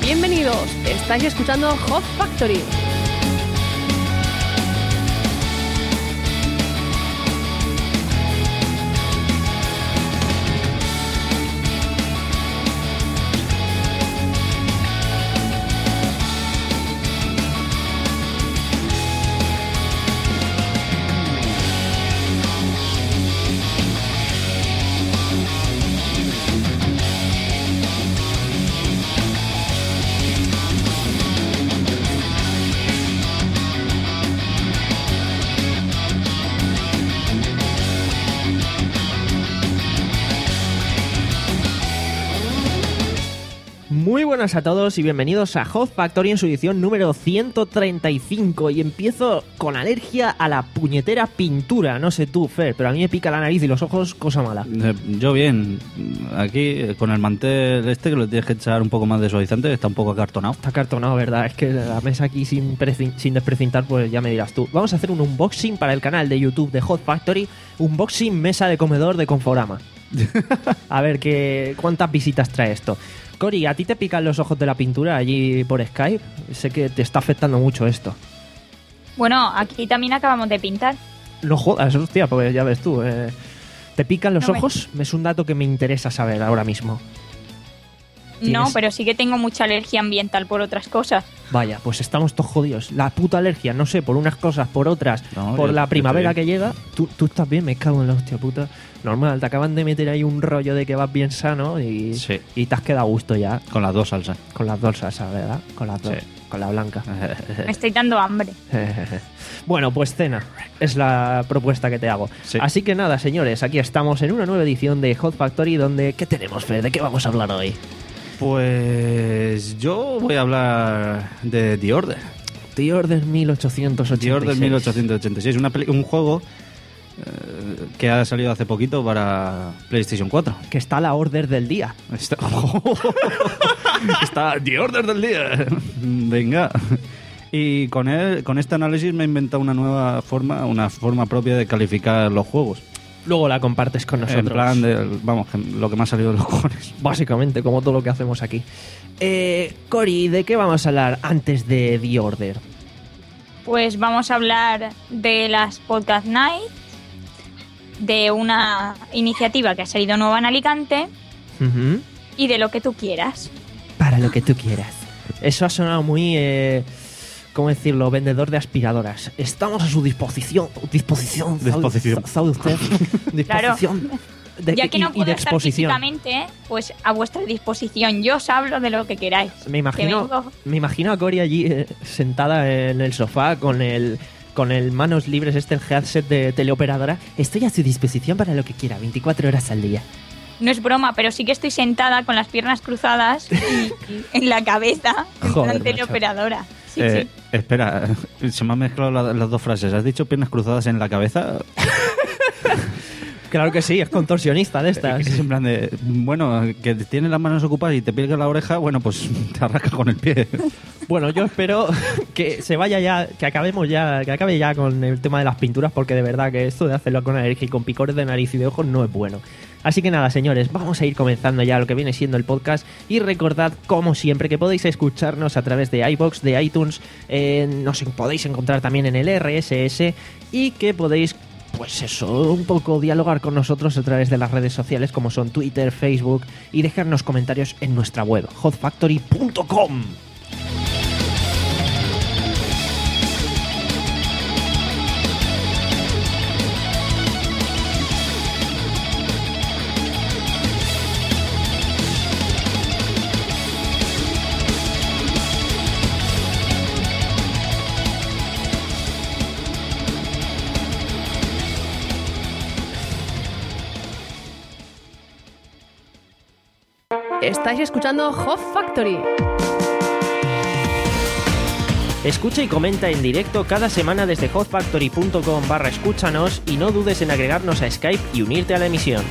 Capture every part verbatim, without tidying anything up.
Bienvenidos, estáis escuchando Hot Factory. Muy buenas a todos y bienvenidos a Hot Factory en su edición número ciento treinta y cinco. Y empiezo con alergia a la puñetera pintura. No sé tú, Fer, pero a mí me pica la nariz y los ojos, cosa mala. Eh, yo bien, aquí con el mantel este que le tienes que echar un poco más de suavizante, está un poco acartonado. Está acartonado, ¿verdad? Es que la mesa aquí sin, precin- sin desprecintar, pues ya me dirás tú. Vamos a hacer un unboxing para el canal de YouTube de Hot Factory. Unboxing mesa de comedor de Conforama. A ver, que, ¿cuántas visitas trae esto? Cori, ¿a ti te pican los ojos de la pintura allí por Skype? Sé que te está afectando mucho esto. Bueno, aquí también acabamos de pintar. No jodas, hostia, pues ya ves tú. Eh, ¿Te pican los No me- ojos? Es un dato que me interesa saber ahora mismo. No, ¿Tienes? pero sí que tengo mucha alergia ambiental por otras cosas. Vaya, pues estamos todos jodidos. La puta alergia, no sé, por unas cosas, por otras, No, por yo- la yo primavera estoy que llega. Tú, tú estás bien, me cago en la hostia puta. Normal, te acaban de meter ahí un rollo de que vas bien sano y, Sí. y te has quedado a gusto ya. Con las dos salsas. Con las dos salsas, ¿verdad? Con las dos. Sí. Con la blanca. Me estoy dando hambre. Bueno, pues cena es la propuesta que te hago. Sí. Así que nada, señores, aquí estamos en una nueva edición de Hot Factory donde... ¿Qué tenemos, Fer? ¿De qué vamos a hablar hoy? Pues yo voy a hablar de The Order. The Order mil ochocientos ochenta y The Order seis. mil ochocientos ochenta y seis, una peli- un juego eh, que ha salido hace poquito para PlayStation cuatro. Que está la Order del día. Está, Está The Order del día. Venga. Y con él, con este análisis me he inventado una nueva forma, una forma propia de calificar los juegos. Luego la compartes con nosotros. En plan, de, vamos, que lo que me ha salido de los cojones. Básicamente, como todo lo que hacemos aquí. Eh, Cori, ¿de qué vamos a hablar antes de The Order? Pues vamos a hablar de las Podcast Nights, de una iniciativa que ha salido nueva en Alicante Ujú. y de lo que tú quieras. Para lo que tú quieras. Eso ha sonado muy... Eh, ¿Cómo decirlo? Vendedor de aspiradoras. Estamos a su disposición. Disposición. ¿sabe- Disposición. ¿Sabe usted? Disposición. De, Ya que no y, y puedo de estar exposición. físicamente, pues a vuestra disposición. Yo os hablo de lo que queráis. Me imagino, Que vengo- me imagino a Cori allí eh, sentada en el sofá con el con el manos libres, este el headset de teleoperadora. Estoy a su disposición para lo que quiera, veinticuatro horas al día. No es broma, pero sí que estoy sentada con las piernas cruzadas y, y en la cabeza, en Joder, plan macho. teleoperadora. Sí, Eh, sí. Espera, se me han mezclado la- las dos frases. ¿Has dicho piernas cruzadas en la cabeza? Claro que sí, es contorsionista de estas. Es en plan de, bueno, que tienes las manos ocupadas y te pierde la oreja, bueno, pues te arrascas con el pie. Bueno, yo espero que se vaya ya, que acabemos ya, que acabe ya con el tema de las pinturas, porque de verdad que esto de hacerlo con alergia y con picores de nariz y de ojos no es bueno. Así que nada, señores, vamos a ir comenzando ya lo que viene siendo el podcast y recordad, como siempre, que podéis escucharnos a través de iVoox, de iTunes, eh, nos podéis encontrar también en el R S S y que podéis, pues eso, un poco dialogar con nosotros a través de las redes sociales como son Twitter, Facebook y dejarnos comentarios en nuestra web, hot factory punto com. Estáis escuchando Hot Factory. Escucha y comenta en directo cada semana desde hotfactory.com barra escúchanos y no dudes en agregarnos a Skype y unirte a la emisión.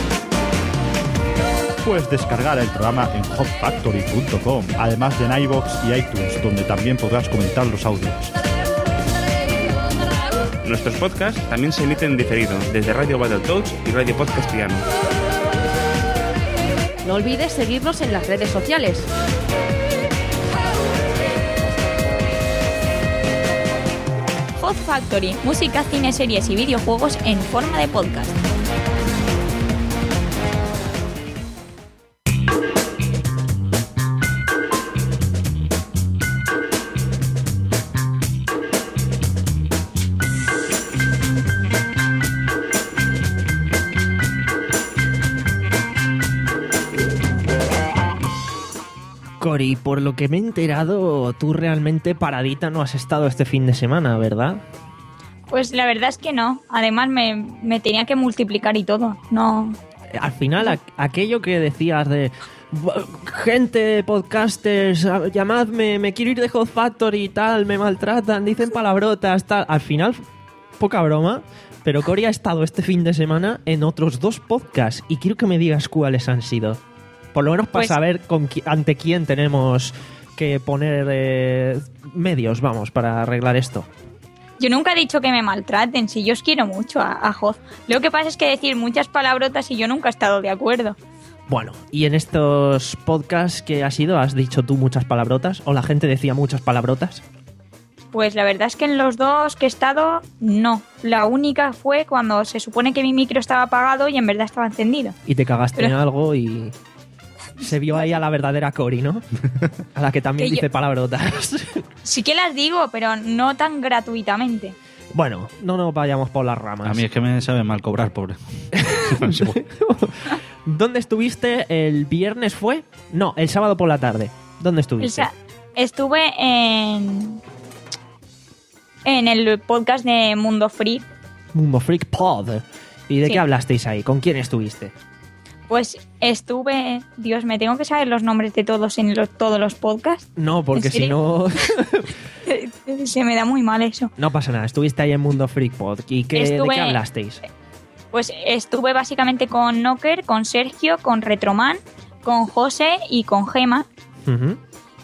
Puedes descargar el programa en hot factory punto com, además de en iVoox y iTunes, donde también podrás comentar los audios. Nuestros podcasts también se emiten en diferido desde Radio Battletoads y Radio Podcast Piano. No olvides seguirnos en las redes sociales. Hot Factory, música, cine, series y videojuegos en forma de podcast. Cori, por lo que me he enterado, tú realmente paradita no has estado este fin de semana, ¿verdad? Pues la verdad es que no. Además me, me tenía que multiplicar y todo. No. Al final, a- aquello que decías de gente, podcasters, a- llamadme, me quiero ir de Hot Factory y tal, me maltratan, dicen palabrotas, tal. Al final, poca broma, pero Cori ha estado este fin de semana en otros dos podcasts y quiero que me digas cuáles han sido. Por lo menos para Pues- saber con qui- ante quién tenemos que poner eh, medios, vamos, para arreglar esto. Yo nunca he dicho que me maltraten, si yo os quiero mucho a, a Hoz. Lo que pasa es que decir muchas palabrotas y yo nunca he estado de acuerdo. Bueno, y en estos podcasts que has ido, ¿has dicho tú muchas palabrotas? ¿O la gente decía muchas palabrotas? Pues la verdad es que en los dos que he estado, no. La única fue cuando se supone que mi micro estaba apagado y en verdad estaba encendido. Y te cagaste Pero- en algo y se vio ahí a la verdadera Cori, ¿no? A la que también Que yo- dice palabrotas. Sí que las digo, pero no tan gratuitamente. Bueno, no nos vayamos por las ramas. A mí es que me sabe mal cobrar, pobre. ¿Dónde estuviste el viernes fue? No, el sábado por la tarde. ¿Dónde O estuviste? sea, estuve en en el podcast de Mundo Free. Mundo Freak Pod. ¿Y de Sí. qué hablasteis ahí? ¿Con quién estuviste? Pues estuve, Dios, me tengo que saber los nombres de todos en los, todos los podcasts. No, porque ¿En si serio? no... Se me da muy mal eso. No pasa nada, estuviste ahí en Mundo Freak Pod. ¿Y qué, de Estuve- qué hablasteis? Pues estuve básicamente con Knocker, con Sergio, con Retroman, con José y con Gema. Ujú.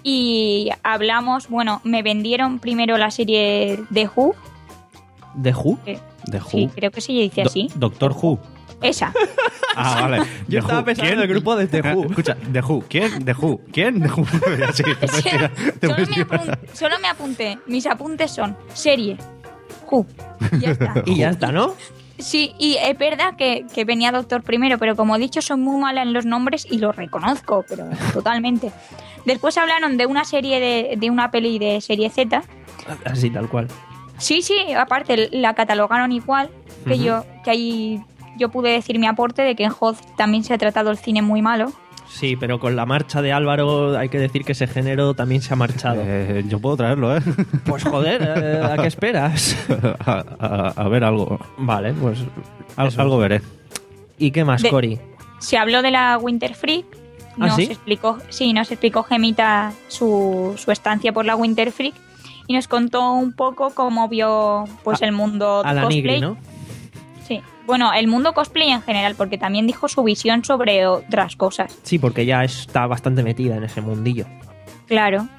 Y hablamos, bueno, me vendieron primero la serie de Who. ¿De Who? que- ¿De Who? Sí, creo que se dice Do- así. Doctor Who. Esa. Ah, vale. Yo The estaba Who. pensando en el grupo de The Who. Escucha, The Who. ¿Quién? The Who. ¿Quién? The Who. Sí, te puedes tirar- te solo, puedes me tirar. apun- solo me apunté. Mis apuntes son serie, Who. Y ya está. Y ya está, ¿no? Sí, y es verdad que, que venía Doctor primero, pero como he dicho, soy muy mala en los nombres y los reconozco, pero totalmente. Después hablaron de una serie de, de una peli de serie Z. Así, tal cual. Sí, sí, aparte la catalogaron igual que Ujú. yo, que ahí yo pude decir mi aporte de que en Hoz también se ha tratado el cine muy malo. Sí, pero con la marcha de Álvaro hay que decir que ese género también se ha marchado. Eh, yo puedo traerlo, ¿eh? Pues joder, eh, ¿a qué esperas? a, a- a ver algo. Vale, pues... Al- eso. algo veré. ¿Y qué más, De- Cori? Se habló de la Winter Freak. ¿Ah, Nos sí? explicó, sí, nos explicó Gemita su, su estancia por la Winter Freak y nos contó un poco cómo vio pues A- el mundo A la cosplay. Nigri, ¿no? Sí. Bueno, el mundo cosplay en general, porque también dijo su visión sobre otras cosas. Sí, porque ya está bastante metida en ese mundillo. Claro.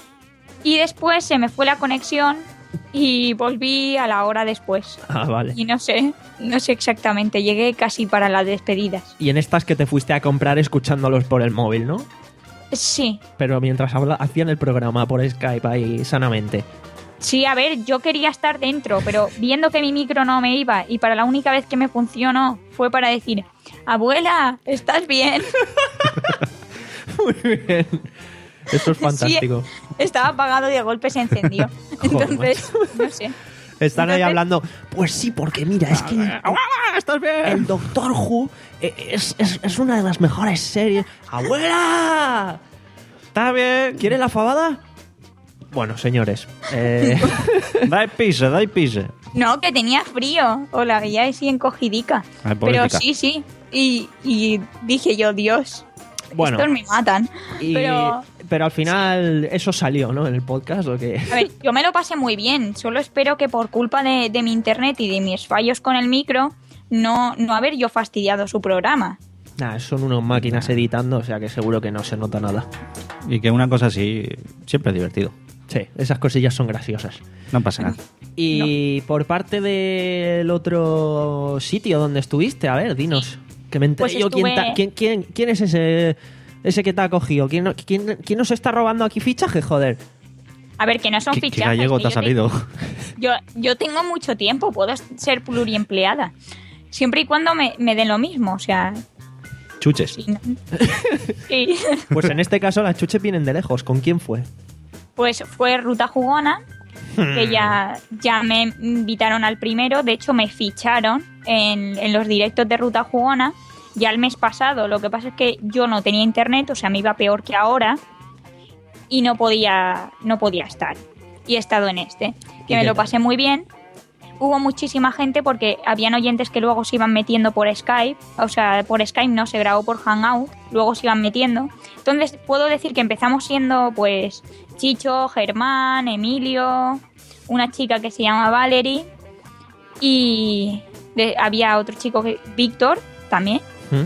Y después se me fue la conexión y volví a la hora después. Ah, vale. Y no sé, no sé exactamente, llegué casi para las despedidas. Y en estas que te fuiste a comprar escuchándolos por el móvil, ¿no? Sí, Pero mientras habla, hacían el programa por Skype ahí sanamente. sí, a ver, yo quería estar dentro, pero viendo que mi micro no me iba y para la única vez que me funcionó fue para decir, abuela, ¿estás bien? Muy bien. Esto es fantástico. Sí, estaba apagado y de golpe se encendió. Entonces, no sé. Están ahí Entonces- hablando. Pues sí, porque mira, es que ¿Estás bien? el Doctor Who eh, es, es- es una de las mejores series. ¡Abuela! ¿Estás bien? ¿Quiere la fabada? Bueno, señores. eh, Dai pise, dai pise. No, que tenía frío. O la veía así encogidica. Ay, Pero pobrecita. sí, sí. Y, y dije yo, Dios, bueno, estos me matan. y- Pero, pero al final eso salió, ¿no? En el podcast, ¿o qué? a ver, yo me lo pasé muy bien. Solo espero que por culpa de, de mi internet y de mis fallos con el micro, no, no haber yo fastidiado su programa. Nah, son unas máquinas editando, o sea que seguro que no se nota nada. Y que una cosa así siempre es divertido. Sí, esas cosillas son graciosas. No pasa nada. Y por parte del otro sitio donde estuviste, a ver, dinos. Que me entere Pues yo quién, estuve- ta- quién, quién, quién es ese ese que te ha cogido. ¿Quién, quién, quién nos está robando aquí fichaje, joder? A ver, que no son ¿Qué, qué fichajes. gallego que te ha yo salido? Yo, yo tengo mucho tiempo, puedo ser pluriempleada. Siempre y cuando me, me den lo mismo, o sea... Chuches. Sí, ¿no? Sí. Pues en este caso las chuches vienen de lejos. ¿Con quién fue? Pues fue Ruta Jugona, que ya, ya me invitaron al primero. De hecho, me ficharon en, en los directos de Ruta Jugona ya el mes pasado. Lo que pasa es que yo no tenía internet, o sea, me iba peor que ahora y no podía, no podía estar. Y he estado en este, que me lo pasé muy bien. Hubo muchísima gente porque habían oyentes que luego se iban metiendo por Skype, o sea, por Skype no, se grabó por Hangout, luego se iban metiendo. Entonces puedo decir que empezamos siendo pues Chicho, Germán, Emilio, una chica que se llama Valerie y de, había otro chico, que Víctor, también. ¿Mm?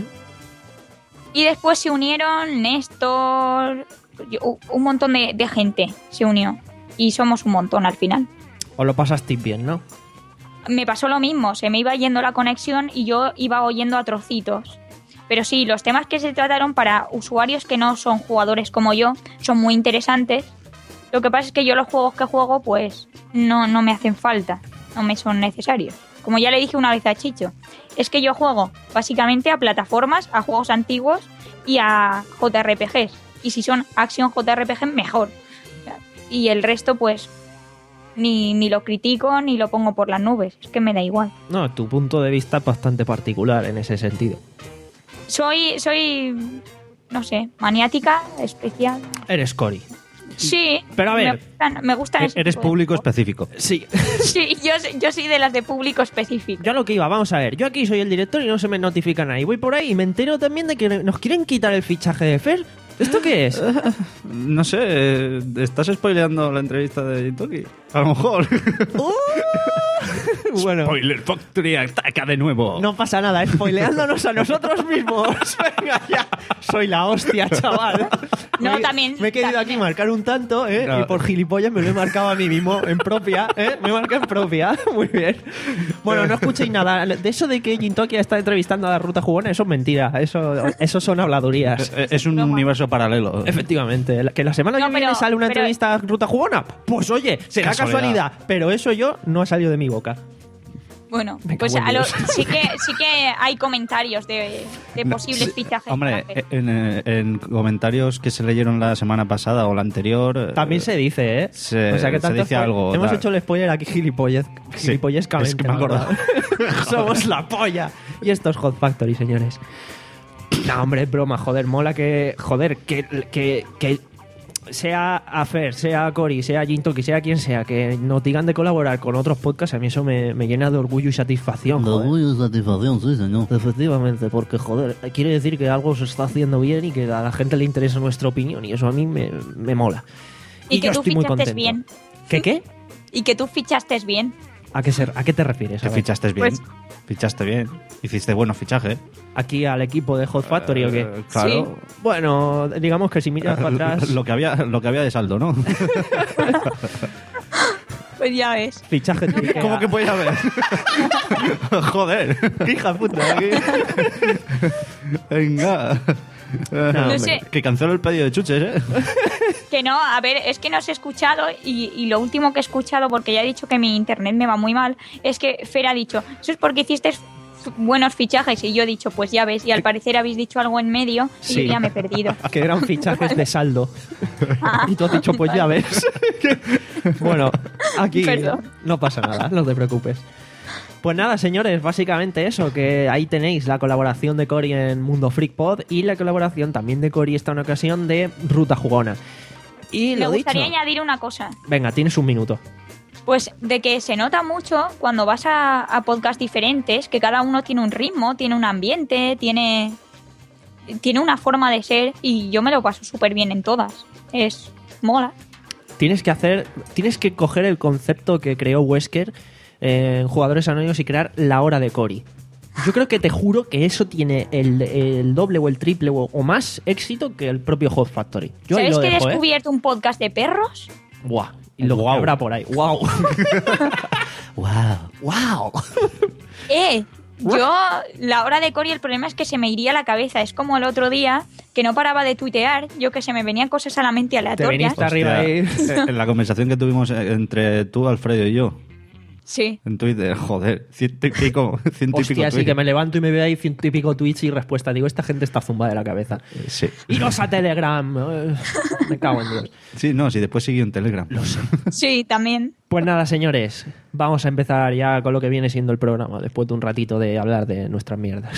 Y después se unieron Néstor, yo- un montón de, de gente se unió y somos un montón al final. ¿O lo pasasteis bien, no? Me pasó lo mismo, se me iba yendo la conexión y yo iba oyendo a trocitos. Pero sí, los temas que se trataron para usuarios que no son jugadores como yo son muy interesantes. Lo que pasa es que yo los juegos que juego pues no, no me hacen falta, no me son necesarios. Como ya le dije una vez a Chicho, es que yo juego básicamente a plataformas, a juegos antiguos y a J R P Gs. Y si son Action J R P G, mejor. Y el resto pues... Ni, ni lo critico ni lo pongo por las nubes, es que me da igual. No, tu punto de vista es bastante particular en ese sentido. Soy, soy, no sé, maniática, especial. Eres Cory. Sí, Pero a ver, me gustan, me gustan ese Eres tipo de público juegos. específico. Sí. Sí, yo, yo soy de las de público específico. Yo a lo que iba, vamos a ver. Yo aquí soy el director y no se me notifica nada. Y voy por ahí y me entero también de que nos quieren quitar el fichaje de Fer. ¿Esto qué es? No sé, eh, ¿estás spoileando la entrevista de Jintoki? A lo mejor. Bueno, Spoiler Factory ataca de nuevo. no pasa nada, spoileándonos a nosotros mismos. Venga ya. Soy la hostia, chaval. No, Me- también- Me he querido también- aquí marcar un tanto, ¿eh? No. Y por gilipollas me lo he marcado a mí mismo en propia, ¿eh? Me he marcado en propia. Muy bien. Bueno, no escuchéis nada. De eso de que Jintoki está entrevistando a la Ruta Jugona, eso es mentira. Eso, eso son habladurías. Eh, Es un Broma. universo paralelo. Efectivamente, que la semana No, que viene pero- sale una pero- entrevista a Ruta Jugona. Pues oye, será Casualidad. casualidad. Pero eso yo no ha salido de mi boca. Bueno, Me pues cago en a lo- Dios. sí, que, sí que hay comentarios de, de posibles Sí, fichajes. Hombre, para Fer. en, eh, en comentarios que se leyeron la semana pasada o la anterior. eh, También se dice, ¿eh? se- o sea que se tanto dice spo- algo, Hemos da- hecho el spoiler aquí gilipollez, Sí, gilipollescamente. es que me la acuerdo. verdad. Somos la polla. Y esto es Hot Factory, señores. No, hombre, es broma, joder, mola que. Joder, que. que, que sea Afer, sea Cory, sea Jintoki, sea quien sea, que nos digan de colaborar con otros podcasts, a mí eso me, me llena de orgullo y satisfacción. De joder. orgullo y satisfacción, sí, señor. Efectivamente, porque joder, quiere decir que algo se está haciendo bien y que a la gente le interesa nuestra opinión y eso a mí me, me mola. Y que yo tú estoy muy fichaste contento. bien. ¿Qué qué? Y que tú fichaste bien. ¿A qué, se- a qué te refieres? A Que ver, fichaste bien. Pues- Fichaste bien. Hiciste buenos fichajes. ¿Aquí al equipo de Hot Factory o qué? Eh, claro. Bueno, digamos que si miras para atrás, Lo que había, lo que había de saldo, ¿no? Pues ya ves. fichaje de ¿Cómo que puede haber? Joder. ¡Qué hija puta! ¿qué? Venga. No sé. Que cancelo el pedido de chuches, ¿eh? Que no, a ver, es que no os he escuchado y, y lo último que he escuchado, porque ya he dicho que mi internet me va muy mal, es que Fer ha dicho, eso es porque hiciste f- buenos fichajes y yo he dicho, pues ya ves, y al parecer habéis dicho algo en medio y Sí. yo ya me he perdido. Que eran fichajes de saldo. Y tú has dicho, pues ya ves. Bueno, aquí Perdón. no pasa nada, no te preocupes. Pues nada, señores, básicamente eso, que ahí tenéis la colaboración de Cory en Mundo Freak Pod y la colaboración también de Cory esta una ocasión de Ruta Jugona. Y Me lo dicho, gustaría añadir una cosa, venga, tienes un minuto. pues de que se nota mucho cuando vas a, a podcasts diferentes, que cada uno tiene un ritmo, tiene un ambiente, tiene, tiene una forma de ser y yo me lo paso súper bien en todas. Es mola. Tienes que hacer, tienes que coger el concepto que creó Wesker en Jugadores Anónimos y crear la hora de Cory. Yo creo que te juro que eso tiene el, el doble o el triple o, o más éxito que el propio Hot Factory. Yo ahí ¿Sabes lo que he dejo, ¿eh? descubierto un podcast de perros? Buah. Y lo que Guau. habrá por ahí. ¡Wow! Wow. ¡Wow! Eh, yo, la hora de Cory, el problema es que se me iría la cabeza. Es como el otro día que no paraba de tuitear, yo que se me venían cosas a la mente Te aleatorias. viniste arriba ahí. Hostia, en la conversación que tuvimos entre tú, Alfredo y yo, Sí. en Twitter, joder, ciento y pico, ciento y pico Hostia, sí tweets. que me levanto y me veo ahí ciento y pico tweets y respuesta. Digo, esta gente está zumbada de la cabeza. Sí. Iros a Telegram. Eh, Me cago en Dios. Sí, no, sí, después siguió en Telegram. Lo sé. Sí, también. Pues nada, señores, vamos a empezar ya con lo que viene siendo el programa, después de un ratito de hablar de nuestras mierdas.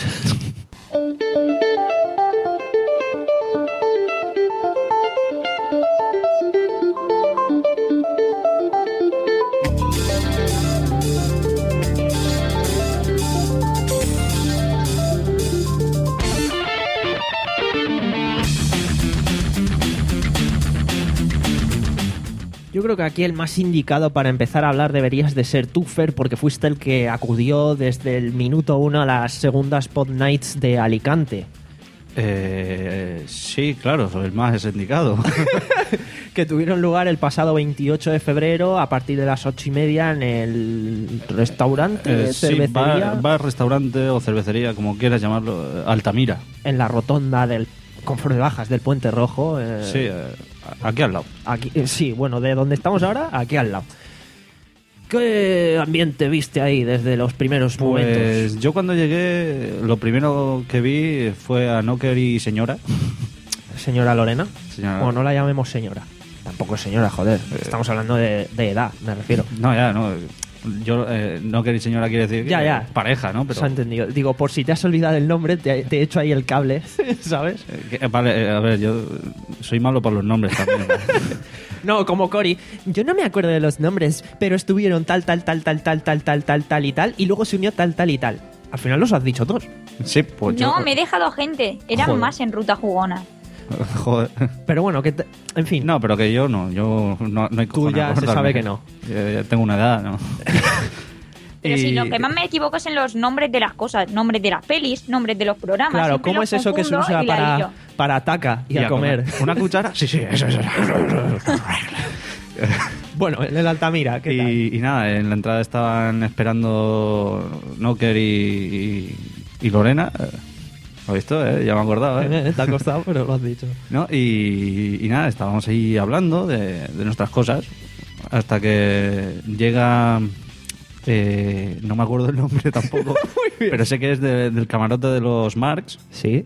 Yo creo que aquí el más indicado para empezar a hablar deberías de ser tú, Fer, porque fuiste el que acudió desde el minuto uno a las segundas Pod Nights de Alicante. Eh, sí, claro, el más indicado. Que tuvieron lugar el pasado veintiocho de febrero a partir de las ocho y media en el restaurante, Eh, sí, cervecería, bar, bar, restaurante o cervecería, como quieras llamarlo, Altamira. en la rotonda del Confort de Bajas del Puente Rojo. eh, Sí, eh, aquí al lado. Aquí, eh, sí, bueno, de donde estamos ahora, aquí al lado. ¿Qué ambiente viste ahí desde los primeros momentos? Pues yo cuando llegué, lo primero que vi fue a Knocker y Señora. Señora Lorena. Señora- O no la llamemos señora. Tampoco es señora, joder. Estamos hablando de, de edad, me refiero. No, ya, no. Yo, eh, Knocker y Señora quiere decir que Ya, ya. pareja, ¿no? Pero, Se ha entendido. Digo, por si te has olvidado el nombre, te, te he hecho ahí el cable, ¿sabes? eh, que- vale, eh, a ver, yo soy malo por los nombres también. No, como Cory. Yo no me acuerdo de los nombres, pero estuvieron tal, tal, tal, tal, tal, tal, tal, tal, tal y tal, y luego se unió tal, tal y tal. Al final los has dicho todos. Sí, pues yo... No, me he dejado gente. Eran Joder. más en Ruta Jugona. Joder. Pero bueno, que te- en fin. No, pero que yo no. Yo no, no hay Tú cojones ya a se acordarme. sabe que no. Yo ya tengo una edad, ¿no? Pero Y- sí, lo que más me equivoco es en los nombres de las cosas. Nombres de las pelis, nombres de los programas. Claro, Siempre ¿cómo los es eso que se confundo usa y la para, lío. para ataca y, Y a comer? ¿Una cuchara? Sí, sí, eso, eso. Bueno, en el Altamira, ¿qué tal? Y, y nada, en la entrada estaban esperando Knocker y, y, y Lorena. ¿Lo has visto? Eh? Ya me he acordado, ¿eh? Eh, Te ha costado, pero lo has dicho. ¿No? Y, y nada, estábamos ahí hablando de, de nuestras cosas hasta que llega... eh, no me acuerdo el nombre tampoco, pero sé que es de- del camarote de los Marx. Sí.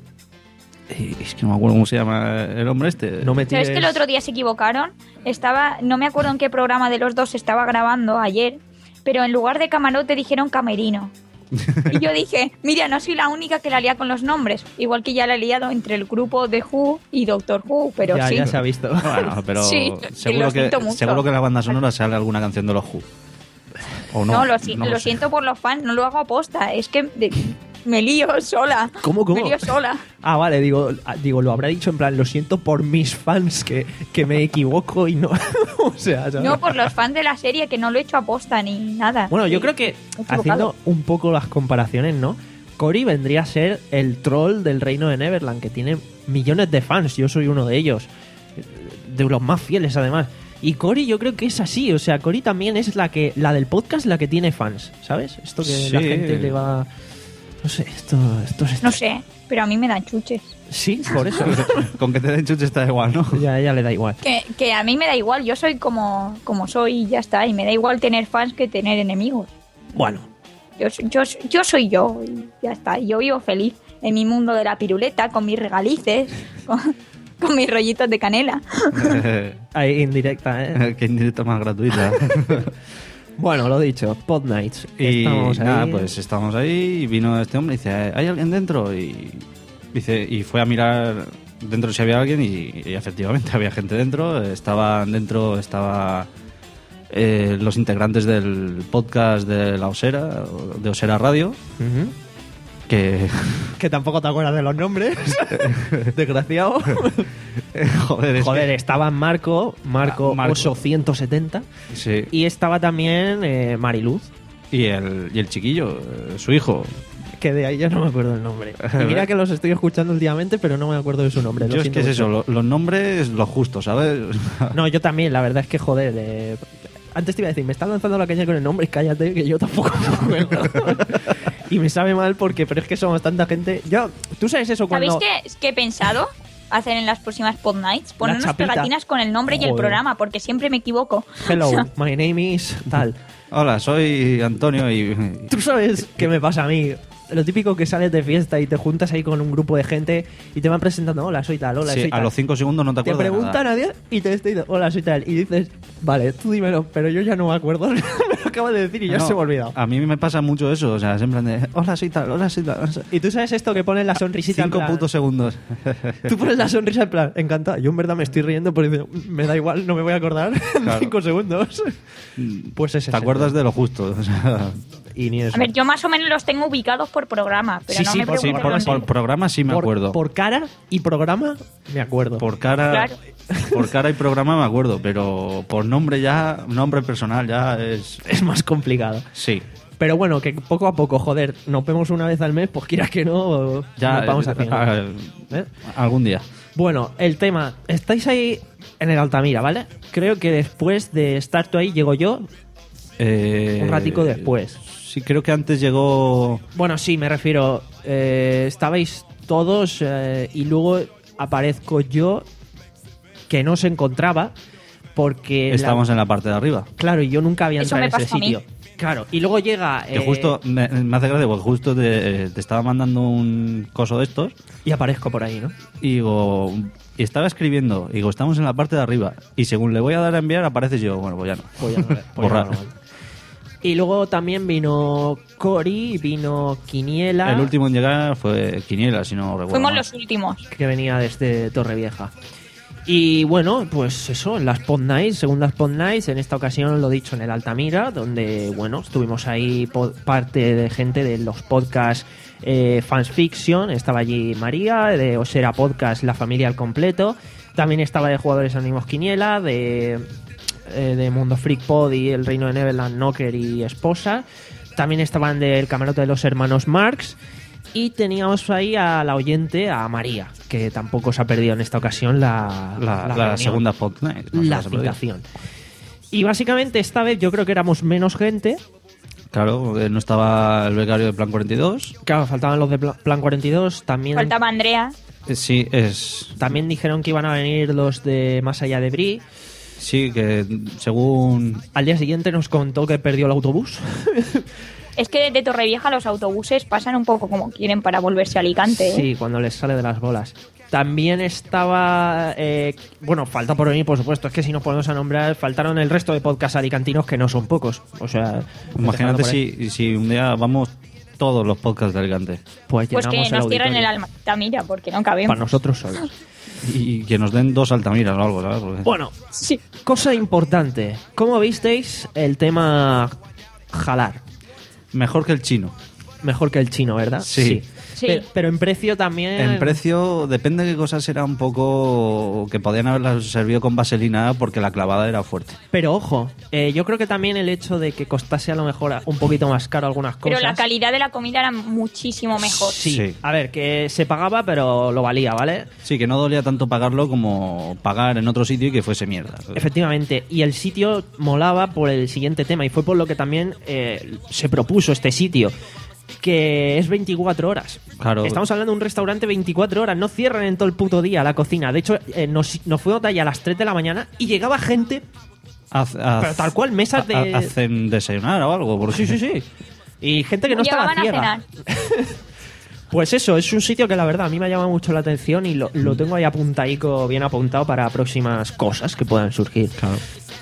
Y es que no me acuerdo cómo se llama el hombre este. No me ¿Sabes tires... que el otro día se equivocaron? Estaba, no me acuerdo en qué programa de los dos estaba grabando ayer, pero en lugar de camarote dijeron camerino. Y yo dije, mira, no soy la única que la lía con los nombres, igual que ya la he liado entre el grupo de Who y Doctor Who, pero ya, sí. ya se ha visto. Bueno, pero Sí, seguro, lo que, siento mucho. seguro que en la banda sonora sale alguna canción de los Who. O no, No, lo, si- no lo sé. siento por los fans, no lo hago aposta, es que de- me lío sola. ¿Cómo, cómo? Me lío sola. Ah, vale, digo, ah, digo, lo habrá dicho en plan, lo siento por mis fans que, que me equivoco y no. O sea, ¿sabes? No, por los fans de la serie, que no lo he hecho aposta ni nada. Bueno, yo Sí, creo que he equivocado. haciendo un poco las comparaciones, ¿no? Cory vendría a ser el troll del reino de Neverland, que tiene millones de fans. Yo soy uno de ellos. De los más fieles, además. Y Cory yo creo que es así. O sea, Cory también es la que la del podcast, la que tiene fans, ¿sabes? Esto que Sí. la gente le va... No sé, esto, esto es... No sé, pero a mí me dan chuches. Sí, por eso. Con que te den chuches está igual, ¿no? ya a ella le da igual. Que, que a mí me da igual, yo soy como, como soy y ya está. Y me da igual tener fans que tener enemigos. Bueno, Yo, soy- yo, yo soy yo y ya está. Yo vivo feliz en mi mundo de la piruleta, con mis regalices, con, con mis rollitos de canela. ahí indirecta, ¿eh? Qué indirecta más gratuita. Bueno, lo dicho, Pod Nights. Y Estamos nada, ahí. pues estábamos ahí y vino este hombre y dice, ¿hay alguien dentro? Y dice y fue a mirar dentro si había alguien y, y efectivamente había gente dentro. Estaban dentro, estaba eh, los integrantes del podcast de la Osera, de Osera Radio, Ujú. que Que tampoco te acuerdas de los nombres. Desgraciado. joder, es Joder, que- estaban Marco, Marco, Ah, Marco. Oso ciento setenta. sí. Y estaba también eh, Mariluz. Y el, y el chiquillo, eh, su hijo. Que de ahí ya no me acuerdo el nombre. Y mira que los estoy escuchando últimamente, pero no me acuerdo de su nombre. lo Yo es siento que es mucho. eso, lo- los nombres, lo justo, ¿sabes? No, yo también, la verdad es que joder. eh, Antes te iba a decir, me estás lanzando la caña con el nombre, cállate, que yo tampoco me acuerdo. Y me sabe mal porque, pero es que somos tanta gente. Yo, ¿tú sabes eso cuando...? ¿Sabéis qué, qué he pensado? hacer en las próximas Pod Nights? Ponernos chapita. pegatinas con el nombre y el Joder. programa, porque siempre me equivoco. Hello, O sea, my name is tal. Hola, soy Antonio y... ¿Tú sabes qué me pasa a mí? Lo típico que sales de fiesta y te juntas ahí con un grupo de gente y te van presentando, hola, soy tal, hola, Sí, soy tal. a los cinco segundos no te Te acuerdas de preguntan nada. a nadie y te estoy diciendo, hola, soy tal. Y dices, vale, tú dímelo, pero yo ya no me acuerdo. Me lo acabas de decir y ya No, se me ha olvidado. A mí me pasa mucho eso, o sea, siempre de, hola, soy tal, hola, soy tal. Y tú sabes esto que pones la sonrisita en Cinco plan- putos segundos. Tú pones la sonrisa en plan, encantado. Yo en verdad me estoy riendo porque me da igual, no me voy a acordar en Claro. cinco segundos. Pues ese Te es acuerdas el- de lo justo. O sea, Y ni eso. a ver, yo más o menos los tengo ubicados por programa, pero Sí, no sí, me por- sí, pregunten por, los por nombres. programa sí me por, acuerdo. por cara y programa, me acuerdo. Por cara, Claro. por cara y programa me acuerdo, pero por nombre ya, nombre personal ya es... Es más complicado. Sí. Pero bueno, que poco a poco, joder, nos vemos una vez al mes, pues quieras que no, Ya, nos vamos eh, haciendo. ah, ¿Eh? algún día. Bueno, el tema, estáis ahí en el Altamira, ¿vale? Creo que después de estar tú ahí, llego yo, Eh, un ratico después. Sí, creo que antes llegó... Bueno, sí, me refiero, eh, estabais todos eh, y luego aparezco yo, que no se encontraba, porque... la- Estábamos en la parte de arriba. Claro, y yo nunca había Eso entrado me en ese pasó a mí. sitio. Claro, y luego llega... Que eh, justo, me, me hace gracia porque justo te, te estaba mandando un coso de estos Y aparezco por ahí, ¿no? y digo... Y estaba escribiendo, y digo, estamos en la parte de arriba. Y según le voy a dar a enviar, apareces yo. Bueno, pues ya no. Pues ya no le- pues ya Borrar. no lo vale. Y luego también vino Cory, vino Quiniela, El último en llegar fue Quiniela, si no recuerdo. Fuimos mal. los últimos. que venía desde Torrevieja. Y bueno, pues eso, en las Pod Nights, segundas Pod Nights, en esta ocasión lo dicho en el Altamira, donde, bueno, estuvimos ahí po- parte de gente de los podcasts eh, Fans Fiction, estaba allí María, de Osera Podcast, La Familia al Completo, también estaba de Jugadores Anónimos Quiniela, de, eh, de Mundo Freak Pod y El Reino de Neverland, Knocker y Esposa, también estaban del Camarote de los Hermanos Marx, y teníamos ahí a la oyente, a María, que tampoco se ha perdido en esta ocasión la, La, la reunión, segunda Fortnite. no se la las he perdido. citación. Y básicamente esta vez yo creo que éramos menos gente. Claro, eh, no estaba el becario de Plan cuarenta y dos. Claro, faltaban los de Pla- Plan cuarenta y dos. También, Faltaba Andrea. Eh, Sí, es... también dijeron que iban a venir los de Más Allá de Brie. Sí, que según... Al día siguiente nos contó que perdió el autobús. Es que desde Torrevieja los autobuses pasan un poco como quieren para volverse a Alicante. ¿eh? Sí, cuando les sale de las bolas. También estaba... eh, bueno, falta por venir, por supuesto. Es que si nos ponemos a nombrar, faltaron el resto de podcasts alicantinos que no son pocos. O sea... Imagínate empezando por ahí. si, si un día vamos todos los podcasts de Alicante Pues Pues, que llenamos el nos cierren el auditorio. Altamira porque no cabemos. Para nosotros solos. y que nos den dos Altamiras o algo, ¿sabes? Porque- Bueno, Sí. cosa importante. ¿Cómo visteis el tema jalar? Mejor que el chino. Mejor que el chino, ¿verdad? Sí. Sí. Pero, pero en precio también... En precio, depende de qué cosas era un poco... que podían haberlas servido con vaselina porque la clavada era fuerte. Pero ojo, eh, yo creo que también el hecho de que costase a lo mejor un poquito más caro algunas cosas... Pero la calidad de la comida era muchísimo mejor. Sí. Sí. A ver, que se pagaba, pero lo valía, ¿vale? Sí, que no dolía tanto pagarlo como pagar en otro sitio y que fuese mierda. Efectivamente. Y el sitio molaba por el siguiente tema, y fue por lo que también eh, se propuso este sitio, que es veinticuatro horas. Claro. Estamos hablando de un restaurante veinticuatro horas, no cierran en todo el puto día la cocina. De hecho, eh, nos, nos fuimos de ahí a las tres de la mañana y llegaba gente, Haz- haz- pero tal cual, mesas de... ha- Hacen desayunar o algo. Porque... Sí, sí, sí. Y gente que no estaba Llegaban a ciega. cenar. Pues eso, es un sitio que la verdad a mí me ha llamado mucho la atención y lo, lo tengo ahí apuntadico, bien apuntado para próximas cosas que puedan surgir. Claro.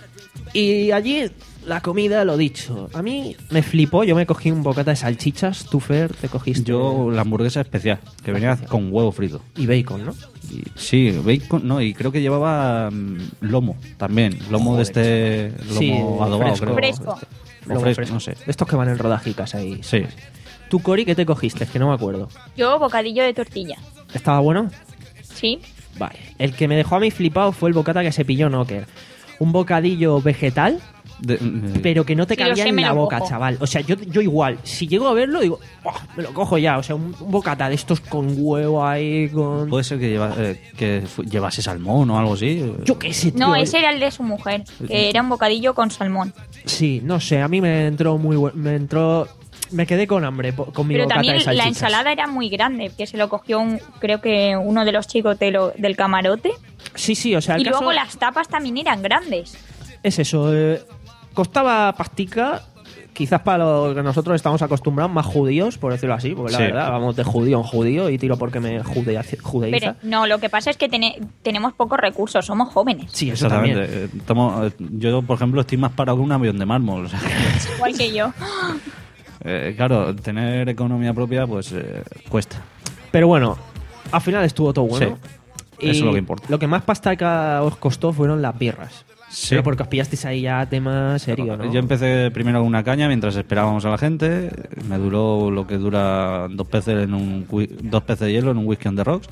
Y allí la comida, lo dicho, a mí me flipó, yo me cogí un bocata de salchichas, tú Fer, te cogiste... Yo la hamburguesa especial, que venía con huevo frito. Y bacon, ¿no? Y- sí, bacon, no, y creo que llevaba mm, lomo también. Lomo Joder, de este. Lomo Sí, adobado, fresco. creo. Fresco. Este. O Lomo fresco, fresco. no sé. De estos que van en rodajicas ahí. Sí. ¿Tú, Cori, qué te cogiste? Es que no me acuerdo. Yo, bocadillo de tortilla. ¿Estaba bueno? Sí. Vale. El que me dejó a mí flipado fue el bocata que se pilló Knocker. Un bocadillo vegetal, De- eh, pero que no te Sí, lo cabía sé, en me la lo boca, cojo. chaval. O sea, yo, yo igual, si llego a verlo, digo, "Buah, me lo cojo ya". O sea, un, un bocata de estos con huevo ahí, con... Puede ser que, lleva, eh, que fu- llevase salmón o algo así. Yo qué sé, tío. No, ese era el de su mujer, que era un bocadillo con salmón. Sí, no sé, a mí me entró muy buen... Me entró... me quedé con hambre po- con mi Pero bocata también de la salchichas. ensalada era muy grande, que se lo cogió un, creo que uno de los chicos de lo- del camarote. Sí, sí, o sea, el Y caso luego las tapas también eran grandes. es eso. eh, costaba pastica, quizás para lo que nosotros estamos acostumbrados, más judíos, por decirlo así, porque la Sí. verdad, vamos de judío en judío y tiro porque me judea- judeiza. Pero no, lo que pasa es que tene- tenemos pocos recursos, somos jóvenes. Sí, eso también. Exactamente. Eh, estamos- eh, yo, por ejemplo, estoy más parado que un avión de mármol. O sea, Igual que yo. eh, claro, tener economía propia, pues eh, cuesta. Pero bueno, al final estuvo todo bueno. Sí, eso es lo que importa. Lo que más pasta os costó fueron las birras. Sí. Pero porque os pillasteis ahí ya tema serio, ¿no? Yo empecé primero con una caña mientras esperábamos a la gente. Me duró lo que dura dos peces en un whi- dos peces de hielo en un whisky on the rocks.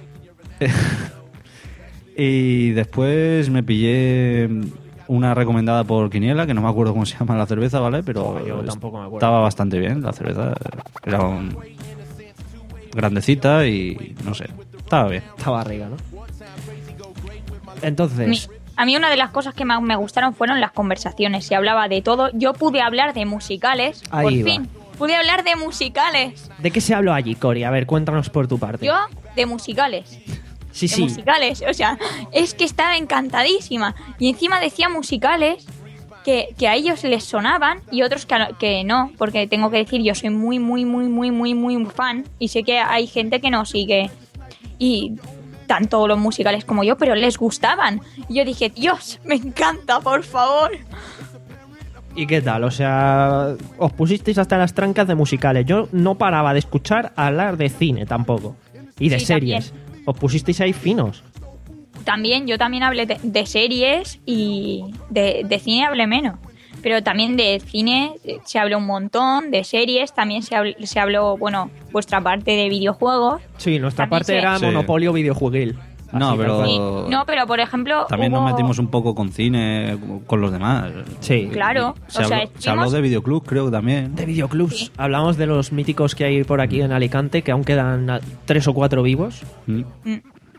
Y después me pillé una recomendada por Quiniela, que no me acuerdo cómo se llama la cerveza, ¿vale? Pero Oh, yo tampoco me acuerdo. estaba bastante bien la cerveza. Era un- grandecita y no sé, estaba bien. Esta barriga, ¿no? Entonces, Mi- a mí una de las cosas que más me gustaron fueron las conversaciones. Se hablaba de todo. Yo pude hablar de musicales. Ahí por va. fin. Pude hablar de musicales. ¿de qué se habló allí, Cori? A ver, cuéntanos por tu parte. Yo de musicales. sí, de sí. musicales. O sea, es que estaba encantadísima. Y encima decía musicales que, que a ellos les sonaban y otros que, a- que no. Porque tengo que decir, yo soy muy, muy, muy, muy, muy, muy fan. Y sé que hay gente que no sigue. Y tanto los musicales como yo, pero les gustaban. Y yo dije, Dios, me encanta, por favor. ¿Y qué tal? O sea, os pusisteis hasta las trancas de musicales. Yo no paraba de escuchar hablar de cine tampoco. Y de Sí, series. Os pusisteis ahí finos. También, yo también hablé de, de series y de, de cine hablé menos. Pero también de cine eh, se habló un montón, de series también se habló, se habló bueno, vuestra parte de videojuegos. Sí, nuestra También parte se- era Sí. monopolio videojueguil. No, Así, pero- tal cual. Y- Oh. no, pero por ejemplo, También hubo- nos metimos un poco con cine, con los demás. Sí. Claro, Se, o sea, habló, se estuvimos- habló de videoclub, creo que también. De videoclubs. Sí. Hablamos de los míticos que hay por aquí en Alicante, que aún quedan ah, tres o cuatro vivos. Mm. Mm,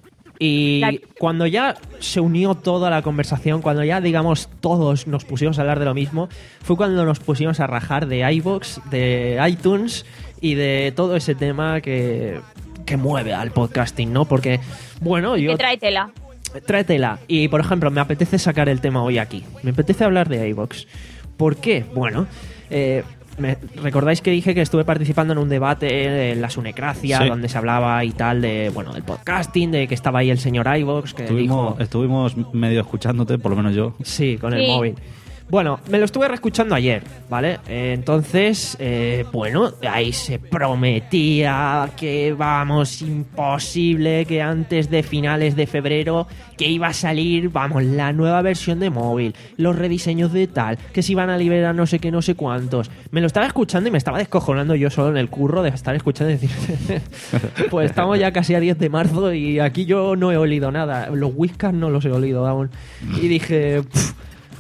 Y La- cuando ya se unió toda la conversación, cuando ya, digamos, todos nos pusimos a hablar de lo mismo, fue cuando nos pusimos a rajar de iVoox, de iTunes y de todo ese tema que, que mueve al podcasting, ¿no? Porque, bueno, yo... que tráetela. Tráetela. Y, por ejemplo, me apetece sacar el tema hoy aquí. Me apetece hablar de iVoox. ¿Por qué? Bueno, eh, me- recordáis que dije que estuve participando en un debate en la Sunecracia, Sí. donde se hablaba y tal de, bueno, del podcasting, de que estaba ahí el señor iVoox, que Estuvimos, dijo... estuvimos medio escuchándote, por lo menos yo. Sí, con el Sí. móvil. Bueno, me lo estuve reescuchando ayer, ¿vale? Eh, entonces, eh, bueno, ahí se prometía que, vamos, imposible que antes de finales de febrero que iba a salir, vamos, la nueva versión de móvil, los rediseños de tal, que se iban a liberar no sé qué, no sé cuántos. Me lo estaba escuchando y me estaba descojonando yo solo en el curro de estar escuchando y decir, pues estamos ya casi a diez de marzo y aquí yo no he olido nada. Los whiskas no los he olido, vamos. Y dije... "Pff,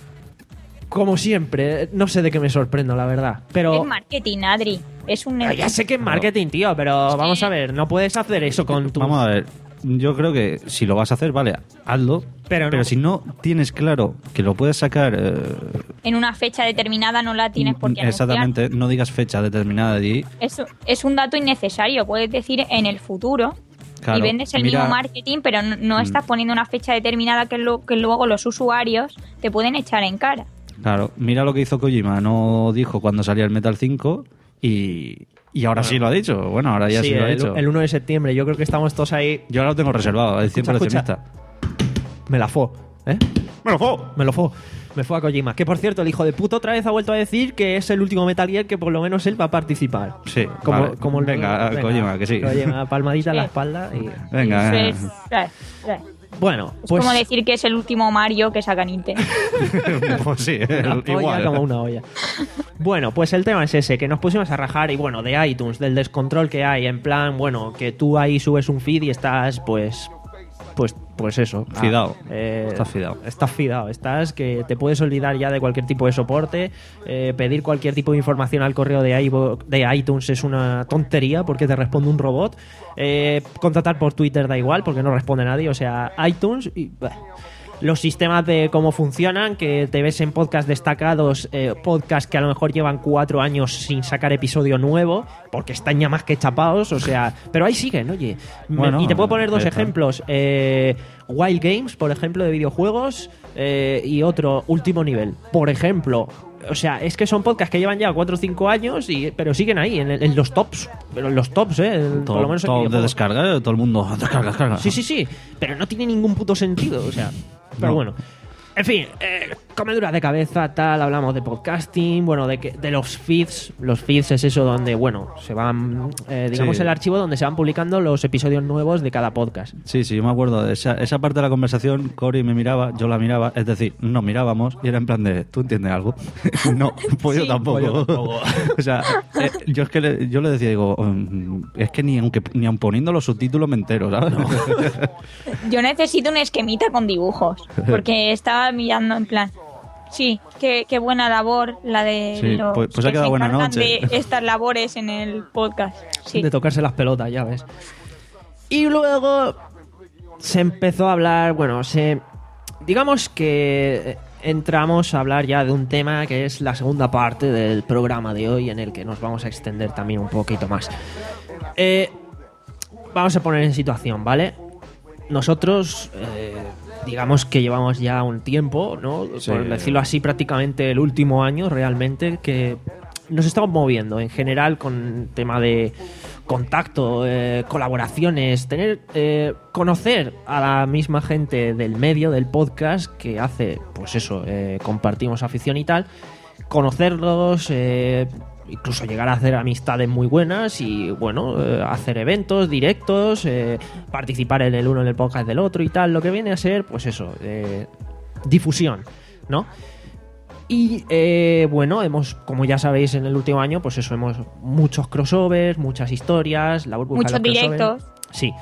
como siempre, no sé de qué me sorprendo, la verdad. Pero. Es marketing, Adri. Es un... Ah, ya sé que es marketing, tío, pero Sí. vamos a ver, no puedes hacer eso con tu. Vamos a ver, yo creo que si lo vas a hacer, vale, hazlo. Pero no. si no tienes claro que lo puedes sacar... eh, En una fecha determinada no la tienes por qué anunciar. exactamente, no digas fecha determinada allí. Es, es un dato innecesario. Puedes decir en el futuro Claro, y vendes el mira- mismo marketing, pero no, no Mm. estás poniendo una fecha determinada que, lo, que luego los usuarios te pueden echar en cara. Claro, mira lo que hizo Kojima, no dijo cuando salía el Metal cinco y, y ahora sí lo ha dicho. Bueno, ahora ya sí, sí, lo ha el, dicho. el uno de septiembre, yo creo que estamos todos ahí. Yo ahora lo tengo reservado, es cien Escucha, coleccionista. Me la fo, ¿eh? ¡Me lo fo! Me lo fo. Me fue a Kojima. Que por cierto, el hijo de puta otra vez ha vuelto a decir que es el último Metal Gear que por lo menos él va a participar. Sí, Como, vale. como el- Venga, Kojima, que sí. Kojima, palmadita en la Sí. espalda y. Venga, eh. Eso es, es- es- Bueno, es pues. como decir que es el último Mario que saca Nintendo. pues sí, Una polla igual. como una olla. Bueno, pues el tema es ese, que nos pusimos a rajar y bueno, de iTunes, del descontrol que hay, en plan, bueno, que tú ahí subes un feed y estás, pues, pues, pues eso. ah, Fidao. eh, Estás fidao. Estás fidao, estás que te puedes olvidar ya de cualquier tipo de soporte, eh, pedir cualquier tipo de información al correo de, iVo- de iTunes es una tontería porque te responde un robot, eh, contratar por Twitter da igual porque no responde nadie, o sea, iTunes y... bah. los sistemas de cómo funcionan, que te ves en podcast destacados, eh, podcast que a lo mejor llevan cuatro años sin sacar episodio nuevo, porque están ya más que chapados, o sea, pero ahí siguen, oye. Bueno, y te puedo poner dos ahí está. ejemplos. Eh, Wild Games, por ejemplo, de videojuegos, eh, y otro, Último Nivel, por ejemplo. O sea, es que son podcasts que llevan ya cuatro o cinco años, y, pero siguen ahí, en, en los tops. Pero en los tops, ¿eh? En- Todo, por lo menos en todo de videojuegos. descarga, todo el mundo descarga, descarga. Sí, sí, sí, pero no tiene ningún puto sentido, o sea, pero No. bueno. En fin, eh, comeduras de cabeza, tal, hablamos de podcasting, bueno, de, que, de los feeds. Los feeds es eso donde, bueno, se van, eh, digamos, Sí. el archivo donde se van publicando los episodios nuevos de cada podcast. Sí, sí, yo me acuerdo de esa, esa parte de la conversación. Cory me miraba, yo la miraba, es decir, nos mirábamos y era en plan de, ¿tú entiendes algo? No, pues yo Sí. tampoco. Pues yo tampoco. O sea, eh, yo es que le, yo le decía, digo, mm, es que ni aunque ni aun poniendo los subtítulos me entero, ¿sabes? Yo necesito un esquemita con dibujos, porque estaba mirando en plan, sí, qué, qué buena labor la de Sí, los pues- pues ha que quedado se buena encargan noche. de estas labores en el podcast. Sí. De tocarse las pelotas, ya ves. Y luego se empezó a hablar, bueno, se digamos que entramos a hablar ya de un tema que es la segunda parte del programa de hoy, en el que nos vamos a extender también un poquito más. Eh, vamos a poner en situación, ¿vale? Nosotros, eh, digamos que llevamos ya un tiempo, ¿no? Sí. Por decirlo así, prácticamente el último año realmente, que nos estamos moviendo en general con tema de contacto, eh, colaboraciones, tener, eh, conocer a la misma gente del medio, del podcast, que hace, pues eso, eh, compartimos afición y tal, conocerlos, eh, incluso llegar a hacer amistades muy buenas y, bueno, eh, hacer eventos, directos, eh, participar en el uno en el podcast del otro y tal, lo que viene a ser, pues eso, eh, difusión, ¿no? Y eh, bueno, hemos, como ya sabéis, en el último año, pues eso, hemos muchos crossovers, muchas historias, la burbuja de Muchos los crossovers. directos. Sí.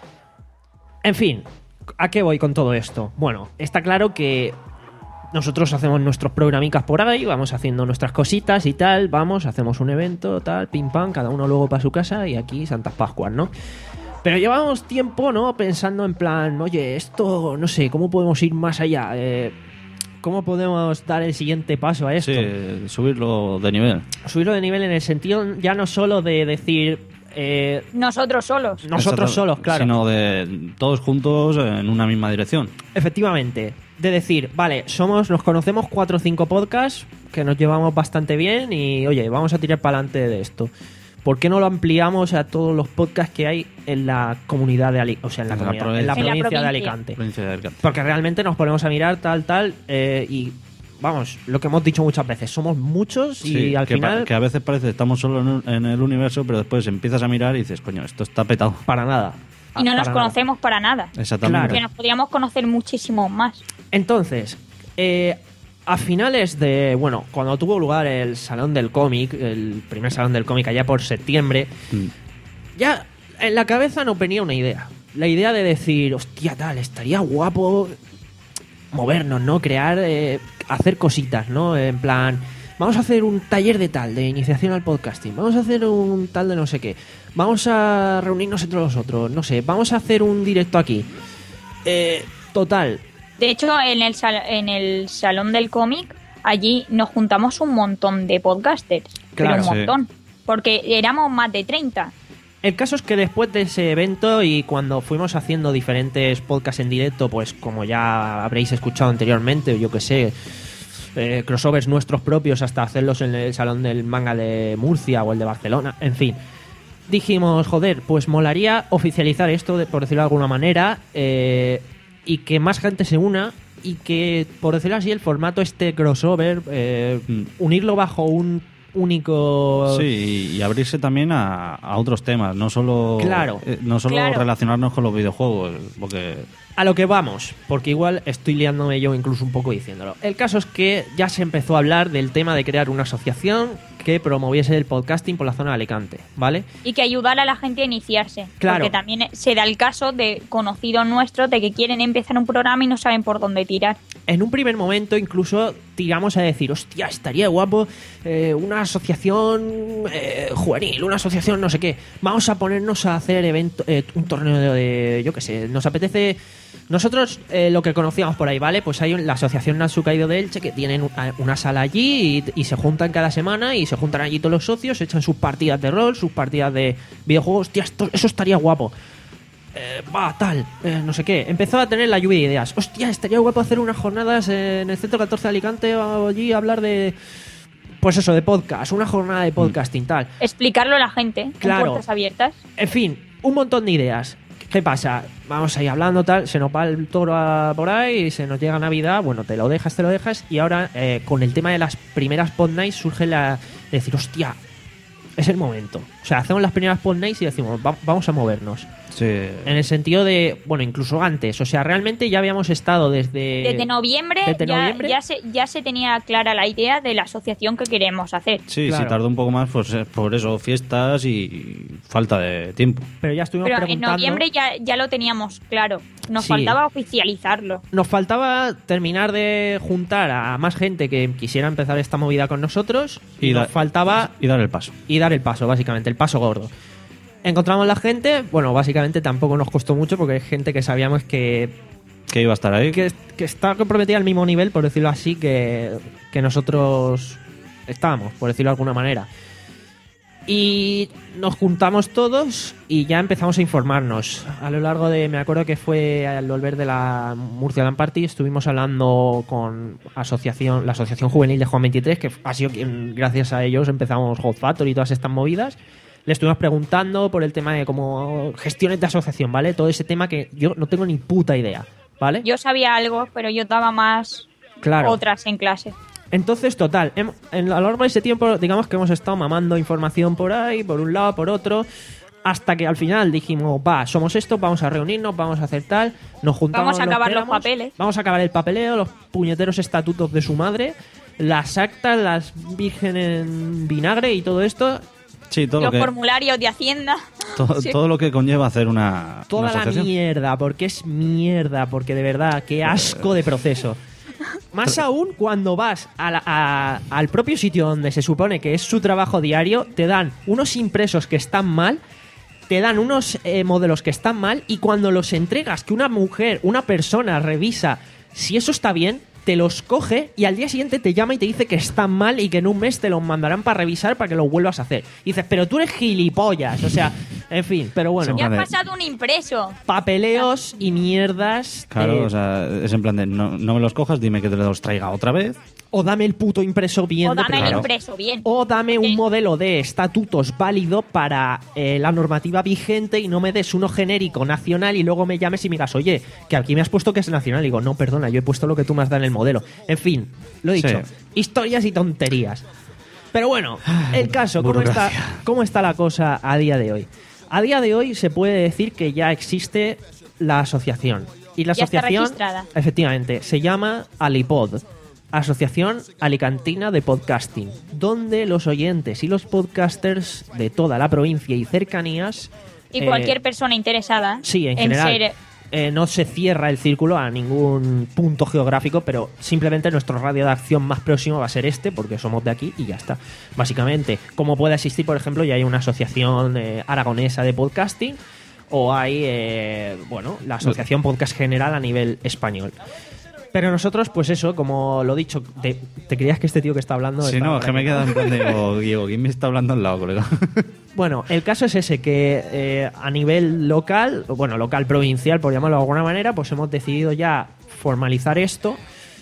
En fin, ¿a qué voy con todo esto? Bueno, está claro que nosotros hacemos nuestros programicas por ahí, vamos haciendo nuestras cositas y tal, vamos, hacemos un evento, tal, pim pam, cada uno luego para su casa y aquí Santas Pascuas, ¿no? Pero llevamos tiempo, ¿no? Pensando en plan, oye, esto, no sé, ¿cómo podemos ir más allá? Eh, ¿Cómo podemos dar el siguiente paso a esto? Sí, subirlo de nivel. Subirlo de nivel en el sentido ya no solo de decir eh, Nosotros solos. nosotros Exacto. solos, claro. Sino de todos juntos en una misma dirección. Efectivamente, de decir, vale, somos, nos conocemos cuatro o cinco podcasts que nos llevamos bastante bien y, oye, vamos a tirar para adelante de esto. ¿Por qué no lo ampliamos a todos los podcasts que hay en la comunidad de Alicante? O sea, en la, En la comunidad, provincia. en la En la provincia de provincia. Alicante. Provincia de Alicante. Porque realmente nos ponemos a mirar tal, tal, eh, y vamos, lo que hemos dicho muchas veces, somos muchos y Sí, al que, pa- final, que a veces parece que estamos solo en, un- en el universo, pero después empiezas a mirar y dices, coño, esto está petado. para nada. Y no Para nos nada. conocemos para nada. Exactamente. Que nos podríamos conocer muchísimo más. Entonces, eh, a finales de, bueno, cuando tuvo lugar el Salón del Cómic, el primer Salón del Cómic allá por septiembre, Mm. ya en la cabeza nos venía una idea. La idea de decir, hostia, tal, estaría guapo movernos, ¿no? Crear, eh, hacer cositas, ¿no? En plan, vamos a hacer un taller de tal, de iniciación al podcasting, vamos a hacer un tal de no sé qué, vamos a reunirnos entre nosotros, no sé, vamos a hacer un directo aquí. Eh, total, De hecho, en el, sal- en el Salón del Cómic, allí nos juntamos un montón de podcasters. Claro, pero un sí. montón. Porque éramos más de treinta. el caso es que después de ese evento y cuando fuimos haciendo diferentes podcasts en directo, pues como ya habréis escuchado anteriormente, yo que sé, eh, crossovers nuestros propios hasta hacerlos en el Salón del Manga de Murcia o el de Barcelona, en fin. Dijimos, joder, pues molaría oficializar esto, de- por decirlo de alguna manera, eh, y que más gente se una y que, por decirlo así, el formato este crossover, eh, Mm. unirlo bajo un único... Sí, y abrirse también a, a otros temas, no solo, Claro. eh, no solo Claro. relacionarnos con los videojuegos, porque A lo que vamos, porque igual estoy liándome yo incluso un poco diciéndolo. El caso es que ya se empezó a hablar del tema de crear una asociación que promoviese el podcasting por la zona de Alicante, ¿vale? Y que ayudara a la gente a iniciarse. Claro. Porque también se da el caso de conocidos nuestros de que quieren empezar un programa y no saben por dónde tirar. En un primer momento incluso tiramos a decir, hostia, estaría guapo eh, una asociación eh, juvenil, una asociación no sé qué. Vamos a ponernos a hacer evento, eh, un torneo de, de- yo qué sé, nos apetece Nosotros eh, lo que conocíamos por ahí, ¿vale? Pues hay un- la Asociación Natsukaido de Elche que tienen una, una sala allí y, y se juntan cada semana y se juntan allí todos los socios, echan sus partidas de rol, sus partidas de videojuegos. Hostia, esto- eso estaría guapo. Eh, va, tal, eh, no sé qué. Empezó a tener la lluvia de ideas. Hostia, estaría guapo hacer unas jornadas eh, en el Centro catorce de Alicante o allí a hablar de... Pues eso, de podcast, una jornada de podcasting, tal. Explicarlo a la gente, Claro. con puertas abiertas. En fin, un montón de ideas. ¿Qué pasa? Vamos ahí hablando, tal, se nos va el toro a- por ahí, se nos llega Navidad, bueno, te lo dejas, te lo dejas, y ahora eh, con el tema de las primeras pod nights surge la de decir, hostia, es el momento. O sea, hacemos las primeras pod nights y decimos, "Va- vamos a movernos. Sí. En el sentido de, bueno, incluso antes, o sea, realmente ya habíamos estado desde... Desde noviembre, desde ya, noviembre. Ya, se, ya se tenía clara la idea de la asociación que queremos hacer. Sí, Claro. si tardó un poco más, pues eh, por eso, fiestas y falta de tiempo. Pero ya estuvimos Pero en preguntando... noviembre ya, ya lo teníamos claro. Nos Sí. faltaba oficializarlo. Nos faltaba terminar de juntar a más gente que quisiera empezar esta movida con nosotros y, Y nos da- faltaba Y dar el paso. y dar el paso, básicamente, el paso gordo. Encontramos la gente, bueno, básicamente tampoco nos costó mucho porque hay gente que sabíamos que, Que iba a estar ahí. que, que está comprometida al mismo nivel, por decirlo así, que, que nosotros estábamos, por decirlo de alguna manera. Y nos juntamos todos y ya empezamos a informarnos. A lo largo de, me acuerdo que fue al volver de la Murcia Land Party, estuvimos hablando con asociación, la Asociación Juvenil de Juan veintitrés, que ha sido quien, gracias a ellos, empezamos Hot Factory y todas estas movidas. Le estuvimos preguntando por el tema de como gestiones de asociación, ¿vale? Todo ese tema que yo no tengo ni puta idea, ¿vale? Yo sabía algo, pero yo daba más Claro. otras en clase. Entonces, total, hem- en, a lo largo de ese tiempo, digamos que hemos estado mamando información por ahí, por un lado, por otro, hasta que al final dijimos, va, somos esto, vamos a reunirnos, vamos a hacer tal, nos juntamos. Vamos a los acabar que los éramos, papeles. Vamos a acabar el papeleo, los puñeteros estatutos de su madre, las actas, las virgen en vinagre y todo esto. Sí, todo lo Los que, formularios de Hacienda. todo, Sí. todo lo que conlleva hacer una, Toda una la asociación. mierda, porque es mierda, porque de verdad, qué asco de proceso. Más aún cuando vas a la- a- al propio sitio donde se supone que es su trabajo diario, te dan unos impresos que están mal, te dan unos eh, modelos que están mal y cuando los entregas, que una mujer, una persona revisa si eso está bien, te los coge y al día siguiente te llama y te dice que están mal y que en un mes te los mandarán para revisar para que los vuelvas a hacer. Y dices, pero tú eres gilipollas, o sea, en fin, pero bueno. Ya has Vale. pasado un impreso. Papeleos y mierdas. Claro, eh, o sea, es en plan de no, no me los cojas, dime que te los traiga otra vez. o dame el puto impreso bien. O de dame el primero. impreso, bien. O dame un Sí. modelo de estatutos válido para eh, la normativa vigente y no me des uno genérico nacional y luego me llames y me digas, oye, que aquí me has puesto que es nacional. Y digo, no, perdona, yo he puesto lo que tú me has dado en el modelo. En fin, lo he Sí. dicho. Historias y tonterías. Pero bueno, el caso, ¿cómo está, burocracia. ¿cómo está la cosa a día de hoy? A día de hoy se puede decir que ya existe la asociación. Y la Ya está asociación, registrada. efectivamente, se llama Alipod. Asociación Alicantina de Podcasting, donde los oyentes y los podcasters de toda la provincia y cercanías Y eh, cualquier persona interesada sí, en general, ser eh, no se cierra el círculo a ningún punto geográfico, pero simplemente nuestro radio de acción más próximo va a ser este, porque somos de aquí y ya está. Básicamente, como puede existir, por ejemplo, ya hay una asociación eh, aragonesa de podcasting, o hay, eh, bueno, la Asociación Podcast General a nivel español. Pero nosotros, pues eso, como lo he dicho, te, ¿te creías que este tío que está hablando? Si está no, por es que me aquí? queda en plan de, digo, Diego, ¿quién me está hablando al lado, colega? Bueno, el caso es ese, que eh, a nivel local, bueno, local provincial, por llamarlo de alguna manera, pues hemos decidido ya formalizar esto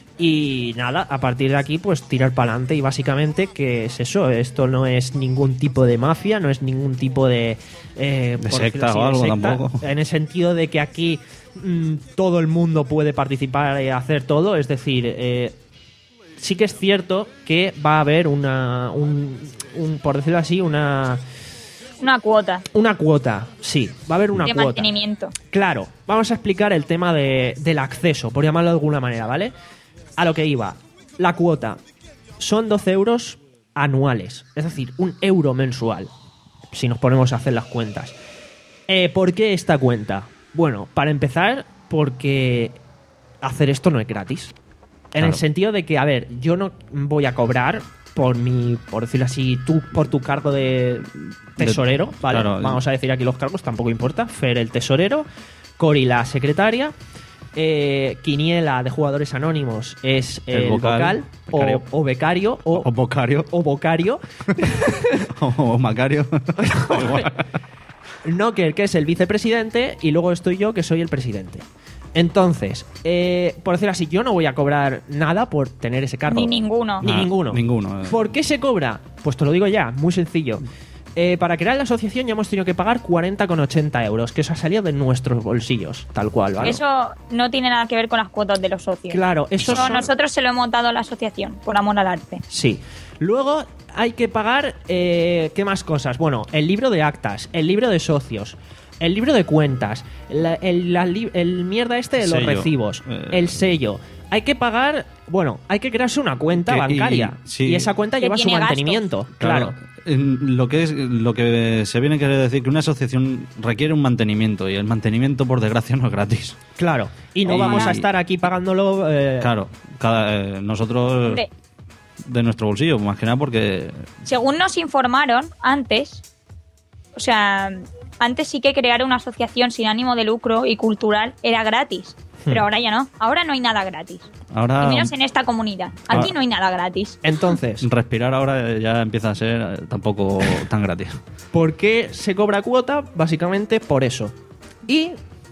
y nada, a partir de aquí pues tirar para adelante y básicamente que es eso, esto no es ningún tipo de mafia, no es ningún tipo de... eh, De por secta decirlo o algo de secta, tampoco. En el sentido de que aquí mm, todo el mundo puede participar y hacer todo, es decir... Eh, sí que es cierto que va a haber una, un, un por decirlo así, una... una cuota Una cuota, sí, va a haber una de cuota. mantenimiento. Claro, vamos a explicar el tema de, del acceso, por llamarlo de alguna manera, ¿vale? A lo que iba. La cuota son doce euros anuales, es decir, un euro mensual, si nos ponemos a hacer las cuentas. Eh, ¿Por qué esta cuenta? Bueno, para empezar, porque hacer esto no es gratis. En Claro. el sentido de que, a ver, yo no voy a cobrar por mi, por decirlo así, tú por tu cargo de tesorero, ¿vale? claro. Vamos a decir aquí los cargos, tampoco importa. Fer el tesorero, Cori la secretaria. eh, quiniela de jugadores anónimos es el, El vocal, vocal, becario. o, o becario o, O Bocario. o bocario. O, o Macario. Knocker, que es el vicepresidente, y luego estoy yo, que soy el presidente. Entonces, eh, por decirlo así, yo no voy a cobrar nada por tener ese cargo. Ni ninguno. Ni Ah, ninguno. ninguno, eh. ¿Por qué se cobra? Pues te lo digo ya, muy sencillo. Eh, para crear la asociación ya hemos tenido que pagar cuarenta con ochenta euros, que eso ha salido de nuestros bolsillos, tal cual, ¿vale? Eso no tiene nada que ver con las cuotas de los socios. Claro, eso Eso son- nosotros se lo hemos dado a la asociación, por amor al arte. Sí. Luego hay que pagar, eh, ¿qué más cosas? Bueno, el libro de actas, el libro de socios, el libro de cuentas, la- el, la li- el mierda este de los Sello. recibos, Eh. el sello. Hay que pagar, bueno, hay que crearse una cuenta Que- y- bancaria. sí. Y esa cuenta Que lleva su tiene gastos. mantenimiento. Claro. En lo que es lo que se viene a querer decir que una asociación requiere un mantenimiento y el mantenimiento por desgracia no es gratis. Claro. Y no Y- vamos a estar aquí pagándolo. eh, Claro, cada, eh, nosotros Hombre, de nuestro bolsillo, más que nada porque según nos informaron antes, o sea, antes sí que crear una asociación sin ánimo de lucro y cultural era gratis. Pero ahora ya no. Ahora no hay nada gratis. ahora Y menos en esta comunidad. Aquí Ah. no hay nada gratis. Entonces, respirar ahora ya empieza a ser eh, tampoco tan gratis. ¿por qué se cobra cuota? Básicamente por eso. Y,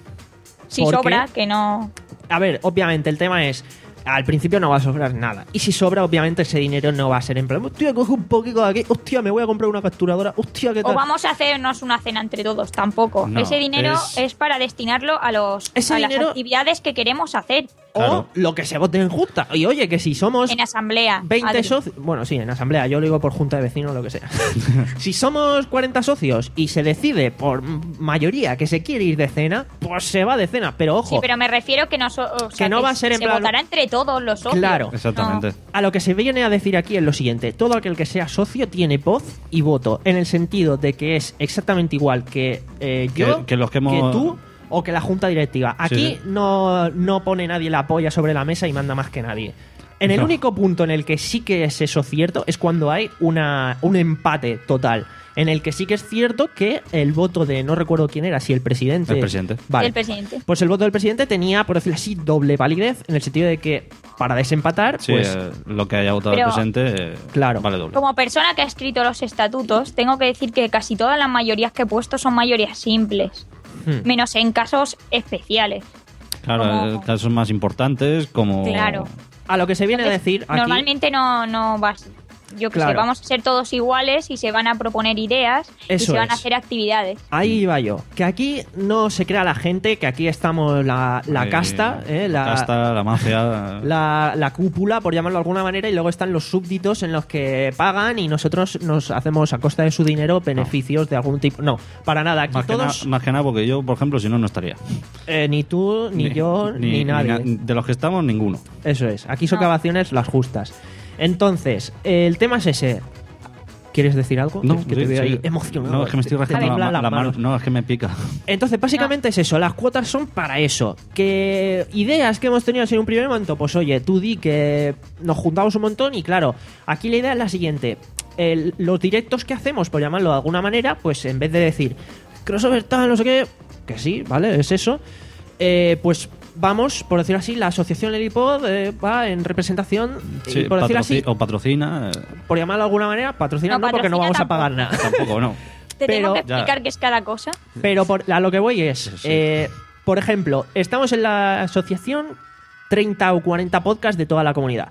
Si ¿por sobra, qué? que no. a ver, obviamente el tema es, al principio no va a sobrar nada. Y si sobra, obviamente ese dinero no va a ser en plan, hostia, coge un poquito de aquí, hostia, me voy a comprar una capturadora, hostia, qué O tal. vamos a hacernos una cena entre todos, tampoco. No, Ese dinero es- es... para destinarlo a los Ese a dinero- las actividades que queremos hacer O Claro. lo que se vote en junta. Y oye, que si somos en asamblea. veinte Adri. socios, bueno, sí, en asamblea, yo lo digo por junta de vecinos, lo que sea. Si somos cuarenta socios y se decide por mayoría que se quiere ir de cena, pues se va de cena, pero ojo, Sí, pero me refiero que no, so- o sea, Que no va a ser en se plan- votará entre todos los socios. Claro. Exactamente. a lo que se viene a decir aquí es lo siguiente: todo aquel que sea socio tiene voz y voto, en el sentido de que es exactamente igual que eh, yo, Que- que los que hemos- tú o que la junta directiva. Aquí Sí, sí. No, no pone nadie la polla sobre la mesa y manda más que nadie. En el No. único punto en el que sí que es eso cierto es cuando hay una, un empate total. En el que sí que es cierto que el voto de, no recuerdo quién era, si el presidente. El presidente. Vale. El presidente. Pues el voto del presidente tenía, por decirlo así, doble validez, en el sentido de que para desempatar, Sí, pues. eh, lo que haya votado Pero- el presidente eh, Claro. vale doble. Como persona que ha escrito los estatutos, tengo que decir que casi todas las mayorías que he puesto son mayorías simples, Hmm. menos en casos especiales. Claro, como- eh, casos más importantes como Claro. A lo que se viene a Entonces, decir aquí. Normalmente no, no vas. Yo que sé, Claro. vamos a ser todos iguales y se van a proponer ideas y Eso se van a es. hacer actividades. Ahí iba yo. Que aquí no se crea la gente, que aquí estamos la, la Eh, casta, ¿eh? la, la casta, la mafia. la, la cúpula, por llamarlo de alguna manera, y luego están los súbditos en los que pagan y nosotros nos hacemos a costa de su dinero beneficios de algún tipo. No, para nada. Aquí más, que todos, na- más que nada porque yo, por ejemplo, si no, no estaría. eh, ni tú, ni, yo, ni, nadie. na- de los que estamos, ninguno. Eso es. Aquí son No. cavaciones las justas. Entonces, el tema es ese. ¿Quieres decir algo? No, que, que te sí, veo sí. ahí emocionado. No, es que me estoy Te- te rascando la, tiemblan ma- las la mano. manos. No, es que me pica. Entonces, básicamente es eso, las cuotas son para eso. Que ideas que hemos tenido así en un primer momento, pues oye, tú di que nos juntamos un montón y claro, aquí la idea es la siguiente. El- los directos que hacemos, por llamarlo de alguna manera, pues en vez de decir crossover tal, no sé qué, que sí, ¿vale? Es eso. eh, pues vamos, por decirlo así, la asociación Lelipod eh, va en representación, Sí, y por decirlo patroci- así, o patrocina. eh, por llamarlo de alguna manera, patrocinar No, no, porque no vamos patrocina a pagar nada. tampoco, no. Te Pero- tengo que Ya. explicar qué es cada cosa. Pero por, a lo que voy es, Sí. eh, por ejemplo, estamos en la asociación treinta o cuarenta podcasts de toda la comunidad.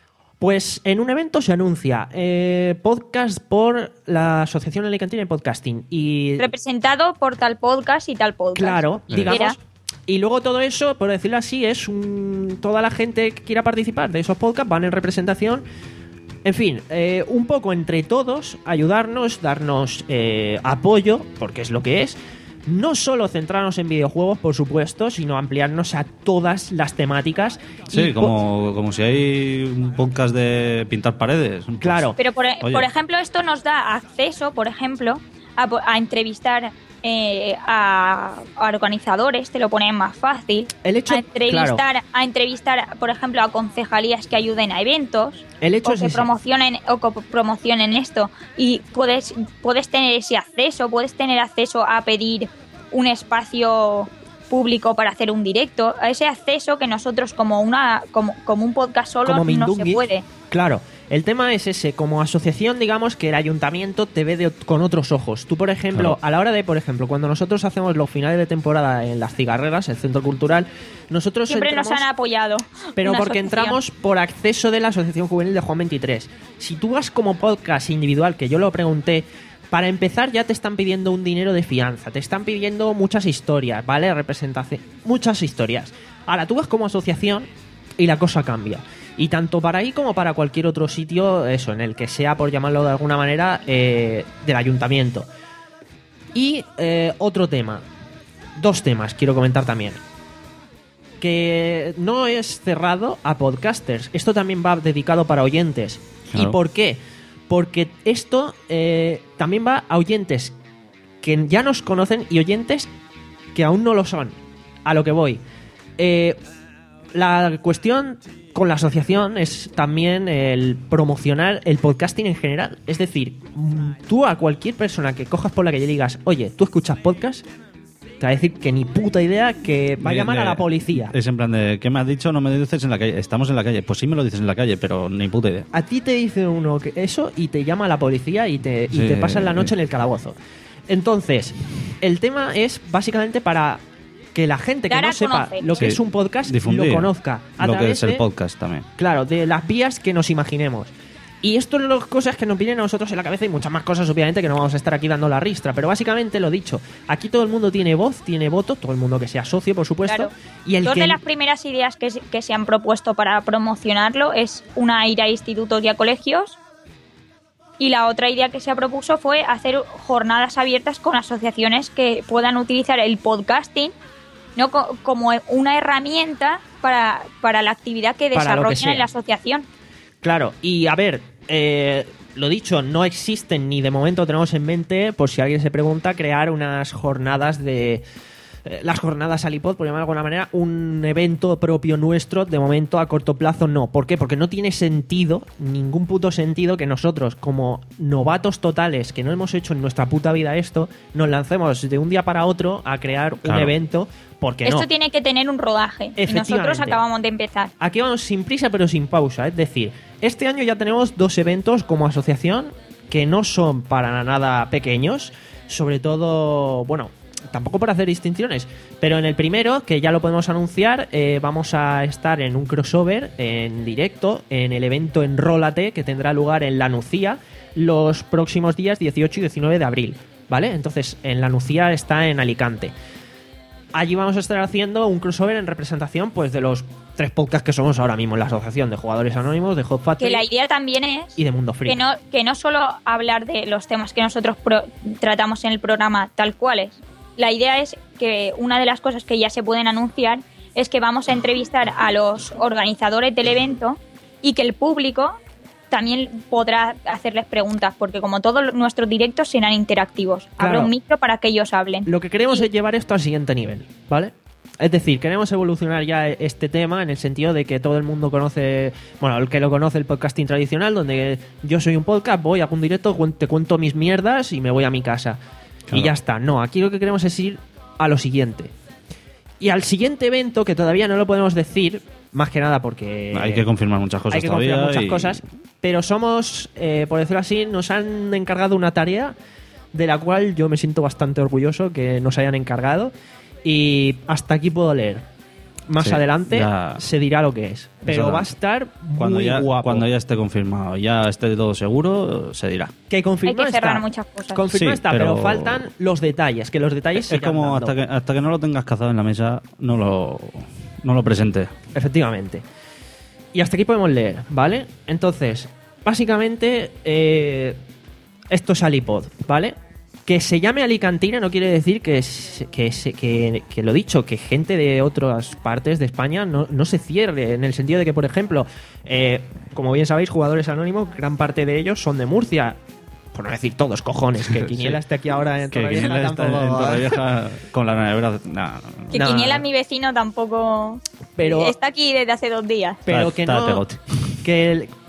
Pues en un evento se anuncia eh, podcast por la Asociación Alicantina de Podcasting. Y Representado por tal podcast y tal podcast. claro, Y digamos. mira, Y luego todo eso, por decirlo así, es un, toda la gente que quiera participar de esos podcasts van en representación. En fin, eh, un poco entre todos, ayudarnos, darnos eh, apoyo, porque es lo que es. No solo centrarnos en videojuegos, por supuesto, sino ampliarnos a todas las temáticas. Sí, Y po- como, como si hay un podcast de pintar paredes. Pues, Claro. Pero por, Oye. por ejemplo, esto nos da acceso, por ejemplo, a, po- a entrevistar eh, a, a organizadores, te lo ponen más fácil. El hecho- a entrevistar, a entrevistar, por ejemplo, a concejalías que ayuden a eventos. El hecho o es que ese. promocionen o que promocionen esto y puedes puedes tener ese acceso, puedes tener acceso a pedir un espacio público para hacer un directo, a ese acceso que nosotros como una como, como un podcast solo Como no se Mindungui. puede. Claro, el tema es ese, como asociación, digamos que el ayuntamiento te ve de- con otros ojos. Tú, por ejemplo, Claro. a la hora de, por ejemplo, cuando nosotros hacemos los finales de temporada en las cigarreras, el centro cultural, nosotros Siempre entramos, nos han apoyado. pero una porque asociación. entramos por acceso de la Asociación Juvenil de Juan veintitrés. Si tú vas como podcast individual, que yo lo pregunté, para empezar ya te están pidiendo un dinero de fianza, te están pidiendo muchas historias, ¿vale? Representación, muchas historias. Ahora tú vas como asociación y la cosa cambia. Y tanto para ahí como para cualquier otro sitio, eso, en el que sea, por llamarlo de alguna manera, eh, del ayuntamiento. Y eh, otro tema, dos temas quiero comentar también. Que no es cerrado a podcasters. Esto también va dedicado para oyentes. Claro. ¿Y por qué? Porque esto eh, también va a oyentes que ya nos conocen y oyentes que aún no lo son. A lo que voy. Eh, la cuestión con la asociación es también el promocionar el podcasting en general. Es decir, mm, tú a cualquier persona que cojas por la calle y le digas, oye, ¿tú escuchas podcast? Te va a decir que ni puta idea, que va a llamar a la policía. Es en plan de, ¿qué me has dicho? No me dices en la calle. Estamos en la calle. Pues sí me lo dices en la calle, pero ni puta idea. A ti te dice uno que eso y te llama a la policía y te, y Sí. te pasa la noche en el calabozo. Entonces, el tema es básicamente para que la gente que Dar no a sepa conocer. lo que Sí. es un podcast Difundir lo conozca. A lo que través es el de- podcast también. Claro, de las vías que nos imaginemos. Y esto es las cosas que nos vienen a nosotros en la cabeza y muchas más cosas, obviamente, que no vamos a estar aquí dando la ristra. Pero básicamente lo dicho, aquí todo el mundo tiene voz, tiene voto, todo el mundo que sea socio, por supuesto. Claro. Y el Dos que de las primeras ideas que, se- que se han propuesto para promocionarlo es una ir a institutos y a colegios. Y la otra idea que se propuso fue hacer jornadas abiertas con asociaciones que puedan utilizar el podcasting, no Co- como una herramienta para, para la actividad que Para lo que desarrollan sea. en la asociación. Claro, y a ver, eh, lo dicho, no existen ni de momento tenemos en mente, por si alguien se pregunta, crear unas jornadas de... eh, las jornadas Alipod, por llamar de alguna manera, un evento propio nuestro, de momento a corto plazo no. ¿Por qué? Porque no tiene sentido, ningún puto sentido que nosotros, como novatos totales, que no hemos hecho en nuestra puta vida esto, nos lancemos de un día para otro a crear un Claro. evento, porque Esto no. tiene que tener un rodaje. Y nosotros Efectivamente. acabamos de empezar. Aquí vamos sin prisa pero sin pausa. Es decir, este año ya tenemos dos eventos como asociación que no son para nada pequeños. Sobre todo, bueno, tampoco por hacer distinciones, pero en el primero, que ya lo podemos anunciar, eh, vamos a estar en un crossover en directo en el evento Enrólate, que tendrá lugar en La Nucía los próximos días dieciocho y diecinueve de abril. ¿Vale? Entonces, en La Nucía está en Alicante. Allí vamos a estar haciendo un crossover en representación pues de los tres podcasts que somos ahora mismo en la Asociación de Jugadores Anónimos, de Hot Que Factory la idea también es y de Mundo Free. que no, que no solo hablar de los temas que nosotros pro- tratamos en el programa tal cuales. La idea es que una de las cosas que ya se pueden anunciar es que vamos a entrevistar a los organizadores del evento y que el público también podrá hacerles preguntas, porque como todos nuestros directos serán interactivos. Habrá Claro. un micro para que ellos hablen. Lo que queremos Y- es llevar esto al siguiente nivel, ¿vale? Es decir, queremos evolucionar ya este tema en el sentido de que todo el mundo conoce, bueno, el que lo conoce el podcasting tradicional, donde yo soy un podcast, voy, hago un directo, cuen- te cuento mis mierdas y me voy a mi casa. Claro. Y ya está. No, aquí lo que queremos es ir a lo siguiente. Y al siguiente evento, que todavía no lo podemos decir, más que nada porque... Hay que confirmar muchas cosas hay que todavía. confirmar muchas y- cosas, pero somos, eh, por decirlo así, nos han encargado una tarea de la cual yo me siento bastante orgulloso que nos hayan encargado y hasta aquí puedo leer. Más Sí, adelante ya- se dirá lo que es, pero Exactamente. va a estar Cuando muy ya, guapo. cuando ya esté confirmado, ya esté todo seguro, se dirá. Que confirmado Hay que cerrar está. muchas cosas. Confirmado Sí, está, pero... pero- faltan los detalles, que los detalles se Es irán como dando. hasta que, hasta que no lo tengas cazado en la mesa, no lo, no lo presente. Efectivamente. Y hasta aquí podemos leer, ¿vale? Entonces, básicamente, eh, esto es Alipod, ¿vale? Que se llame Alicantina no quiere decir que, se- que, se- que, que lo dicho, que gente de otras partes de España no, no se cierre, en el sentido de que, por ejemplo, eh, como bien sabéis, Jugadores Anónimos, gran parte de ellos son de Murcia. Por no decir todos, cojones, que Quiniela Sí. esté aquí ahora en Que Torrevieja Quiniela está en tampoco- Torrevieja con la nevera. Nah, no. Que No. Quiniela, mi vecino, tampoco Pero- está aquí desde hace dos días. pero Está- que está de no pegote. que,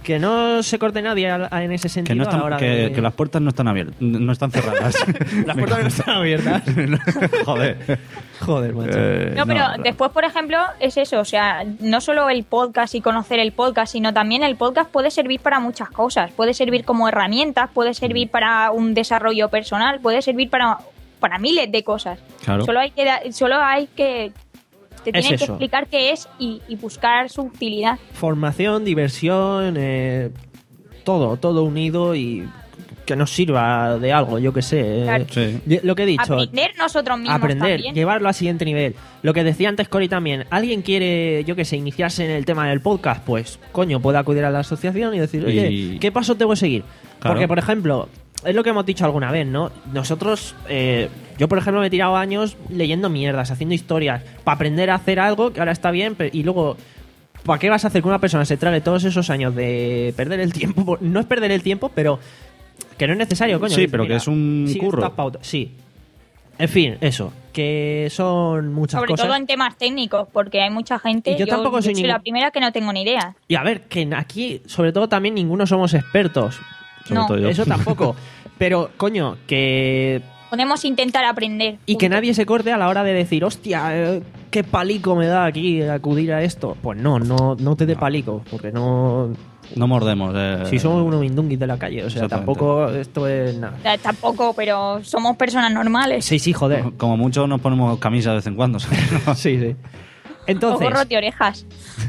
que no se corte nadie a- a- en ese Que, sentido no a la están, hora que, de... que las puertas no están abiertas, no están cerradas. Las puertas no están abiertas. Joder. Joder, macho. Eh, No, pero no. después, por ejemplo, es eso, o sea, no solo el podcast y conocer el podcast, sino también el podcast puede servir para muchas cosas. Puede servir como herramientas, puede servir para un desarrollo personal, puede servir para, para miles de cosas. Claro. Solo hay que, da- solo hay que te Es tienen que eso. explicar qué es y, y buscar su utilidad. Formación, diversión, eh, todo, todo unido y que nos sirva de algo, yo que sé. eh. Claro. Sí. Ye- Lo que he dicho. Aprender nosotros mismos Aprender, también. llevarlo al siguiente nivel. Lo que decía antes Cory también, alguien quiere, yo que sé, iniciarse en el tema del podcast, pues coño, puede acudir a la asociación y decir, oye, Y- ¿qué paso tengo que seguir? Claro. Porque, por ejemplo, es lo que hemos dicho alguna vez, ¿no? Nosotros, eh, yo por ejemplo me he tirado años leyendo mierdas, haciendo historias, para aprender a hacer algo que ahora está bien, pero, y luego... ¿Para qué vas a hacer que una persona se trague todos esos años de perder el tiempo? No es perder el tiempo, pero que no es necesario, coño. Sí, Dice, pero que mira, es un sigue curro. estas pautas. Sí. En fin, eso. Que son muchas Sobre cosas. todo en temas técnicos, porque hay mucha gente. Y yo tampoco soy soy ningún- la primera que no tengo ni idea. Y a ver, que aquí, sobre todo, también ninguno somos expertos. Sobre No. todo yo. Eso tampoco. Pero, coño, que... Podemos intentar aprender. Y que punto. nadie se corte a la hora de decir, hostia, eh, qué palico me da aquí acudir a esto. Pues no, no, no te dé palico, porque no... No mordemos. Eh, Si somos unos mindunguis de la calle, o sea, Exactamente. tampoco esto es nada. Eh, Tampoco, pero somos personas normales. Sí, sí, joder. Como mucho nos ponemos camisa de vez en cuando. ¿sabes? Sí, sí. O Entonces, gorro de orejas.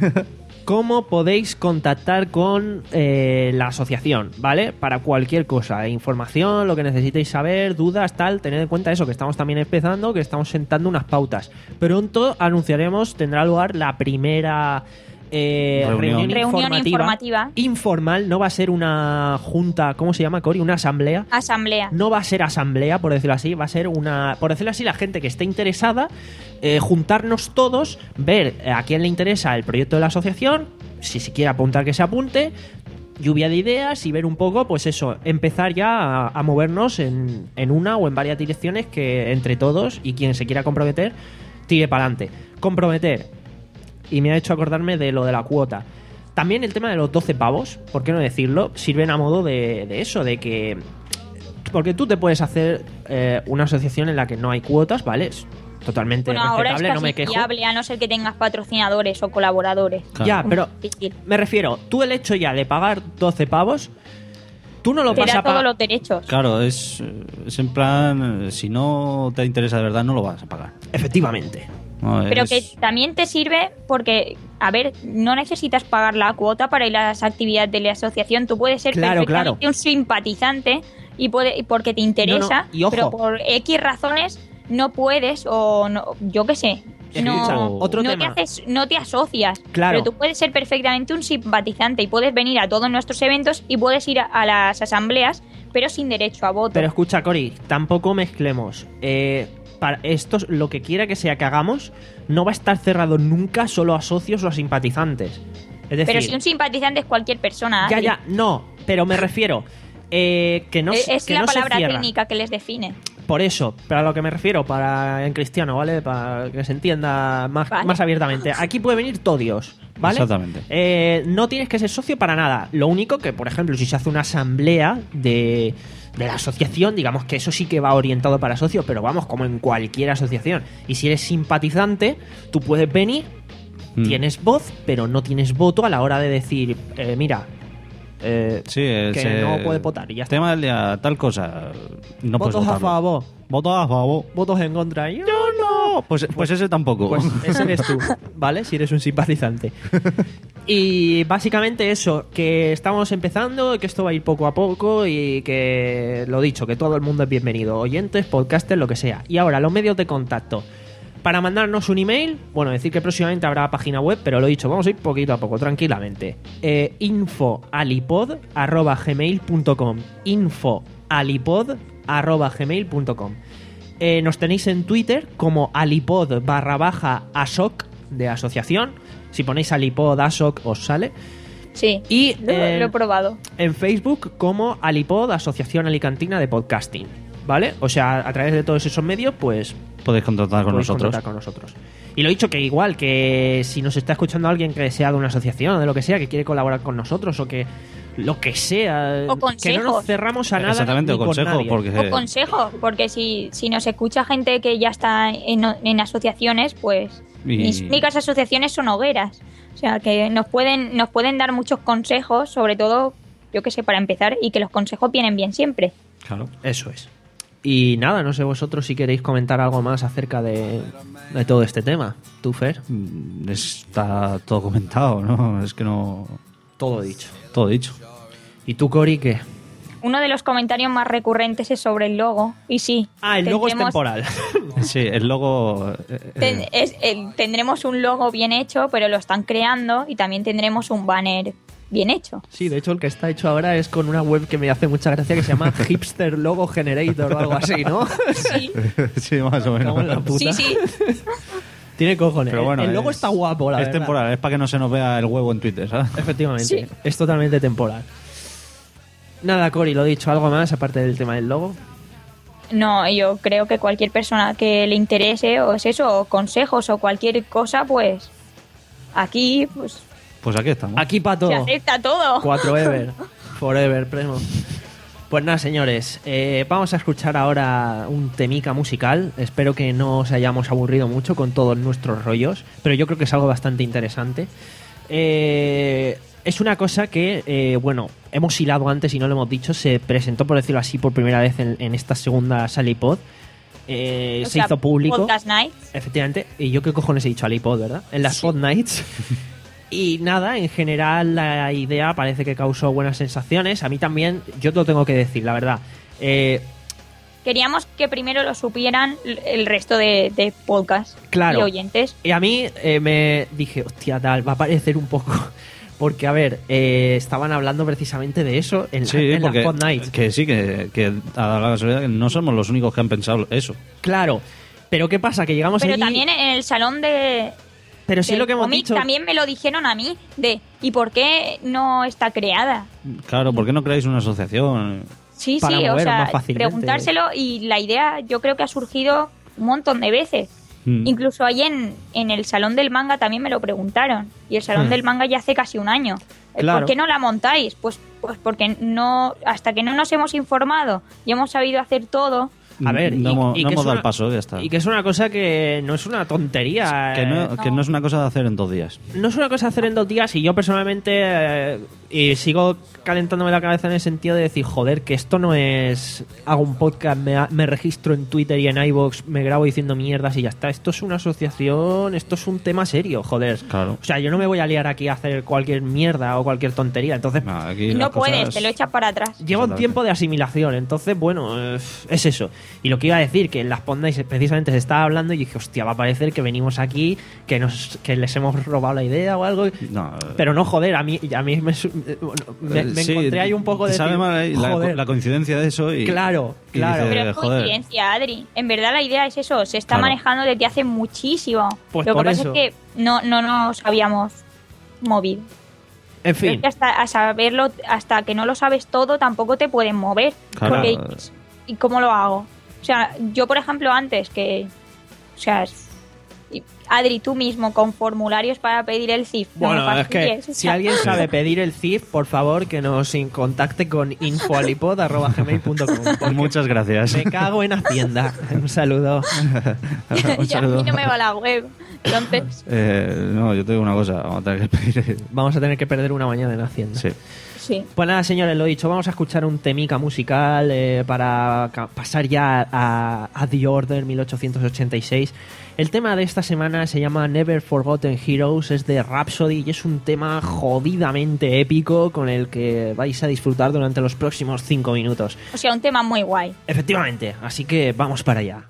¿cómo podéis contactar con eh, la asociación? ¿Vale? Para cualquier cosa, información, lo que necesitéis saber, dudas, tal, tened en cuenta eso, que estamos también empezando, que estamos sentando unas pautas. Pronto anunciaremos, tendrá lugar la primera eh, Reunión. reunión, Reunión informativa, informativa. informal, no va a ser una junta, ¿cómo se llama, Cori? Una asamblea. Asamblea. No va a ser asamblea, por decirlo así, va a ser una, por decirlo así, la gente que esté interesada, eh, juntarnos todos, ver a quién le interesa el proyecto de la asociación, si se quiere apuntar que se apunte, lluvia de ideas y ver un poco, pues eso, empezar ya a, a movernos en, en una o en varias direcciones que entre todos y quien se quiera comprometer, tire para adelante. Comprometer. Y me ha hecho acordarme de lo de la cuota. También el tema de los doce pavos, ¿por qué no decirlo? Sirven a modo de, de eso, de que... Porque tú te puedes hacer eh, una asociación en la que no hay cuotas, ¿vale? Es totalmente Bueno, ahora es respetable, casi no me quejo. viable, a no ser que tengas patrocinadores o colaboradores. Claro. Ya, pero Difícil. me refiero, tú el hecho ya de pagar doce pavos, tú no lo Te vas da a todos pagar... los derechos. Claro, es, es en plan, eh, si no te interesa de verdad, no lo vas a pagar. Efectivamente. No, Pero es- que también te sirve porque, a ver, no necesitas pagar la cuota para ir a las actividades de la asociación. Tú puedes ser Claro, perfectamente claro. un simpatizante y puede, y porque te interesa, No, no, y ojo. pero por X razones no puedes o no, yo qué sé. Escucha, No, otro no tema. te haces, no te asocias. Claro. Pero tú puedes ser perfectamente un simpatizante y puedes venir a todos nuestros eventos y puedes ir a, a las asambleas, pero sin derecho a voto. Pero escucha, Cori, tampoco mezclemos. Eh, para esto, lo que quiera que sea que hagamos, no va a estar cerrado nunca solo a socios o a simpatizantes. Es decir, Pero si un simpatizante es cualquier persona. ya, Adri. ya, no, pero me refiero eh, que no, es es que la no se palabra cierra. técnica que les define. Por eso, pero a lo que me refiero, para en cristiano, ¿vale? Para que se entienda más, Vale. más abiertamente. Aquí puede venir todo Dios, ¿vale? Exactamente. Eh, no tienes que ser socio para nada. Lo único que, por ejemplo, si se hace una asamblea de, de la asociación, digamos que eso sí que va orientado para socios, pero vamos, como en cualquier asociación. Y si eres simpatizante, tú puedes venir, Mm. tienes voz, pero no tienes voto a la hora de decir, eh, mira, eh, Sí, es, que eh, no puede votar y ya está. Tema del día, tal cosa. No puedes Votos a votarlo. favor, Votos a favor. votos en contra. Yo No, pues, pues ese tampoco. Pues ese eres tú, ¿vale? Si eres un simpatizante. Y básicamente eso, que estamos empezando, que esto va a ir poco a poco y que, lo dicho, que todo el mundo es bienvenido. Oyentes, podcasters, lo que sea. Y ahora, los medios de contacto. Para mandarnos un email, bueno, decir que próximamente habrá página web, pero lo dicho, vamos a ir poquito a poco, tranquilamente. Eh, info alipod arroba gmail punto com info alipod arroba gmail punto com. Eh, nos tenéis en Twitter como alipod barra baja asoc de asociación. Si ponéis alipod asoc os sale. Sí, Y lo, eh, lo he probado. en Facebook como alipod, Asociación Alicantina de Podcasting. ¿vale? O sea, a través de todos esos medios, pues Podéis contactar con podéis nosotros. contactar con nosotros. Y lo dicho, que igual, que si nos está escuchando alguien que sea de una asociación o de lo que sea, que quiere colaborar con nosotros o que lo que sea, O que no consejos. nos cerramos a nada. Exactamente, ni o con consejo, nadie. porque O consejo, porque si, si nos escucha gente que ya está en, en asociaciones, pues Y- mis únicas asociaciones son hogueras. O sea, que nos pueden, nos pueden dar muchos consejos, sobre todo, yo que sé, para empezar, y que los consejos vienen bien siempre. Claro. Eso es. Y nada, no sé vosotros si queréis comentar algo más acerca de, de todo este tema. ¿Tú, Fer? Mm, Está todo comentado, ¿no? Es que no... Todo dicho. Todo dicho. ¿Y tú, Cori, qué? Uno de los comentarios más recurrentes es sobre el logo. Y sí. Ah, el logo es tendremos- temporal. Sí, el logo... eh, ten- eh, es- el- tendremos un logo bien hecho, pero lo están creando, y también tendremos un banner bien hecho. Sí, de hecho el que está hecho ahora es con una web que me hace mucha gracia que se llama Hipster Logo Generator o algo así, ¿no? Sí, sí, más o Cago en la menos. puta. sí, sí. Tiene cojones. Pero bueno, el logo es- está guapo, la Es verdad. temporal, es para que no se nos vea el huevo en Twitter, ¿sabes? Efectivamente, Sí. es totalmente temporal. Nada, Cori, lo dicho, ¿algo más aparte del tema del logo? No, yo creo que cualquier persona que le interese, o es eso, o consejos o cualquier cosa, pues aquí pues Pues aquí estamos. Aquí para se todo. acepta todo. Cuatro ever. Forever, primo. Pues nada, señores, eh, vamos a escuchar ahora un temica musical. Espero que no os hayamos aburrido mucho con todos nuestros rollos, pero yo creo que es algo bastante interesante. Eh, es una cosa que, eh, bueno, hemos hilado antes y no lo hemos dicho. Se presentó, por decirlo así, por primera vez en, en esta segunda Salipod. Eh, O se sea, hizo público. Podcast Nights. Efectivamente. Y yo qué cojones he dicho Alipod, ¿verdad? En las Sí. Pod Nights. Y nada, en general la idea parece que causó buenas sensaciones. A mí también, yo te lo tengo que decir, la verdad. Eh, Queríamos que primero lo supieran el resto de, de podcast Claro. y oyentes. y a mí eh, me dije, hostia, tal, va a parecer un poco... Porque, a ver, eh, estaban hablando precisamente de eso en, Sí, en porque las Pod Nights. que sí, que, que a la casualidad que no somos los únicos que han pensado eso. Claro. Pero ¿qué pasa? Que llegamos Pero allí... también en el salón de Pero sí del lo que hemos cómic dicho... también me lo dijeron a mí, de ¿y por qué no está creada? Claro, ¿por qué no creáis una asociación? Sí, Para sí, o moveros sea, más fácilmente. preguntárselo, y la idea yo creo que ha surgido un montón de veces. Mm. Incluso ahí en, en el salón del manga también me lo preguntaron. Y el salón Hmm. del manga ya hace casi un año. Eh, Claro. ¿Por qué no la montáis? Pues, pues porque no, hasta que no nos hemos informado y hemos sabido hacer todo. A ver, no y- hemos, y no que hemos es dado una- el paso, ya está. Y que es una cosa que no es una tontería. Que no, eh, que no es una cosa de hacer en dos días. no es una cosa hacer en dos días, y yo personalmente eh, y sigo calentándome la cabeza en el sentido de decir, joder, que esto no es hago un podcast, me, me registro en Twitter y en iVoox, me grabo diciendo mierdas y ya está. Esto es una asociación, esto es un tema serio, joder. Claro. O sea, yo no me voy a liar aquí a hacer cualquier mierda o cualquier tontería. Entonces, No, aquí Y las no puedes, cosas- te lo echas para atrás. lleva un Exactamente. tiempo de asimilación, entonces, bueno, eh, es eso. Y lo que iba a decir, que en las Pod Nights precisamente se estaba hablando y dije, hostia, va a parecer que venimos aquí, que nos que les hemos robado la idea o algo. No, Pero no, joder, a mí, a mí me, su- me, me sí, encontré ahí un poco de... te sabe decir, mal ahí la, joder, la coincidencia de eso y... claro, y claro. dices, Pero es joder. coincidencia, Adri. En verdad la idea es eso, se está Claro. manejando desde hace muchísimo. Pues lo que por pasa eso. es que no, no nos habíamos movido. En Pero fin, es que hasta a saberlo, hasta que no lo sabes todo, tampoco te pueden mover. Claro. Porque, ¿y cómo lo hago? O sea, yo por ejemplo antes que, o sea, es- y- Adri, tú mismo con formularios para pedir el C I F. no me bueno, es que fastidies, o si sea, alguien sabe pedir el C I F, por favor, que nos in- contacte con info alipod arroba gmail punto com. porque Muchas gracias. Me cago en Hacienda. Un saludo. Un ya a saludo. mí no me va la web. Entonces, Eh, no, yo te digo una cosa, vamos a tener que pedir... Vamos a tener que perder una mañana en Hacienda. Sí. sí. Pues nada, señores, lo dicho, vamos a escuchar un temica musical eh, para ca- pasar ya a, a The Order mil ochocientos ochenta y seis. El tema de esta semana se llama Never Forgotten Heroes, es de Rhapsody y es un tema jodidamente épico con el que vais a disfrutar durante los próximos cinco minutos. O sea, un tema muy guay. Efectivamente, así que vamos para allá.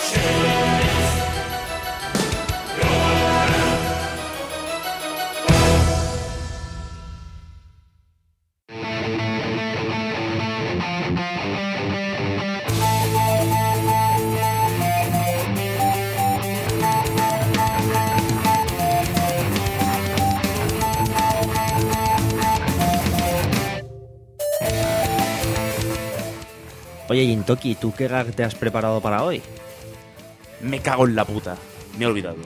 Oye, Jintoki, ¿tú qué gag te has preparado para hoy? Me cago en la puta. Me he olvidado.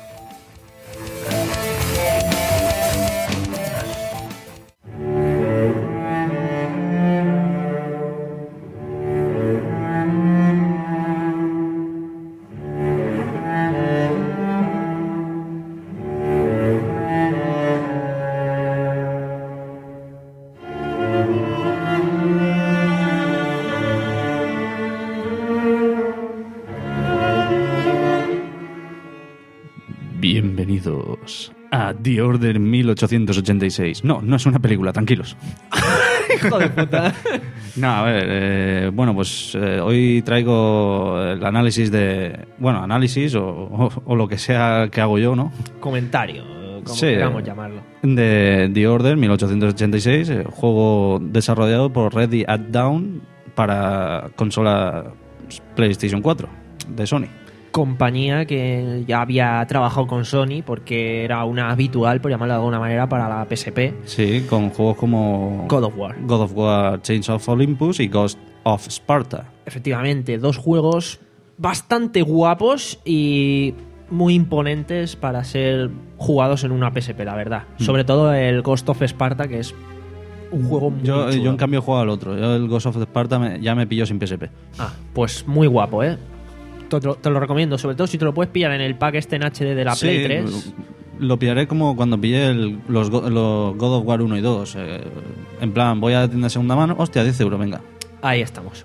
Bienvenidos a The Order mil ochocientos ochenta y seis. No, no es una película, tranquilos. Hijo de puta. No, a ver, eh, bueno, pues eh, hoy traigo el análisis de... Bueno, análisis o, o, o lo que sea que hago yo, ¿no? Comentario, como Sí. queramos llamarlo. De The Order mil ochocientos ochenta y seis, eh, juego desarrollado por Ready at Dawn para consola PlayStation cuatro de Sony. Compañía que ya había trabajado con Sony porque era una habitual, por llamarlo de alguna manera, para la P S P. Sí, con juegos como God of War. God of War, Chains of Olympus y Ghost of Sparta. Efectivamente, dos juegos bastante guapos y muy imponentes para ser jugados en una P S P, la verdad. Mm. Sobre todo el Ghost of Sparta, que es un juego muy Yo, chulo. yo en cambio he jugado al otro. Yo el Ghost of Sparta me- ya me pilló sin P S P. Ah, pues muy guapo, ¿eh? Te, lo- te lo recomiendo, sobre todo si te lo puedes pillar en el pack este en H D de la Sí, Play tres. Lo pillaré como cuando pillé el- los, go- los God of War uno y dos. eh, en plan, voy a la tienda de segunda mano, hostia, diez euros, venga. Ahí estamos.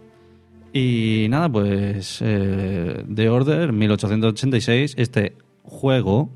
Y nada, pues eh, The Order mil ochocientos ochenta y seis, este juego,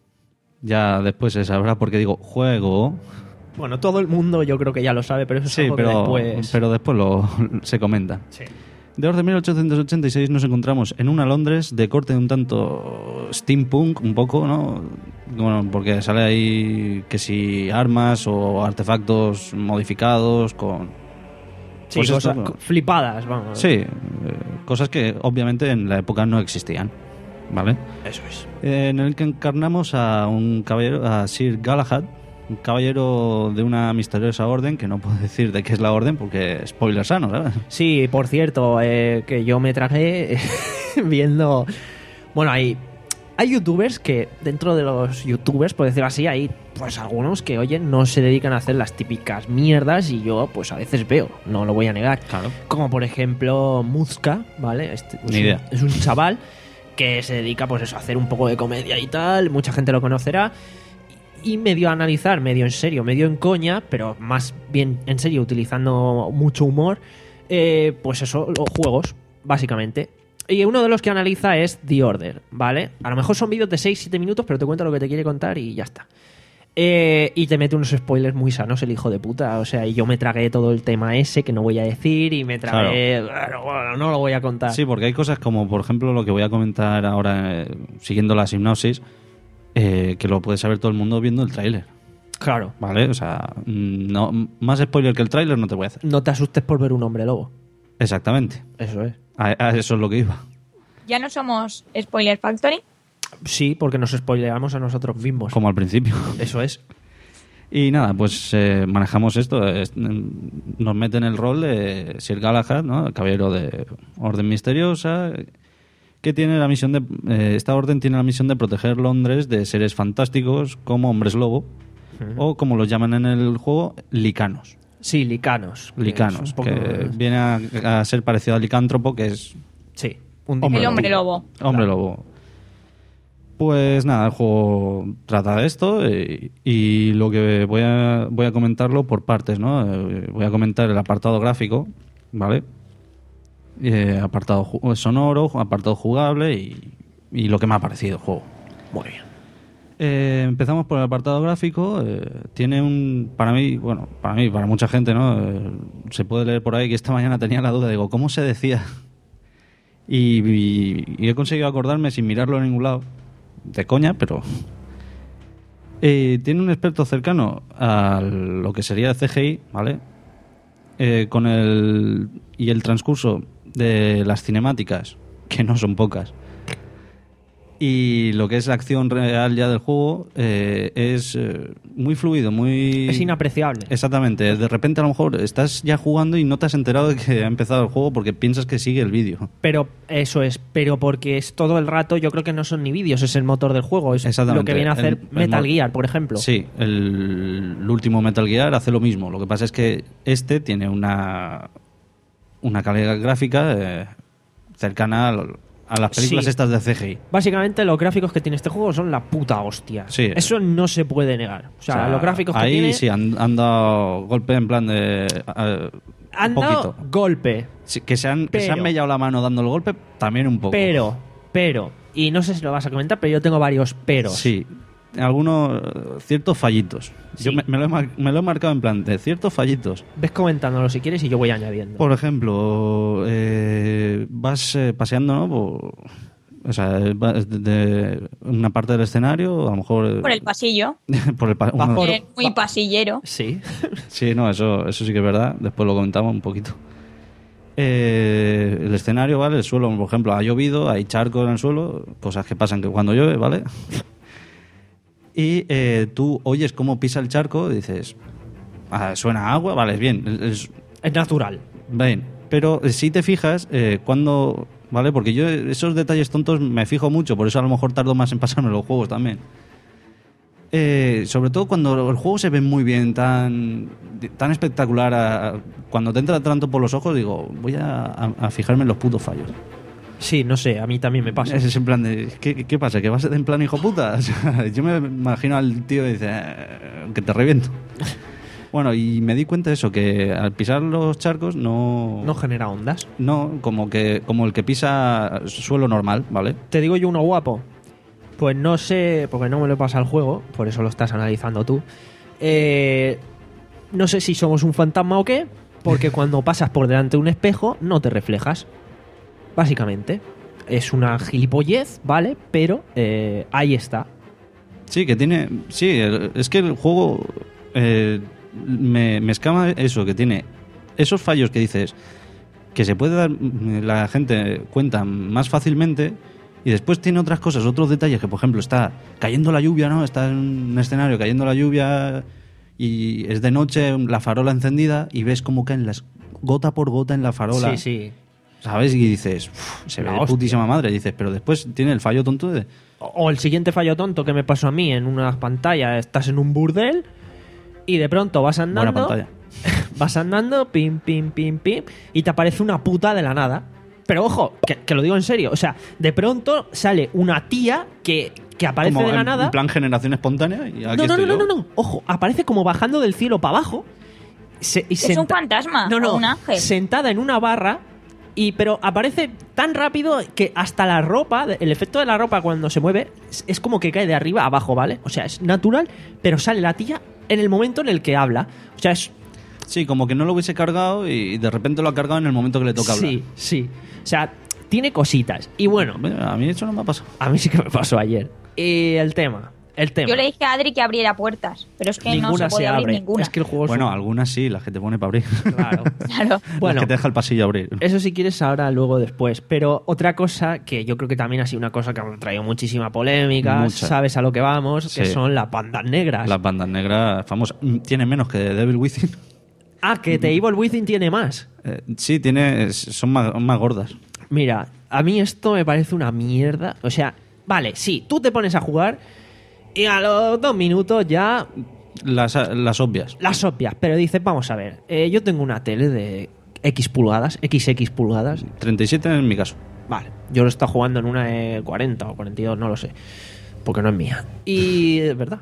ya después se sabrá por qué digo juego. Bueno, todo el mundo yo creo que ya lo sabe, pero eso es Sí, algo que pero después... pero después lo, se comenta. Sí. De Order mil ochocientos ochenta y seis nos encontramos en una Londres de corte un tanto steampunk, un poco, ¿no? Bueno, porque sale ahí que si armas o artefactos modificados con... Sí, pues cosas esto- co- flipadas, vamos. Sí, eh, cosas que obviamente en la época no existían, ¿vale? Eso es. Eh, en el que encarnamos a un caballero, a Sir Galahad, un caballero de una misteriosa orden, que no puedo decir de qué es la orden porque spoiler sano, ¿sabes? Sí, por cierto, eh, que yo me tragué viendo... Bueno, hay, hay youtubers que, dentro de los youtubers, por decirlo así, hay pues algunos que, oye, no se dedican a hacer las típicas mierdas y yo, pues a veces veo, no lo voy a negar. Claro. Como por ejemplo Muzka, ¿vale? Este, Ni es, idea. Un, es un chaval que se dedica pues eso, a hacer un poco de comedia y tal, mucha gente lo conocerá. Y medio a analizar, medio en serio, medio en coña, pero más bien en serio, utilizando mucho humor, eh, pues eso, los juegos, básicamente. Y uno de los que analiza es The Order, ¿vale? A lo mejor son vídeos de seis siete minutos, pero te cuenta lo que te quiere contar y ya está. Eh, y te mete unos spoilers muy sanos el hijo de puta. O sea, y yo me tragué todo el tema ese que no voy a decir y me tragué... Bueno, bueno, no lo voy a contar. Sí, porque hay cosas como, por ejemplo, lo que voy a comentar ahora, eh, siguiendo la sinopsis, eh, que lo puede saber todo el mundo viendo el tráiler, Claro. ¿vale? O sea, mm, no, más spoiler que el tráiler no te voy a hacer. No te asustes por ver un hombre lobo. Exactamente. Eso es. A, a eso es lo que iba. Ya no somos Spoiler Factory. Sí, porque nos spoileamos a nosotros mismos. Como al principio. Eso es. Y nada, pues eh, manejamos esto. es- nos mete en el rol de Sir Galahad, ¿no? El caballero de Orden Misteriosa, que tiene la misión de... eh, esta orden tiene la misión de proteger Londres de seres fantásticos como hombres lobo, o como los llaman en el juego, licanos. Sí, licanos. que es Licanos, un poco- que viene a, a ser parecido al licántropo, que es Sí. Un Hombre El lobo. hombre lobo. hombre lobo. Pues nada, el juego trata de esto y, y lo que voy a, voy a comentarlo por partes, ¿no? Eh, voy a comentar el apartado gráfico, ¿vale? Eh, apartado ju- sonoro, apartado jugable y, y lo que me ha parecido el juego. Muy bien. Eh, empezamos por el apartado gráfico. eh, tiene un... Para mí, bueno, para mí, para mucha gente, ¿no? Eh, se puede leer por ahí que esta mañana tenía la duda, digo, ¿cómo se decía? Y, y- y he conseguido acordarme sin mirarlo en ningún lado, de coña, pero... Eh, tiene un experto cercano a lo que sería C G I, ¿vale? Eh, con el... y el transcurso de las cinemáticas, que no son pocas, y lo que es la acción real ya del juego, eh, es eh, muy fluido, muy... Es inapreciable. Exactamente. De repente a lo mejor estás ya jugando y no te has enterado de que ha empezado el juego porque piensas que sigue el vídeo. Pero eso es, pero porque es todo el rato, yo creo que no son ni vídeos, es el motor del juego, es Exactamente. lo que viene a hacer El- el Metal mo- Gear, por ejemplo. Sí, el, el último Metal Gear hace lo mismo. Lo que pasa es que este tiene una, una calidad gráfica eh, cercana al- a las películas Sí. estas de C G I. Básicamente los gráficos que tiene este juego son la puta hostia. Sí. Eso no se puede negar. O sea, O sea, los gráficos que ahí tiene sí han, han dado golpe en plan de... eh, han un dado poquito. golpe, Sí, que, se han, que se pero- han mellado la mano dando el golpe, también un poco. pero, pero, y no sé si lo vas a comentar, pero yo tengo varios peros. Sí, algunos eh, ciertos fallitos. Yo Sí. me, me lo he, mar- me lo he marcado en plan de ciertos fallitos. Ves comentándolo si quieres y yo voy añadiendo. Por ejemplo, eh, vas eh, paseando, ¿no? Por, o sea, vas de, de una parte del escenario, a lo mejor... eh, Por el pasillo. por el pa- Vas uno- por- que es muy pasillero. Sí. Sí, no, eso, eso sí que es verdad. Después lo comentamos un poquito. Eh, el escenario, ¿vale? El suelo, por ejemplo, ha llovido, hay charcos en el suelo, cosas que pasan que cuando llueve, ¿vale? Y eh, tú oyes cómo pisa el charco y dices, ah, suena a agua, vale, bien, es, Es natural. bien. Pero si te fijas, eh, cuando... ¿Vale? Porque yo esos detalles tontos me fijo mucho, por eso a lo mejor tardo más en pasarme los juegos también. Eh, sobre todo cuando el juego se ve muy bien, tan, tan espectacular, a- a- cuando te entra tanto por los ojos, digo, voy a, a- a fijarme en los putos fallos. Sí, no sé, a mí también me pasa. Es en plan de, ¿qué, qué pasa? ¿Que vas en plan hijo puta? O sea, yo me imagino al tío y dice, "Eh, que te reviento". Bueno, y me di cuenta de eso, que al pisar los charcos no... No genera ondas. No, como, que, como el que pisa suelo normal, ¿vale? Te digo yo uno guapo. Pues no sé, porque no me lo he pasado el juego, por eso lo estás analizando tú. Eh, no sé si somos un fantasma o qué, porque cuando pasas por delante de un espejo no te reflejas. Básicamente. Es una gilipollez, ¿vale? Pero eh, ahí está. Sí, que tiene... Sí, el- es que el juego eh, me, me escama eso, que tiene esos fallos que dices que se puede dar mm, la gente cuenta más fácilmente, y después tiene otras cosas, otros detalles, que por ejemplo está cayendo la lluvia, ¿no? Está en un escenario cayendo la lluvia y es de noche, la farola encendida, y ves cómo caen las gota por gota en la farola. Sí, sí. ¿Sabes? Y dices, "Uf, se ve La de hostia". putísima madre. Y dices, pero después tiene el fallo tonto de... O o el siguiente fallo tonto que me pasó a mí en una pantalla, estás en un burdel y de pronto vas andando, Buena pantalla. vas andando, pim, pim, pim, pim, y te aparece una puta de la nada. Pero ojo, que, que lo digo en serio, o sea, de pronto sale una tía que, que aparece Como de la en- nada. En plan generación espontánea. Y aquí no, no, no, estoy no, yo. no, no, ojo, aparece como bajando del cielo para abajo. Se- y Es un senta- fantasma No, no, o un ángel. sentada en una barra. Y, pero aparece tan rápido que hasta la ropa, el efecto de la ropa cuando se mueve es, es como que cae de arriba a abajo, ¿vale? O sea, es natural, pero sale la tía en el momento en el que habla. O sea, es... Sí, como que no lo hubiese cargado y de repente lo ha cargado en el momento que le toca hablar. Sí, sí. O sea, tiene cositas. Y bueno, A mí eso no me ha pasado. a mí sí que me pasó ayer. Y el tema, el tema. Yo le dije a Adri que abriera puertas, pero es que no Ninguna se puede abrir abre. ninguna. Es que el juego es Bueno, un- algunas sí, las que te pone para abrir. Claro. Claro. Bueno, Las que te deja el pasillo abrir. eso si quieres ahora, luego después. Pero otra cosa que yo creo que también ha sido una cosa que ha traído muchísima polémica, Mucha. sabes a lo que vamos, que Sí. son las bandas negras. Las bandas negras famosas. Mm, Tiene menos que Devil Within. Ah, que The Evil Within tiene más. Eh, sí, tiene, son más, más gordas. Mira, a mí esto me parece una mierda. O sea, vale, sí, tú te pones a jugar y a los dos minutos ya Las, las obvias. las obvias. Pero dices, vamos a ver, eh, yo tengo una tele de X pulgadas, equis equis pulgadas. treinta y siete en mi caso. Vale, yo lo he estado jugando en una de cuarenta o cuarenta y dos, no lo sé. Porque no es mía. Y es verdad.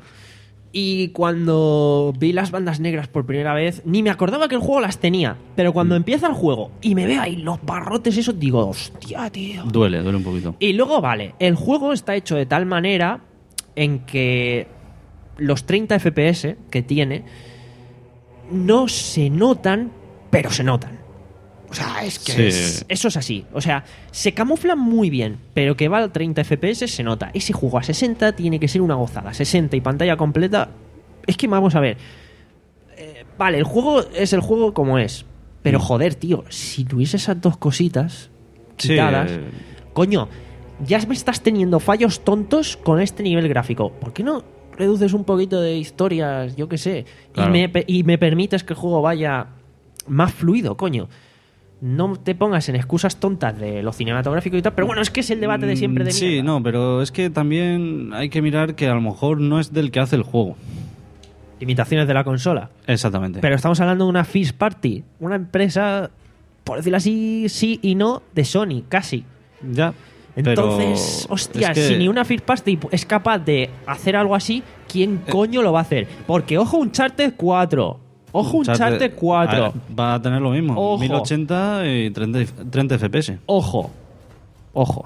Y cuando vi las bandas negras por primera vez, ni me acordaba que el juego las tenía. Pero cuando empieza el juego y me veo ahí los barrotes esos, digo, hostia, tío. Duele, duele un poquito. Y luego, vale, el juego está hecho de tal manera en que los treinta F P S que tiene no se notan, pero se notan. O sea, es que Sí. es- eso es así. O sea, se camufla muy bien, pero que va a treinta F P S se nota. Ese juego a sesenta tiene que ser una gozada. sesenta y pantalla completa. Es que vamos a ver. Eh, vale, el juego es el juego como es. Pero Mm. joder, tío, si tuviese esas dos cositas Sí, quitadas, eh. coño, ya me estás teniendo fallos tontos con este nivel gráfico. ¿Por qué no reduces un poquito de historias, yo qué sé, Claro. y, me, pe- y me permites que el juego vaya más fluido, coño? No te pongas en excusas tontas de lo cinematográfico y tal, pero bueno, es que es el debate de siempre de Mm, Sí, mierda. no, pero es que también hay que mirar que a lo mejor no es del que hace el juego. Limitaciones de la consola. Exactamente. Pero estamos hablando de una first party, una empresa, por decirlo así, sí y no, de Sony, casi. ya. Entonces, pero hostia, es que- si ni una first party es capaz de hacer algo así, ¿quién Eh. coño lo va a hacer? Porque ojo Uncharted cuatro. Ojo Uncharted cuatro. Ah, va a tener lo mismo. Ojo. mil ochenta y treinta, treinta F P S. Ojo. Ojo.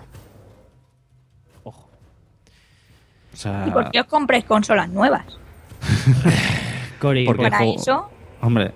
Ojo. O sea, ¿Y por qué os compréis consolas nuevas? Cory, Porque Para jo- eso, Hombre,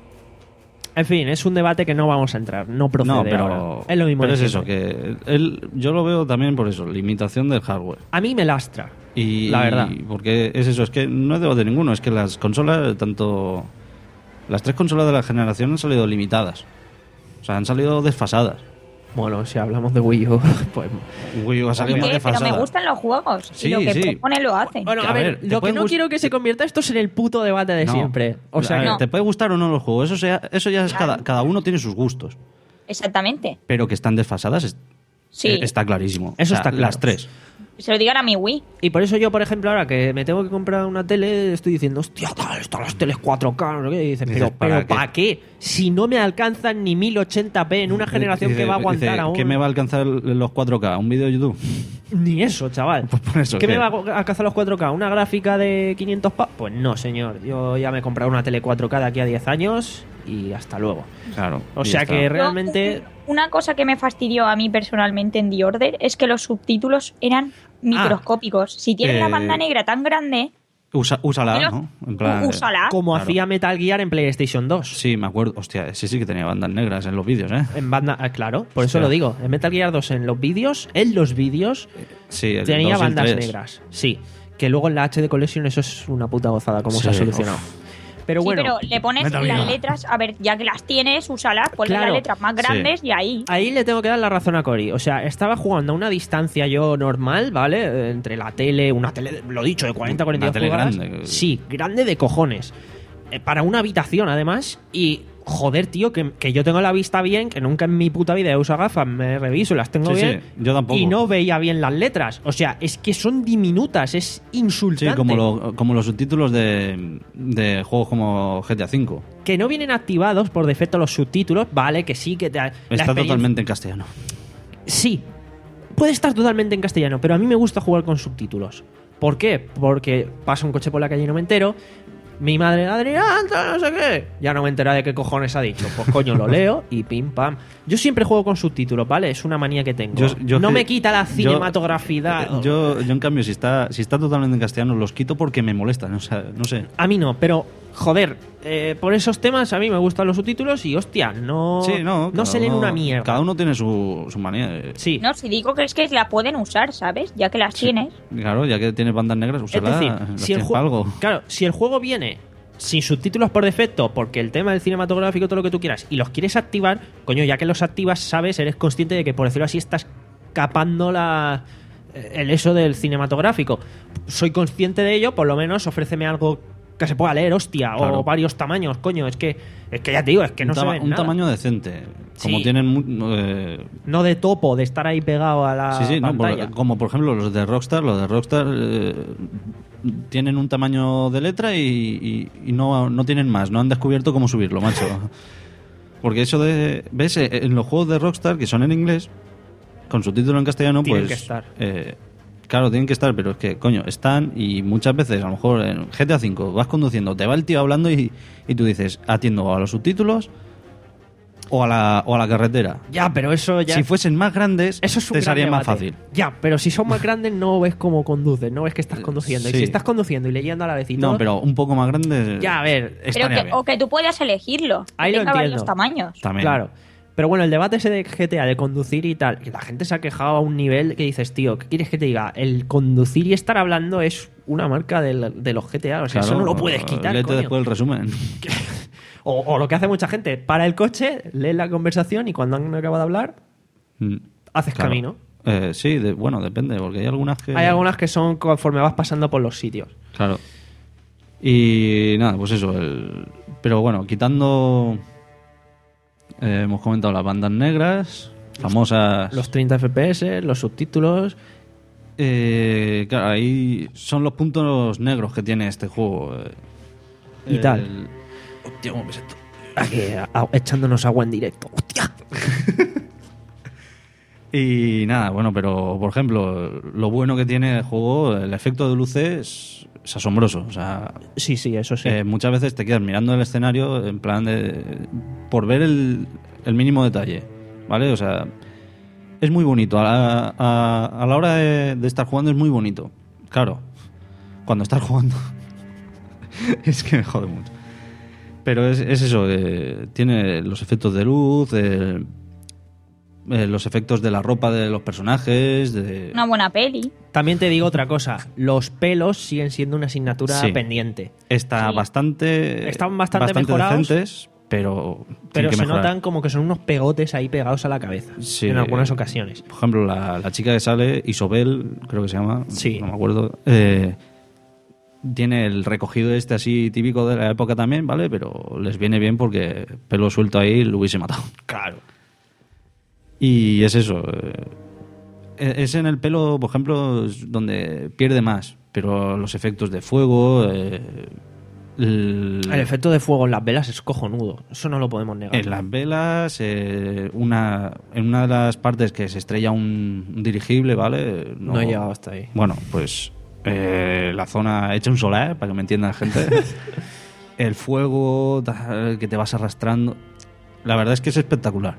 en fin, es un debate que no vamos a entrar. No procede no, pero ahora. Es lo mismo pero de es eso, siempre. que él, yo lo veo también por eso, limitación del hardware. A mí me lastra. Y, La verdad. y porque es eso, es que no es debate ninguno, es que las consolas, tanto las tres consolas de la generación han salido limitadas. O sea, han salido desfasadas. Bueno, si hablamos de Wii U, pues... Wii U ha salido más ¿qué? Pero desfasada. me gustan los juegos. Sí, y lo que sí. proponen lo hacen. Bueno, Que, a a ver, ver, te lo que pueden no gust- quiero que se convierta esto es en el puto debate de No. siempre. O sea, A ver, no. te puede gustar o no los juegos, eso, sea, eso ya es Claro. cada, cada uno tiene sus gustos. Exactamente. Pero que están desfasadas es- Sí. eh, está clarísimo. Eso O sea, está claro. Las tres. Se lo digan a mi Wii. y por eso yo, por ejemplo, ahora que me tengo que comprar una tele, estoy diciendo, hostia, tal, están las teles cuatro K, no sé qué. Y dices, Dices, pero ¿para ¿para, qué? ¿para qué? Si no me alcanzan ni mil ochenta p en una generación Dice- que va a aguantar dice, aún. ¿qué me va a alcanzar los cuatro K? ¿Un vídeo de YouTube? Ni eso, chaval. Pues por eso, ¿Qué ¿qué? me va a alcanzar los cuatro K? ¿Una gráfica de quinientos pa? Pues no, señor. Yo ya me he comprado una tele cuatro K de aquí a diez años y hasta luego. Claro. O y sea ya que está. realmente... Una cosa que me fastidió a mí personalmente en The Order es que los subtítulos eran microscópicos. Si tienes la Eh, banda negra tan grande, Usa, úsala, Pero- ¿no? En plan, ú- úsala. Como Claro. hacía Metal Gear en PlayStation dos. Sí, me acuerdo. Hostia, ese sí que tenía bandas negras en los vídeos, ¿eh? En banda, ah, claro, por eso Hostia. lo digo. En Metal Gear dos, en los vídeos, en los vídeos, Sí, el tenía dos y el bandas tres. negras. Sí. Que luego en la H D Collection eso es una puta gozada, como Sí, se ha solucionado. Pero sí, bueno, pero le pones Metal las Gear. letras, a ver, ya que las tienes, úsalas, ponle Claro. las letras más grandes y ahí. ahí le tengo que dar la razón a Cory. O sea, estaba jugando a una distancia yo normal, ¿vale? Eh, Entre la tele, una tele, de- lo dicho, de cuarenta a cuarenta y dos Una tele pulgadas. grande. Sí, grande de cojones. Eh, para una habitación, además. Y, joder, tío, que, que yo tengo la vista bien, que nunca en mi puta vida he usado gafas, me reviso y las tengo Sí, bien. sí, yo tampoco. Y no veía bien las letras. O sea, es que son diminutas, es insultante. Sí, como, lo- como los subtítulos de, de juegos como G T A cinco. Que no vienen activados por defecto los subtítulos, vale, que sí, que te... la Está experiencia- totalmente en castellano. Sí, puede estar totalmente en castellano, pero a mí me gusta jugar con subtítulos. ¿Por qué? Porque pasa un coche por la calle y no me entero. Mi madre, Adrián, no sé qué. Ya no me entera de qué cojones ha dicho. Pues coño, lo leo y pim pam. Yo siempre juego con subtítulos, ¿vale? Es una manía que tengo. Yo- yo no que- me quita la yo- cinematografía. eh, Yo, yo, en cambio, si está, si está totalmente en castellano, los quito porque me molestan. O sea, no sé. A mí no, pero joder, eh, por esos temas a mí me gustan los subtítulos y hostia, no, Sí, no. no cada se leen uno- una mierda. Cada uno tiene su, su manía. de- Sí. No, si digo que es que la pueden usar, ¿sabes? Ya que las tienes. Claro, ya que tienes bandas negras, Es úsala. decir, las si el, tienes jue- para algo. claro, si el juego viene sin subtítulos por defecto, porque el tema del cinematográfico, todo lo que tú quieras, y los quieres activar, coño, ya que los activas, sabes, eres consciente de que, por decirlo así, estás capando la, el eso del cinematográfico. Soy consciente de ello, por lo menos ofréceme algo que se pueda leer, hostia, Claro. o varios tamaños, coño, es que, es que ya te digo, es que no un se tama- ve un nada. tamaño decente. Como Sí. tienen. mu- eh, No de topo, de estar ahí pegado a la sí, sí, no, por- pantalla. como por ejemplo los de Rockstar. Los de Rockstar eh, tienen un tamaño de letra y, y- y no, no tienen más. No han descubierto cómo subirlo, macho. Porque eso de. ¿Ves? Eh, En los juegos de Rockstar, que son en inglés, con subtítulo en castellano, Tienen pues. que estar. eh, claro, tienen que estar, pero es que, coño, están y muchas veces, a lo mejor en G T A cinco, vas conduciendo, te va el tío hablando y, y tú dices, atiendo a los subtítulos o a la, o a la carretera. Ya, pero eso ya... Si fuesen más grandes, Eso es un te gran sería más debate. fácil. Ya, pero si son más grandes no ves cómo conduces, no ves que estás conduciendo. Y sí. si estás conduciendo y leyendo a la vez y No, todo, pero un poco más grandes. ya, a ver, Pero estaría que, bien. o que tú puedas elegirlo. Que Ahí lo tenga varios entiendo. tamaños. También. claro. Pero bueno, el debate ese de G T A, de conducir y tal, y la gente se ha quejado a un nivel que dices, tío, ¿qué quieres que te diga? El conducir y estar hablando es una marca del- de los G T A, o sea, Claro, eso no lo puedes quitar, léete coño. después el resumen. O, o lo que hace mucha gente, para el coche, lee la conversación y cuando han acabado de hablar, Mm. haces Claro. camino. Eh, sí, de- bueno, depende, porque hay algunas que... Hay algunas que son conforme vas pasando por los sitios. Claro. Y nada, pues eso. el- Pero bueno, quitando... eh, hemos comentado las bandas negras, famosas... Los treinta F P S, los subtítulos. Eh, claro, ahí son los puntos negros que tiene este juego. eh. Y El- tal. Hostia, ¿cómo ves esto? Aquí, a- echándonos agua en directo. ¡Hostia! Y nada, bueno, pero por ejemplo, lo bueno que tiene el juego, el efecto de luces es asombroso. O sea, Sí, sí, eso sí. eh, muchas veces te quedas mirando el escenario en plan de... por ver el, el mínimo detalle, ¿vale? O sea, es muy bonito. A la, a, a la hora de, de estar jugando es muy bonito. Claro, cuando estás jugando es que me jode mucho. Pero es, es eso, eh, tiene los efectos de luz, eh, eh, los efectos de la ropa de los personajes, de... Una buena peli. También te digo otra cosa. Los pelos siguen siendo una asignatura Sí. pendiente. Está Sí. bastante... Están bastante mejorados, decentes, pero... tienen Pero que se mejorar. notan como que son unos pegotes ahí pegados a la cabeza. Sí. En algunas ocasiones. Por ejemplo, la, la chica que sale, Isobel, creo que se llama, Sí. no me acuerdo, eh, tiene el recogido este así típico de la época también, ¿vale? Pero les viene bien porque pelo suelto ahí lo hubiese matado. Claro. Y es eso. eh, es en el pelo, por ejemplo, es donde pierde más, pero los efectos de fuego... eh, el- El efecto de fuego en las velas es cojonudo. Eso no lo podemos negar. En las velas, eh, una, en una de las partes que se estrella un, un dirigible, ¿vale? No he llegado hasta ahí. Bueno, pues eh, la zona hecha un solar, para que me entienda la gente. El fuego tal, que te vas arrastrando. La verdad es que es espectacular.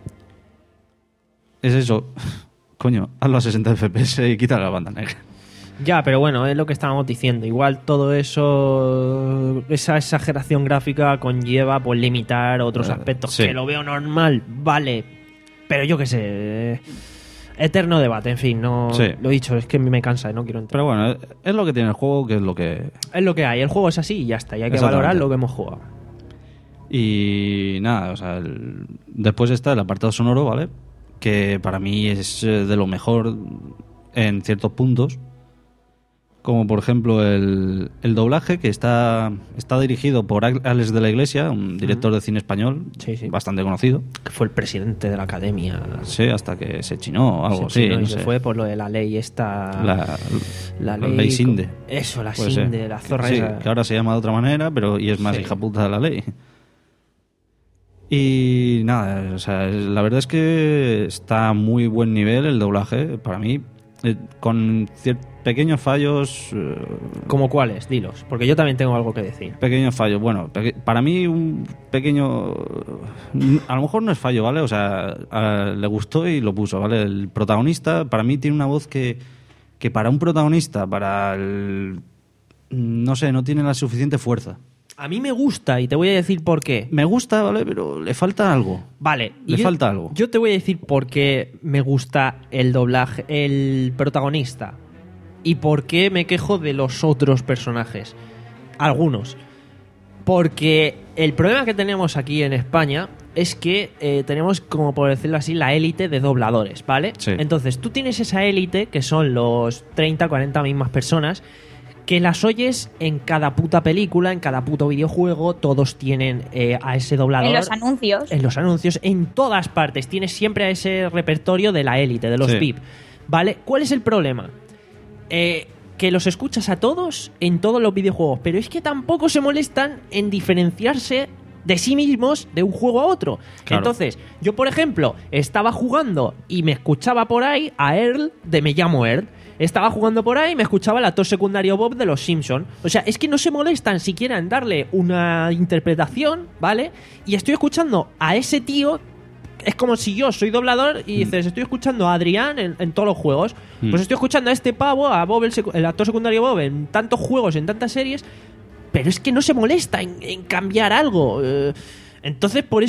Es eso. Coño, hazlo a sesenta F P S y quita la banda negra. Ya, pero bueno, es lo que estábamos diciendo. Igual todo eso, esa exageración gráfica conlleva pues limitar otros Eh, aspectos. sí. Que lo veo normal, vale. Pero yo qué sé. eh, Eterno debate, en fin, no Sí. lo he dicho, es que a mí me cansa y no quiero entrar. Pero bueno, es- es lo que tiene el juego, que es lo que... Es lo que hay, el juego es así y ya está. Y hay que Exactamente. valorar lo que hemos jugado. Y nada, o sea, el- después está el apartado sonoro, ¿vale? Que para mí es eh, de lo mejor en ciertos puntos. Como por ejemplo el, el doblaje, que está, está dirigido por Alex de la Iglesia, un director de cine español Sí, sí. bastante conocido. Que fue el presidente de la academia. Sí, hasta que se chinó o algo Se así. chinó y no se sé. fue por lo de la ley esta. La, la la ley. ley Sinde. Eso, la Puede ser. Sinde, la zorra Sí, esa. que ahora se llama de otra manera, pero y es más Sí. hija puta de la ley. Y nada, o sea, la verdad es que está a muy buen nivel el doblaje, para mí, eh, con cier- pequeños fallos, eh, ¿Como cuáles? Dilos. Porque yo también tengo algo que decir. pequeños fallos, bueno, peque- para mí un pequeño, a lo mejor no es fallo, ¿vale? O sea, a- le gustó y lo puso, ¿vale? El protagonista, para mí tiene una voz que, que para un protagonista, para el, no sé, no tiene la suficiente fuerza. A mí me gusta y te voy a decir por qué. Me gusta, ¿vale? Pero le falta algo. Vale. y Le yo- falta algo. Yo te voy a decir por qué me gusta el doblaje, el protagonista. Y por qué me quejo de los otros personajes. Algunos. Porque el problema que tenemos aquí en España es que eh, tenemos, como por decirlo así, la élite de dobladores, ¿vale? Sí. Entonces, tú tienes esa élite, que son los treinta, cuarenta mismas personas, que las oyes en cada puta película, en cada puto videojuego, todos tienen eh, a ese doblador. En los anuncios. En los anuncios, en todas partes. Tienes siempre a ese repertorio de la élite, de los Sí. V I P. ¿Vale? ¿Cuál es el problema? Eh, que los escuchas a todos en todos los videojuegos, pero es que tampoco se molestan en diferenciarse de sí mismos de un juego a otro. Claro. Entonces, yo por ejemplo, estaba jugando y me escuchaba por ahí a Earl de Me llamo Earl. Estaba jugando por ahí y me escuchaba el actor secundario Bob de Los Simpson. O sea, es que no se molestan siquiera en darle una interpretación, ¿vale? Y estoy escuchando a ese tío. Es como si yo soy doblador y dices, estoy escuchando a Adrián en, en todos los juegos. Mm. Pues estoy escuchando a este pavo, a Bob, el, secu- el actor secundario Bob, en tantos juegos, en tantas series. Pero es que no se molesta en, en cambiar algo. Eh, entonces, por eso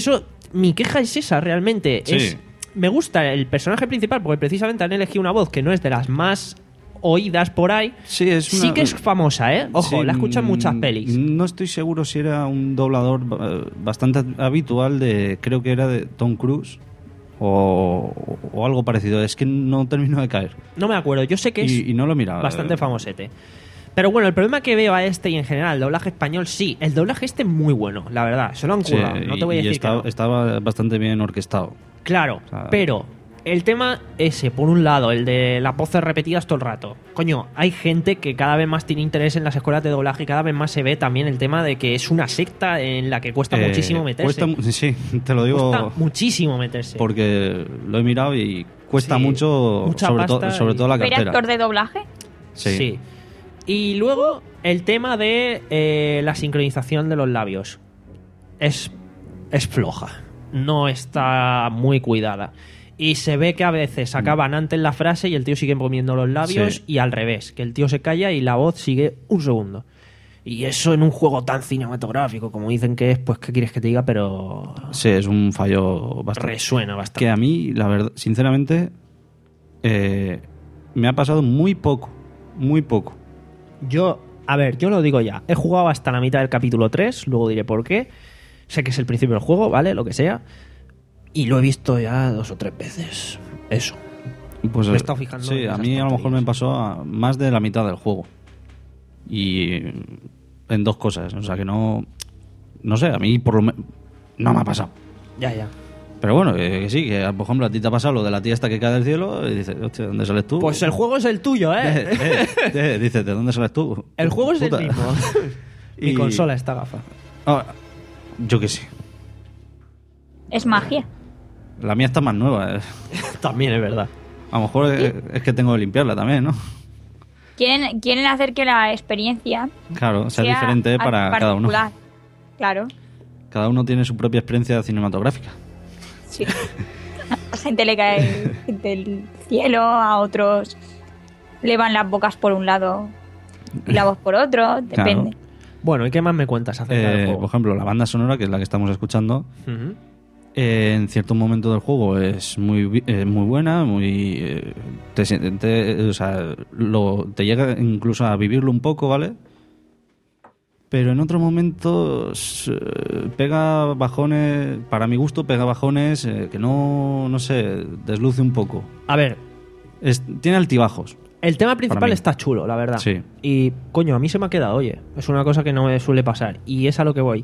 mi queja es esa realmente. Sí. Es, me gusta el personaje principal porque precisamente han elegido una voz que no es de las más oídas por ahí. Sí, es una- Sí que es famosa, ¿eh? Ojo, Sí, la escuchan en muchas mm, pelis. No estoy seguro si era un doblador eh, bastante habitual de, creo que era de Tom Cruise o, o algo parecido. Es que no termino de caer. No me acuerdo, yo sé que es Y, y no lo he mirado. bastante eh. famosete. Pero bueno, el problema que veo a este y en general el doblaje español, sí, el doblaje este es muy bueno, la verdad, se lo han Sí, currado, no te voy a y decir está- que no. estaba bastante bien orquestado. Claro, O sea, pero el tema ese, por un lado, el de las voces repetidas todo el rato. Coño, hay gente que cada vez más tiene interés en las escuelas de doblaje y cada vez más se ve también el tema de que es una secta en la que cuesta Eh, muchísimo meterse. cuesta mu- sí, te lo digo Cuesta muchísimo meterse. porque lo he mirado y cuesta Sí, mucho, mucha sobre, to- pasta sobre y- todo la ¿Tú eres cartera. actor de doblaje? Sí. Sí. Y luego el tema de eh, la sincronización de los labios. Es, es floja. No está muy cuidada. Y se ve que a veces acaban antes la frase y el tío sigue moviendo los labios Sí. y al revés, que el tío se calla y la voz sigue un segundo. Y eso en un juego tan cinematográfico como dicen que es, pues qué quieres que te diga, pero Sí, es un fallo bastante. resuena bastante. Que a mí, la verdad, sinceramente, eh, me ha pasado muy poco. Muy poco. Yo, a ver, yo lo digo ya. He jugado hasta la mitad del capítulo tres, luego diré por qué. Sé que es el principio del juego, ¿vale? Lo que sea. Y lo he visto ya dos o tres veces. Eso. Pues, Me he eh, estado fijando Sí, en a esas mí a lo mejor tonterías. me pasó a más de la mitad del juego. Y en dos cosas. O sea que no. No sé, a mí por lo menos. No me ha pasado. Ya, ya. Pero bueno, que, que sí, que por ejemplo a ti te ha pasado lo de la tía esta que cae del cielo y dices, hostia, ¿de dónde sales tú? Pues el juego es el tuyo, Eh, ¿eh? eh, eh, dices, ¿de dónde sales tú? El juego es Puta. el mismo. Mi Y- consola está gafa. Ah, yo que sé. Es magia. La mía está más nueva. eh. También es verdad. A lo mejor es, es que tengo que limpiarla también, ¿no? Quieren, quieren hacer que la experiencia Claro, sea, sea diferente a- para cada uno. particular. Claro. Cada uno tiene su propia experiencia cinematográfica. Sí. A gente le cae del cielo, a otros le van las bocas por un lado y la voz por otro, depende. Bueno, ¿y qué más me cuentas acerca del Eh, juego? por ejemplo, la banda sonora, que es la que estamos escuchando, Ujú. eh, en cierto momento del juego es muy vi- eh, muy buena, muy eh, te, sien- te- o sea, lo, te llega incluso a vivirlo un poco, ¿vale? Pero en otros momentos eh, pega bajones, para mi gusto pega bajones eh, que no, no sé, desluce un poco. A ver, Es- tiene altibajos. el tema principal mí. está chulo, la verdad. Sí. Y, coño, a mí se me ha quedado, oye. Es una cosa que no me suele pasar. Y es a lo que voy.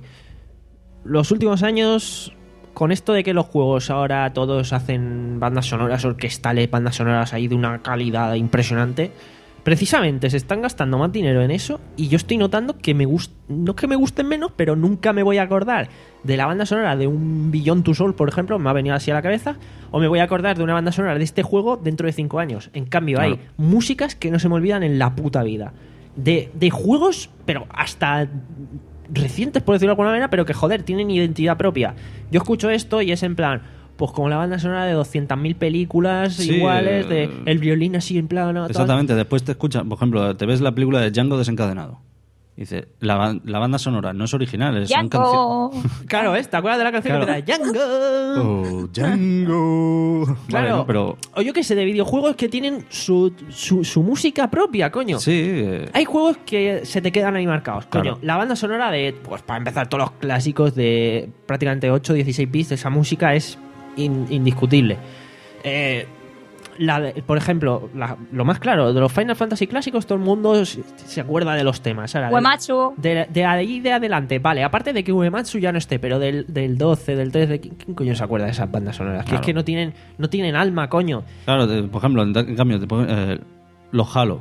Los últimos años, con esto de que los juegos ahora todos hacen bandas sonoras orquestales, bandas sonoras ahí de una calidad impresionante, precisamente se están gastando más dinero en eso y yo estoy notando que me gusta, no es que me gusten menos, pero nunca me voy a acordar de la banda sonora de un Beyond Two Souls, por ejemplo, me ha venido así a la cabeza, o me voy a acordar de una banda sonora de este juego dentro de cinco años. En cambio, Claro. hay músicas que no se me olvidan en la puta vida. De, de juegos, pero hasta recientes, por decirlo de alguna manera, pero que, joder, tienen identidad propia. Yo escucho esto y es en plan, pues como la banda sonora de doscientas mil películas Sí, iguales, de eh, el violín así en plan... tal. Exactamente, después te escuchas, por ejemplo, te ves la película de Django desencadenado. Dice, la, ba- la banda sonora no es original, es son Django. Claro, ¿eh? ¿Te acuerdas de la canción Claro. que empieza Django? Oh, Django. Vale, Claro, ¿no? Pero o yo que sé, de videojuegos que tienen su, su, su música propia, coño. sí, eh, Hay juegos que se te quedan ahí marcados, coño. Claro. La banda sonora de, pues para empezar, todos los clásicos de prácticamente ocho, dieciséis bits, esa música es in- indiscutible. Eh, la de- por ejemplo, la- lo más claro, de los Final Fantasy clásicos, todo el mundo se, se acuerda de los temas. Ahora, del- Uematsu. de, de ahí de adelante, vale, aparte de que Uematsu ya no esté, pero del, del doce, del trece, ¿quién, quién coño se acuerda de esas bandas sonoras? Que Claro. es que no tienen, no tienen alma, coño. claro, de- por ejemplo, en, en cambio, te pon- eh, los Halo.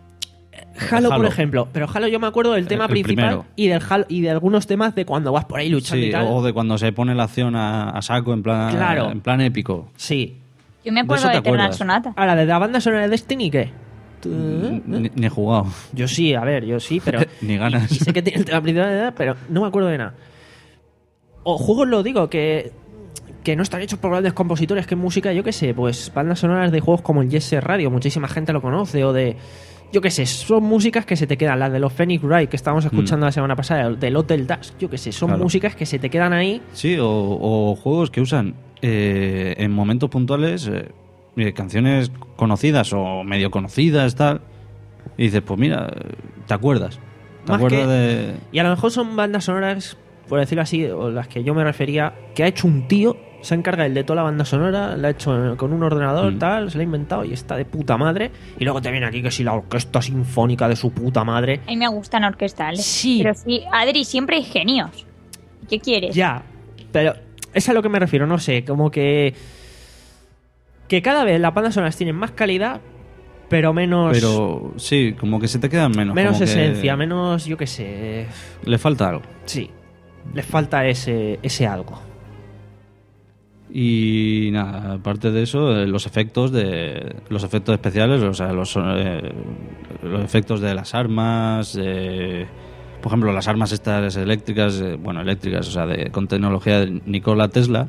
Halo, por Halo. ejemplo, pero Halo yo me acuerdo del tema el principal primero. y del Halo, y de algunos temas de cuando vas por ahí luchando Sí, y tal. o de cuando se pone la acción a, a saco en plan, Claro. en plan épico. Sí. Yo me De acuerdo eso de, te Eternal acuerdas. Sonata. Ahora, de la banda sonora de Destiny, ¿qué? ¿Tú- Ni, ni he jugado. Yo sí, a ver, yo sí, pero... Ni ganas. Y, y sé que tiene el tema principal, pero no me acuerdo de nada. O juegos, lo digo, que que no están hechos por grandes compositores, que música, yo qué sé, pues bandas sonoras de juegos como el Yes Radio, muchísima gente lo conoce, o de yo qué sé, son músicas que se te quedan, las de los Phoenix Wright que estábamos escuchando mm. la semana pasada, del Hotel Dash, yo qué sé, son claro. músicas que se te quedan ahí. Sí, o, o juegos que usan eh, en momentos puntuales eh, canciones conocidas o medio conocidas, tal, y dices, pues mira, te acuerdas. ¿Te Más acuerdas que, de...? Y a lo mejor son bandas sonoras, por decirlo así, o las que yo me refería, que ha hecho un tío, se encarga él de toda la banda sonora, la ha hecho con un ordenador, mm. tal, se la ha inventado y está de puta madre. Y luego te viene aquí que si la orquesta sinfónica de su puta madre. A mí me gustan orquestales. Sí. Pero sí, Adri, siempre hay genios. ¿Qué quieres? Ya, pero es a lo que me refiero, no sé, como que... Que cada vez las bandas sonoras tienen más calidad, pero menos... Pero sí, como que se te quedan menos. Menos como esencia, menos, yo qué sé... Le falta algo. Sí, le falta ese, ese algo. Y nada, aparte de eso, eh, los efectos de los efectos especiales, o sea, los, eh, los efectos de las armas, eh, por ejemplo, las armas estas eléctricas, eh, bueno, eléctricas, o sea, de, con tecnología de Nikola Tesla,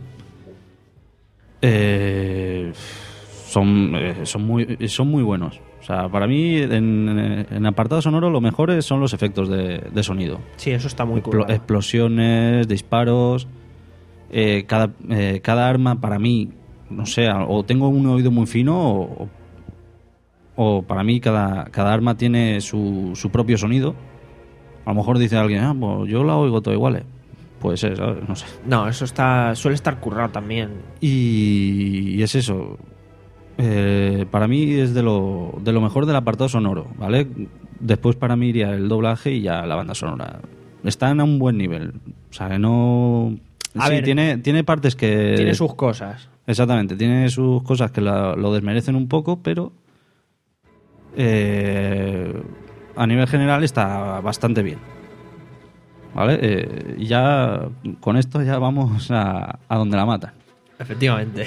eh, son eh, son muy son muy buenos. O sea, para mí, en, en apartado sonoro, lo mejor son los efectos de, de sonido. Sí, eso está muy Explo- cool. Explosiones, disparos. Eh, cada, eh, cada arma para mí, no sé, o tengo un oído muy fino o, o para mí cada, cada arma tiene su, su propio sonido. A lo mejor dice alguien, ah, pues yo la oigo todo igual. Puede ser, ¿sabes? No sé. No, eso está suele estar currado también. Y, y es eso. Eh, para mí es de lo, de lo mejor del apartado sonoro, ¿vale? Después para mí iría el doblaje y ya la banda sonora. Están a un buen nivel. O sea, que no... A sí, ver, tiene, tiene partes que... Tiene sus cosas. Exactamente, tiene sus cosas que la, lo desmerecen un poco, pero eh, a nivel general está bastante bien. ¿Vale? Eh, y ya con esto ya vamos a, a donde la matan. Efectivamente.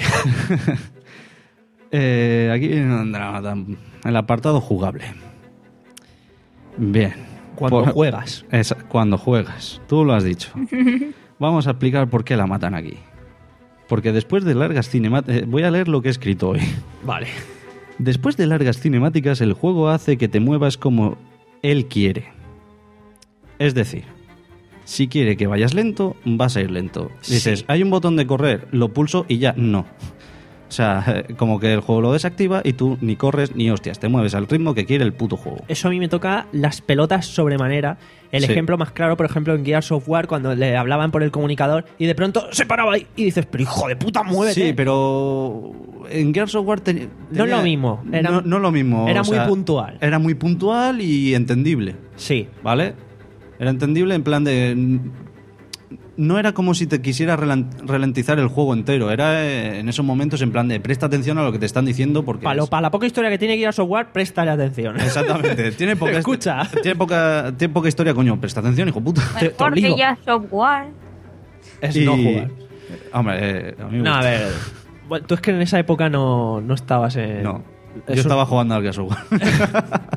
eh, aquí donde la matan. El apartado jugable. Bien. Cuando Por, juegas. Es, cuando juegas. Tú lo has dicho. Vamos a explicar por qué la matan aquí. Porque después de largas cinemáticas... Voy a leer lo que he escrito hoy. Vale. Después de largas cinemáticas, el juego hace que te muevas como él quiere. Es decir, si quiere que vayas lento, vas a ir lento. Dices, sí. Hay un botón de correr, lo pulso y ya, no. O sea, como que el juego lo desactiva y tú ni corres ni hostias, te mueves al ritmo que quiere el puto juego. Eso a mí me toca las pelotas sobremanera. El sí. ejemplo más claro, por ejemplo, en Gears of War, cuando le hablaban por el comunicador y de pronto se paraba ahí y dices, pero hijo de puta, muévete. Sí, pero en Gears of War ten, tenía, no es lo mismo. Era, no, no lo mismo. Era o muy sea, puntual. Era muy puntual y entendible. Sí. ¿Vale? Era entendible en plan de... No era como si te quisiera ralentizar el juego entero. Era en esos momentos en plan de presta atención a lo que te están diciendo porque... Para es... pa la poca historia que tiene Gears of War, préstale atención. Exactamente. Tiene poca, Escucha. Tiene poca, tiene poca historia, coño. Presta atención, hijo puta. Mejor que Gears of War. Es y... no jugar. Hombre, eh, a mí me No, gusta. a ver... Bueno, tú es que en esa época no, no estabas en... No. Yo Eso... estaba jugando al Gears of War.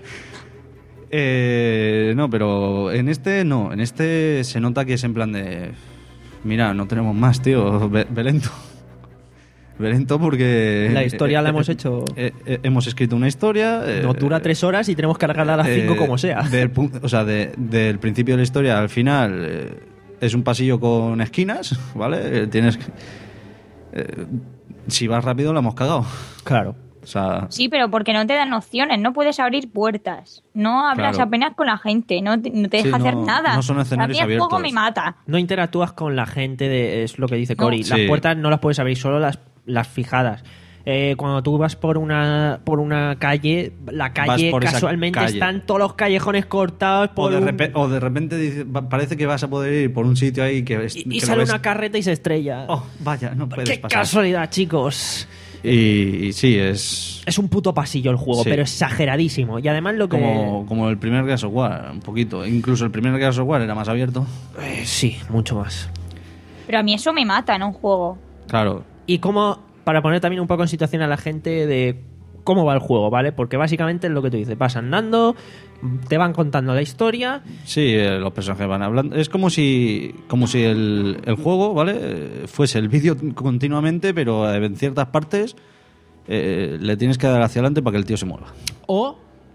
Eh, no, pero en este no. En este se nota que es en plan de... Mira, no tenemos más, tío. Ve, ve lento. Ve lento porque... La historia eh, la eh, hemos hecho... Eh, eh, hemos escrito una historia... Eh, Nos dura tres horas y tenemos que cargarla a las cinco eh, como sea. Del, o sea, de, del principio de la historia al final eh, es un pasillo con esquinas, ¿vale? Eh, tienes... Eh, si vas rápido la hemos cagado. Claro. O sea, sí, pero porque no te dan opciones, no puedes abrir puertas, no hablas claro. apenas con la gente, no te, no te Sí, deja no, hacer nada. no son escenarios a mí el juego abiertos. me mata. No interactúas con la gente, de, es lo que dice Cory. No. Las Sí. puertas no las puedes abrir, solo las, las fijadas. Eh, cuando tú vas por una por una calle, la calle por esa casualmente calle. están todos los callejones cortados o, por de un- repe- o de repente dice- va- parece que vas a poder ir por un sitio ahí que, es, y, que y lo sale ves- una carreta y se estrella. Oh, vaya, no puedes ¡Qué pasar. casualidad, chicos! Y, y sí, es Es un puto pasillo el juego, Sí. pero exageradísimo. Y además lo que... como, como el primer Gears of War, un poquito. Incluso el primer Gears of War era más abierto. Eh, sí, mucho más. Pero a mí eso me mata en un juego. Claro. Y como, para poner también un poco en situación a la gente de cómo va el juego, ¿vale? Porque básicamente es lo que tú dices, vas andando, te van contando la historia. Sí, eh, los personajes van hablando. Es como si como si el, el juego, ¿vale? Eh, fuese el vídeo continuamente, pero eh, en ciertas partes eh, le tienes que dar hacia adelante para que el tío se mueva. O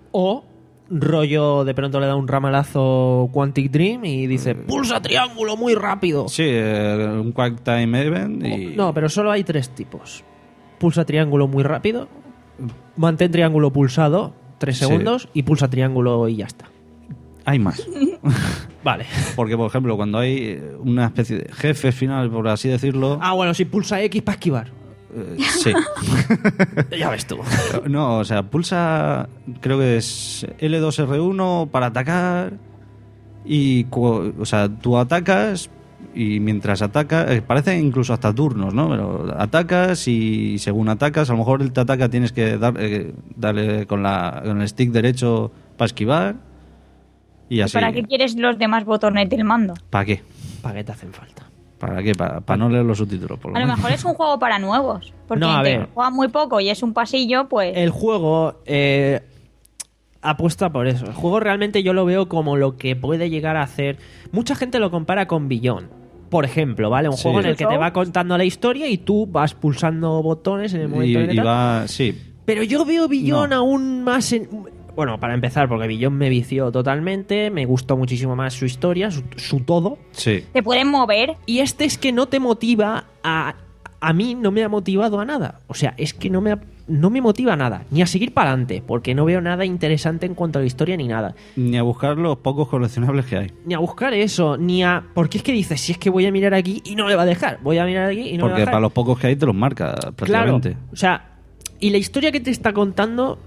O rollo, de pronto le da un ramalazo Quantic Dream y dice, pulsa triángulo muy rápido. Sí, eh, un Quick Time Event y... No, pero solo hay tres tipos. Pulsa triángulo muy rápido, mantén triángulo pulsado tres Sí. segundos y pulsa triángulo y ya está. Hay más. Vale. Porque, por ejemplo, cuando hay una especie de jefe final, por así decirlo... Ah, bueno, si pulsa X para esquivar. eh, sí. Ya ves tú. No, o sea, pulsa, creo que es L dos R uno para atacar y, cu- o sea, tú atacas y mientras atacas, eh, parece incluso hasta turnos, ¿no? Pero atacas y según atacas, a lo mejor él te ataca, tienes que dar, eh, darle con, la, con el stick derecho para esquivar y así. ¿Para qué quieres los demás botones del mando? ¿Para qué? ¿Para qué te hacen falta? ¿Para qué? Para, para no leer los subtítulos, por lo A lo menos. mejor es un juego para nuevos. Porque No, a entre ver. que juegan muy poco y es un pasillo, pues... El juego eh, apuesta por eso. El juego realmente yo lo veo como lo que puede llegar a hacer. Mucha gente lo compara con Beyond. Por ejemplo, ¿vale? Un Sí. juego en el que te va contando la historia y tú vas pulsando botones en el momento Y, en el que y tal. va, sí, Pero yo veo Beyond No. aún más en... Bueno, para empezar, porque Beyond me vició totalmente, me gustó muchísimo más su historia, su, su todo. sí. Te pueden mover. Y este es que no te motiva a... A mí no me ha motivado a nada. O sea, es que no me, ha- no me motiva a nada. Ni a seguir para adelante, porque no veo nada interesante en cuanto a la historia ni nada. Ni a buscar los pocos coleccionables que hay. Ni a buscar eso, ni a... Porque es que dices, si es que voy a mirar aquí y no me va a dejar. Voy a mirar aquí y no me va a Porque dejar. para los pocos que hay te los marca Claro. prácticamente. O sea, y la historia que te está contando...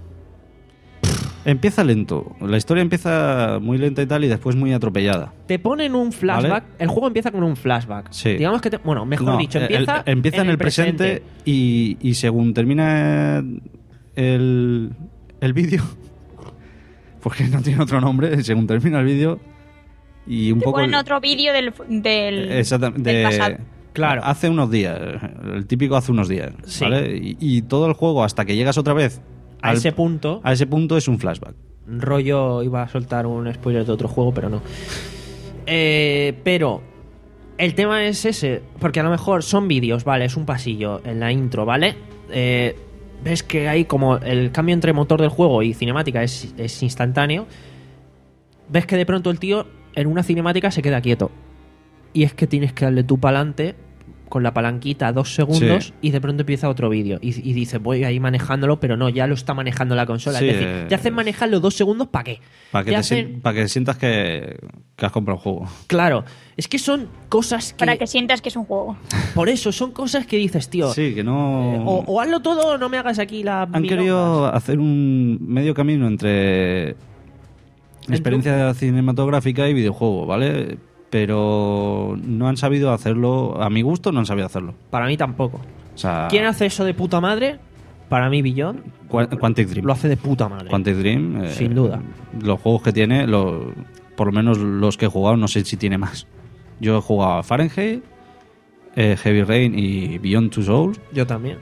Empieza lento. La historia empieza muy lenta y tal y después muy atropellada. Te ponen un flashback. Vale. El juego empieza con un flashback. Sí. Digamos que... te- bueno, mejor No, dicho, el- empieza... el- empieza en el presente, y, y según termina el, el vídeo, porque no tiene otro nombre, según termina el vídeo y un Te poco... ponen otro vídeo del, del, Exactamente. del de- pasado. Claro. Hace unos días. El típico hace unos días. Sí. ¿Vale? Y, y todo el juego, hasta que llegas otra vez A al- ese punto... a ese punto, es un flashback. Rollo, iba a soltar un spoiler de otro juego, pero no. Eh, pero el tema es ese, porque a lo mejor son vídeos, vale, es un pasillo en la intro, ¿vale? Eh, ves que hay como el cambio entre motor del juego y cinemática es, es instantáneo. Ves que de pronto el tío en una cinemática se queda quieto. Y es que tienes que darle tú para adelante con la palanquita dos segundos Sí. y de pronto empieza otro vídeo. Y, y dices, voy ahí manejándolo, pero no, ya lo está manejando la consola. Sí, es decir, eh, te hacen manejarlo dos segundos, ¿para qué? Para que, Te te hacen- sien- para que sientas que, que has comprado un juego. Claro, es que son cosas que... Para que sientas que es un juego. Por eso, son cosas que dices, tío, Sí, que no... eh, o, o hazlo todo o no me hagas aquí la... Han querido hacer un medio camino entre experiencia cinematográfica y videojuego, ¿vale? Pero no han sabido hacerlo, a mi gusto no han sabido hacerlo. Para mí tampoco. O sea, ¿Quién hace eso de puta madre? Para mí, Beyond Qua- Quantic Dream. lo hace de puta madre. Quantic Dream, eh, Sin duda. Los juegos que tiene, lo- por lo menos los que he jugado, no sé si tiene más. Yo he jugado a Fahrenheit, eh, Heavy Rain y Beyond Two Souls, Yo también.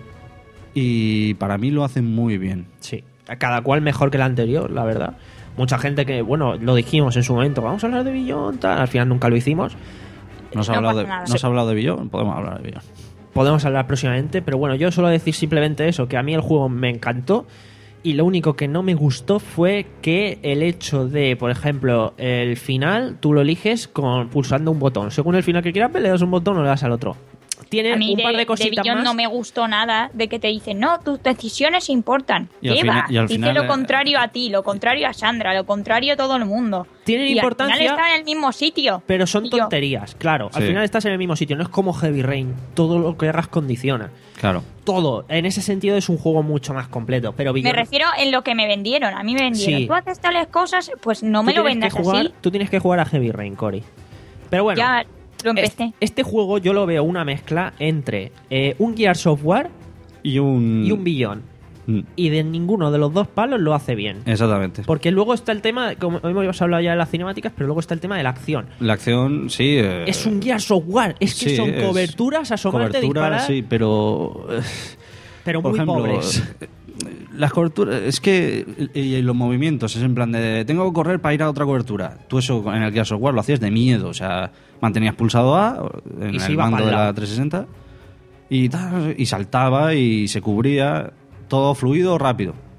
y para mí lo hacen muy bien. Sí. Cada cual mejor que el anterior, la verdad. Mucha gente que, bueno, lo dijimos en su momento, vamos a hablar de Beyond, tal. Al final nunca lo hicimos. ¿No se ha No hablado, pasa de, nada. ¿no se ha hablado de Beyond? Podemos hablar de Beyond. Podemos hablar próximamente, pero bueno, yo suelo decir simplemente eso, que a mí el juego me encantó y lo único que no me gustó fue que el hecho de, por ejemplo, el final tú lo eliges con pulsando un botón. Según el final que quieras, le das un botón o le das al otro. Tiene A mí un de, par de de cositas Beyond más. no me gustó nada de que te dicen, no, tus decisiones importan. Y al ¿Qué final- va? y al Dice final, lo eh, contrario a ti, lo contrario a Sandra, lo contrario a todo el mundo. Tienen y importancia, al final están en el mismo sitio. Pero son Y yo, tonterías, claro. Al Sí. final estás en el mismo sitio, no es como Heavy Rain. Todo lo que hagas condiciona. Claro. Todo. En ese sentido es un juego mucho más completo. Pero Me Beyond- refiero en lo que me vendieron. A mí me vendieron. Sí. Tú haces tales cosas, pues no me tú lo tienes vendas que jugar, así. Tú tienes que jugar a Heavy Rain, Cory. Pero bueno. Ya lo empecé. Este, este juego yo lo veo una mezcla entre eh, un Gears of War Y un... y un Beyond. Mm, Y de ninguno de los dos palos lo hace bien. Exactamente. Porque luego está el tema, como hemos hablado ya de las cinemáticas, pero luego está el tema de la acción. La acción, sí... eh, Es un Gears of War. Es que sí, son es coberturas, asomarte, cobertura, disparar, sí, pero... eh, pero Por muy ejemplo, pobres. eh, las coberturas, es que y, y los movimientos, es en plan de tengo que correr para ir a otra cobertura. Tú eso en el Gears of War lo hacías de miedo, o sea, mantenías pulsado A en Y se el iba mando pa'l de la lado. trescientos sesenta y, tal, y saltaba y se cubría, todo fluido, rápido.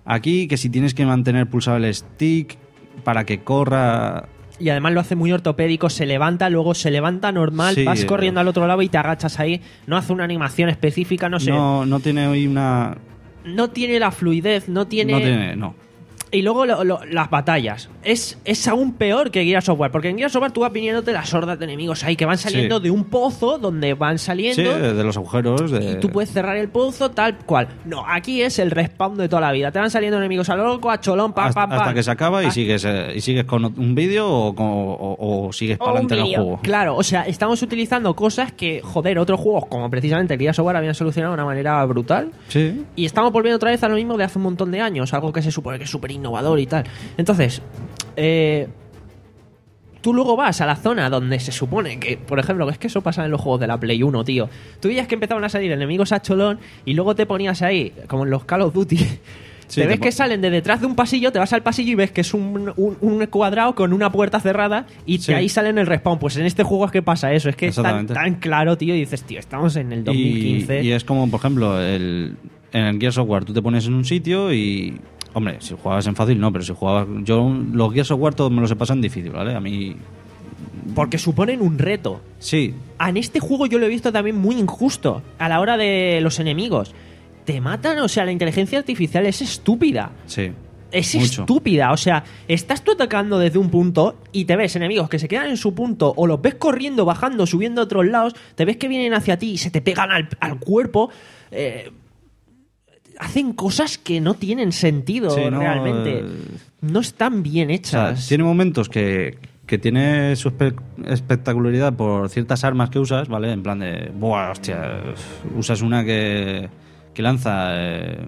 Aquí, que si tienes que mantener pulsado el stick para que corra... Y además lo hace muy ortopédico, se levanta, luego se levanta normal, Sí, vas eh. corriendo al otro lado y te agachas ahí. No hace una animación específica, no sé. No, No, no tiene hoy una... tiene la fluidez, no tiene... No tiene... No. Y luego lo- lo- las batallas. Es, es aún peor que Gears of War, porque en Gears of War tú vas viniéndote las hordas de enemigos ahí que van saliendo Sí. de un pozo donde van Sí, saliendo... de los agujeros. De... Y tú puedes cerrar el pozo tal cual. No, aquí es el respawn de toda la vida. Te van saliendo enemigos a lo loco, a cholón, pam, hasta, pam, pam. hasta que se acaba y Ah, sigues eh, y sigues con un vídeo o, con- o- o sigues O para un adelante en el vídeo. juego. Claro, o sea, estamos utilizando cosas que, joder, otros juegos, como precisamente el Gears of War, habían solucionado de una manera brutal. Sí. Y estamos volviendo otra vez a lo mismo de hace un montón de años, algo que se supone que es súper innovador y tal. Entonces, eh, tú luego vas a la zona donde se supone que, por ejemplo, que es que eso pasa en los juegos de la Play uno, tío. Tú veías que empezaban a salir enemigos a cholón y luego te ponías ahí, como en los Call of Duty. Sí, te ves te po- que salen de detrás de un pasillo, te vas al pasillo y ves que es un, un- un cuadrado con una puerta cerrada y Sí. de ahí salen el respawn. Pues en este juego es que pasa eso, es que es tan, Exactamente. tan claro, tío, y dices, tío, estamos en el dos mil quince. Y, y es como, por ejemplo, el, en el Gears of War tú te pones en un sitio y... Hombre, si jugabas en fácil no, pero si jugabas... Yo los Gears of War todos me los he pasado en difícil, ¿vale? A mí... Porque suponen un reto. Sí, En este juego yo lo he visto también muy injusto a la hora de los enemigos. Te matan, o sea, la inteligencia artificial es estúpida. sí. Es Mucho. estúpida, o sea, estás tú atacando desde un punto y te ves enemigos que se quedan en su punto o los ves corriendo, bajando, subiendo a otros lados, te ves que vienen hacia ti y se te pegan al, al cuerpo. Eh, hacen cosas que no tienen sentido Sí, no, realmente. eh, No están bien O sea, hechas. tiene momentos que, que tiene su espe- espectacularidad por ciertas armas que usas, ¿vale? En plan de, buah, hostia, usas una que, que lanza, eh,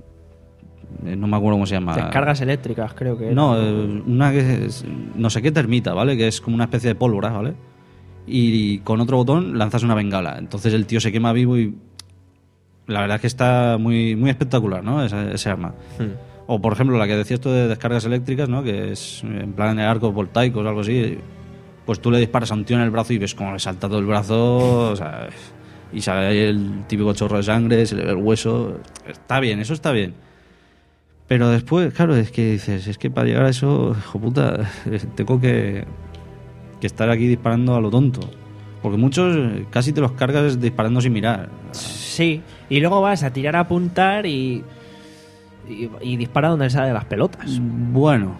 no me acuerdo cómo se llama. Descargas eléctricas, creo que. No, era. eh, una que es, no sé qué termita, ¿vale? Que es como una especie de pólvora, ¿vale? Y con otro botón lanzas una bengala. Entonces el tío se quema vivo y la verdad es que está muy, muy espectacular, ¿no? Esa, ese arma. Hmm. O, por ejemplo, la que decías tú de descargas eléctricas, ¿no? Que es en plan de arcos voltaicos o algo así. Pues tú le disparas a un tío en el brazo y ves cómo le salta todo el brazo, o sea, y sale ahí el típico chorro de sangre, se le ve el hueso. Está bien, eso está bien. Pero después, claro, es que dices, es que para llegar a eso, hijo puta, tengo que, que estar aquí disparando a lo tonto. Porque muchos eh, casi te los cargas disparando sin mirar. Sí, y luego vas a tirar a apuntar y. Y, y dispara donde sale las pelotas. Bueno,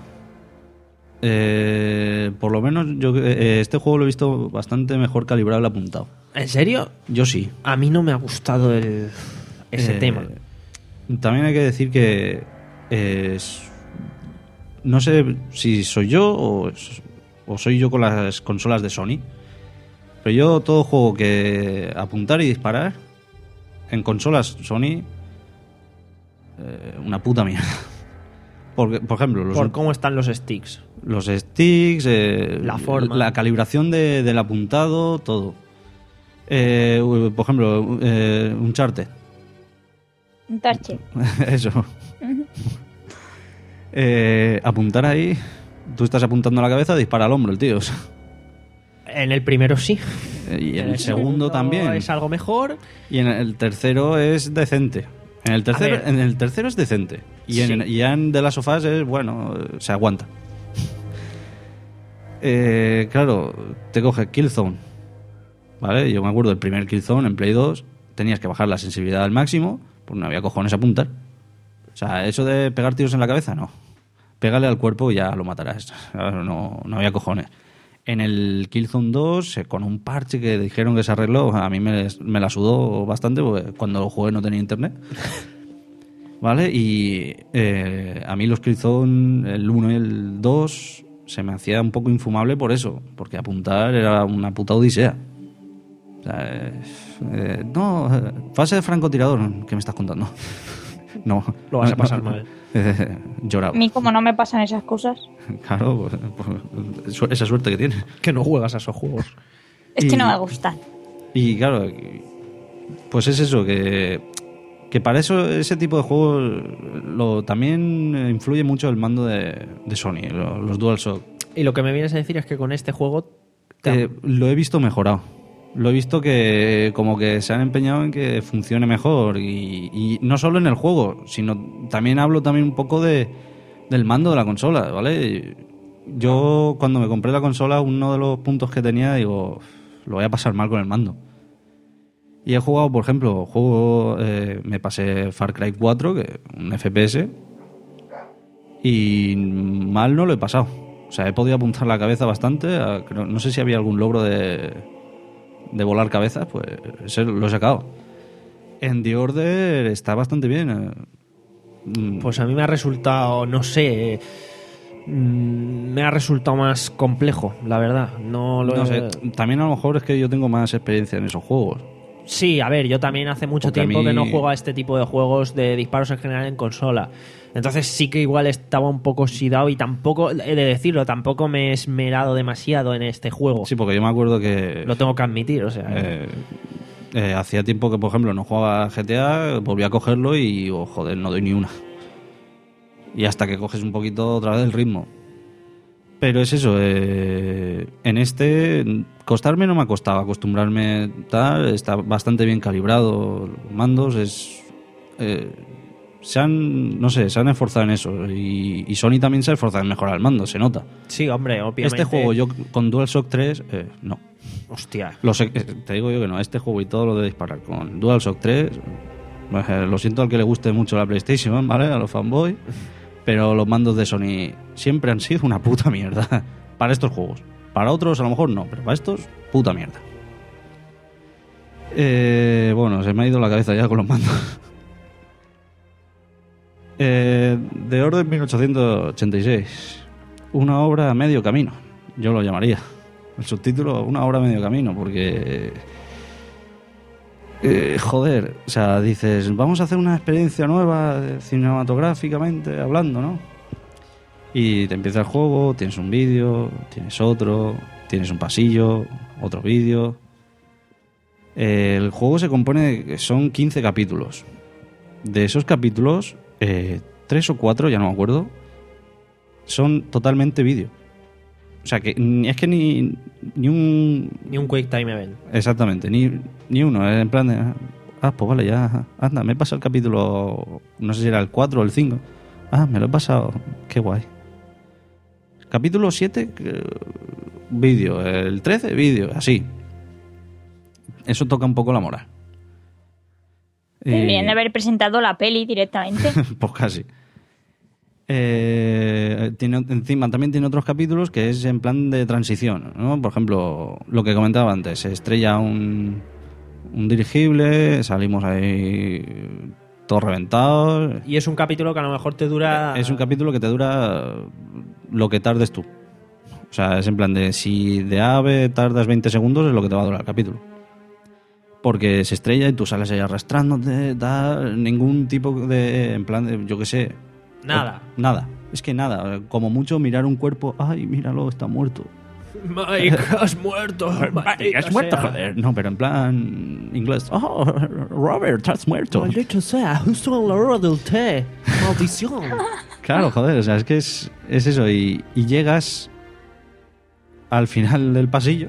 eh, por lo menos yo eh, este juego lo he visto bastante mejor calibrado el apuntado. ¿En serio? Yo sí. A mí no me ha gustado el, ese Eh, tema. También hay que decir que eh, es- no sé si soy yo o, es- o soy yo con las consolas de Sony, pero yo todo juego que apuntar y disparar en consolas Sony, eh, una puta mierda. Porque, por ejemplo, los, Por cómo están los sticks. los sticks, eh, La forma. la calibración de- del apuntado, todo. Eh, por ejemplo, eh, Uncharted. Un tarche. Eso. Eh, apuntar ahí. Tú estás apuntando a la cabeza, dispara al hombro el tío. En el primero sí. Y en el segundo también. Es algo mejor. Y en el tercero es decente. En el tercero, ver. en el tercero es decente. Y, en, Sí. y ya en The Last of Us es, bueno, eh, se aguanta. Eh, claro, te coge Killzone. ¿Vale? Yo me acuerdo del primer Killzone en Play dos. Tenías que bajar la sensibilidad al máximo, porque no había cojones a apuntar. O sea, eso de pegar tiros en la cabeza, no. Pégale al cuerpo y ya lo matarás. No, no había cojones. En el Killzone dos, eh, con un parche que dijeron que se arregló, a mí me, me la sudó bastante, porque cuando lo jugué no tenía internet. ¿Vale? Y eh, a mí los Killzone, el uno y el dos, se me hacía un poco infumable por eso, porque apuntar era una puta odisea. O sea, eh, eh, no, eh, fase de francotirador, ¿qué me estás contando? No. Lo vas a no, pasar no, mal. eh, A lloraba. mí como no me pasan esas cosas. Claro, pues, pues, su- esa suerte que tiene. Que no juegas a esos juegos. Es Y- que no me gustan. Y claro, pues es eso, que, que para eso ese tipo de juegos lo, también influye mucho el mando de, de Sony, lo- los DualShock. Y lo que me vienes a decir es que con este juego. te- Eh, lo he visto mejorado. lo he visto que como que se han empeñado en que funcione mejor y, y no solo en el juego, sino también hablo también un poco de del mando de la consola, ¿vale? Yo cuando me compré la consola, uno de los puntos que tenía, digo, lo voy a pasar mal con el mando. Y he jugado, por ejemplo, juego eh, me pasé Far Cry cuatro, que un F P S, y mal no lo he pasado. O sea, he podido apuntar la cabeza bastante, a, no sé si había algún logro de, de volar cabezas, pues ese lo he sacado. En The Order está bastante bien. Pues a mí me ha resultado, no sé, me ha resultado más complejo, la verdad. No lo no he... sé, también a lo mejor es que yo tengo más experiencia en esos juegos. Sí, a ver, yo también hace mucho Porque a tiempo mí- que no juego a este tipo de juegos de disparos en general en consola. Entonces sí que igual estaba un poco oxidado y tampoco, he de decirlo, tampoco me he esmerado demasiado en este juego. Sí, porque yo me acuerdo que Lo tengo que admitir, o sea... eh, eh, hacía tiempo que, por ejemplo, no jugaba a G T A, volví a cogerlo y, oh, joder, no doy ni una. Y hasta que coges un poquito otra vez el ritmo. Pero es eso, eh, en este costarme no me ha costado, acostumbrarme tal, está bastante bien calibrado los mandos, es eh, se han, no sé, se han esforzado en eso y, y Sony también se ha esforzado en mejorar el mando, se nota. Sí, hombre, obviamente... Este juego yo con DualShock tres, eh, no. Hostia. Lo sé, eh, te digo yo que no, este juego y todo lo de disparar con DualShock tres, eh, lo siento al que le guste mucho la PlayStation, ¿vale? A los fanboys. Pero los mandos de Sony siempre han sido una puta mierda para estos juegos. Para otros a lo mejor no, pero para estos, puta mierda. Eh, bueno, se me ha ido la cabeza ya con los mandos. Eh, de orden mil ochocientos ochenta y seis. Una obra a medio camino, yo lo llamaría. El subtítulo, una obra a medio camino, porque... Eh, joder, o sea, dices, vamos a hacer una experiencia nueva eh, cinematográficamente hablando, ¿no? Y te empieza el juego, tienes un vídeo, tienes otro, tienes un pasillo, otro vídeo. Eh, el juego se compone de que son quince capítulos. De esos capítulos, eh, tres o cuatro, ya no me acuerdo, son totalmente vídeo. O sea, que ni- es que ni, ni un... Ni un Quick Time Event. Exactamente, ni, ni uno, en plan de... Ah, pues vale, ya, anda, me he pasado el capítulo, no sé si era el cuatro o el cinco. Ah, me lo he pasado, qué guay. Capítulo siete, eh, vídeo, el trece, vídeo, así. Eso toca un poco la moral. Deberían Y- de haber presentado la peli directamente. pues casi. Eh, tiene, encima también tiene otros capítulos que es en plan de transición, ¿no? Por ejemplo, lo que comentaba antes, se estrella un, un dirigible, salimos ahí todos reventados. Y es un capítulo que a lo mejor te dura... Es un capítulo que te dura lo que tardes tú. O sea, es en plan de si de A a B tardas veinte segundos es lo que te va a durar el capítulo. Porque se estrella y tú sales ahí arrastrándote, da ningún tipo de... En plan de, yo qué sé... Nada. O- nada. Es que nada. Como mucho mirar un cuerpo. Ay, míralo, está muerto. Mike, has muerto. Mike, has muerto, joder. No, pero en plan inglés. Oh, Robert, has muerto. Maldito sea, justo en la hora del té. Maldición. Claro, joder, o sea, es que es, es eso. Y, y llegas al final del pasillo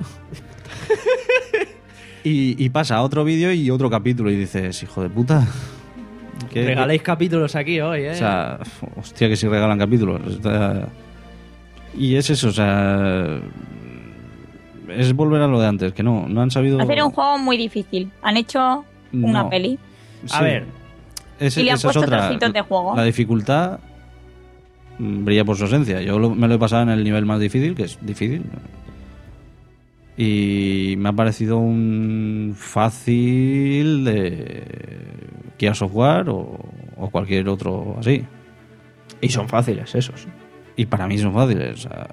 y, y pasa otro vídeo y otro capítulo y dices, hijo de puta. ¿qué- Regaléis capítulos aquí hoy, ¿eh? O sea, hostia, que si regalan capítulos. Está- Y es eso, o sea... Es volver a lo de antes, que no, no han sabido... Hacer un juego muy difícil. Han hecho una No. peli. A Sí. ver, Ese- Y le han esa es puesto otra. trocitos de juego. La dificultad mm, brilla por su esencia. Yo lo- me lo he pasado en el nivel más difícil, que es difícil. Y me ha parecido un fácil de Gears of War o, o cualquier otro así. y son fáciles esos. Y para mí son fáciles. O sea,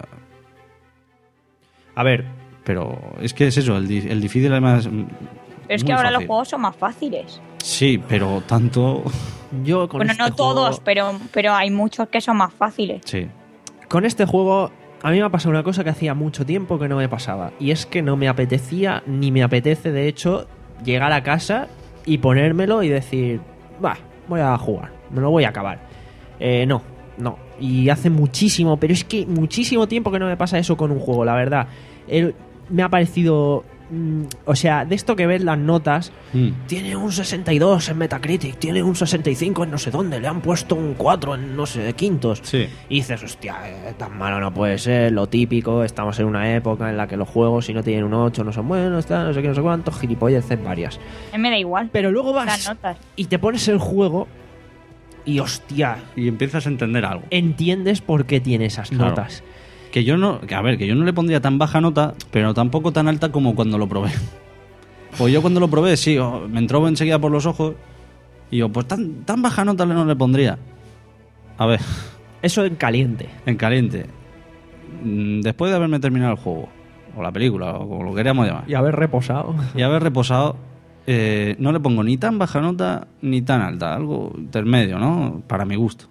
A ver, pero es que es eso, el, di- el difícil además... Pero es muy que ahora los fácil. juegos son más fáciles. Sí, pero tanto... yo con Bueno, este no juego- todos, pero, pero hay muchos que son más fáciles. Sí. Con este juego, a mí me ha pasado una cosa que hacía mucho tiempo que no me pasaba. Y es que no me apetecía, ni me apetece, de hecho, llegar a casa y ponérmelo y decir, va, voy a jugar, me lo voy a acabar. Eh, no, no. Y hace muchísimo, pero es que muchísimo tiempo que no me pasa eso con un juego, la verdad. El- me ha parecido mm, o sea, de esto que ves las notas, Mm. tiene un sesenta y dos en Metacritic, tiene un sesenta y cinco en no sé dónde, le han puesto un cuatro en no sé quintos. Sí. Y dices, hostia, eh, tan malo no puede ser, lo típico, estamos en una época en la que los juegos, si no tienen un ocho, no son buenos, está, no sé qué, no sé cuántos, gilipolleces varias. A mí me da igual. Pero luego Las vas notas. y te pones el juego y, hostia, Y empiezas a entender algo. entiendes por qué tiene esas Claro. notas. Que yo no, que a ver, que yo no le pondría tan baja nota, pero tampoco tan alta como cuando lo probé. Pues yo cuando lo probé, sí, oh, me entró enseguida por los ojos y yo, pues tan, tan baja nota no le pondría. A ver, Eso en caliente. en caliente. Mm, Después de haberme terminado el juego, o la película, o como lo queríamos llamar, Y haber reposado. y haber reposado, eh, no le pongo ni tan baja nota ni tan alta, algo intermedio, ¿no? Para mi gusto.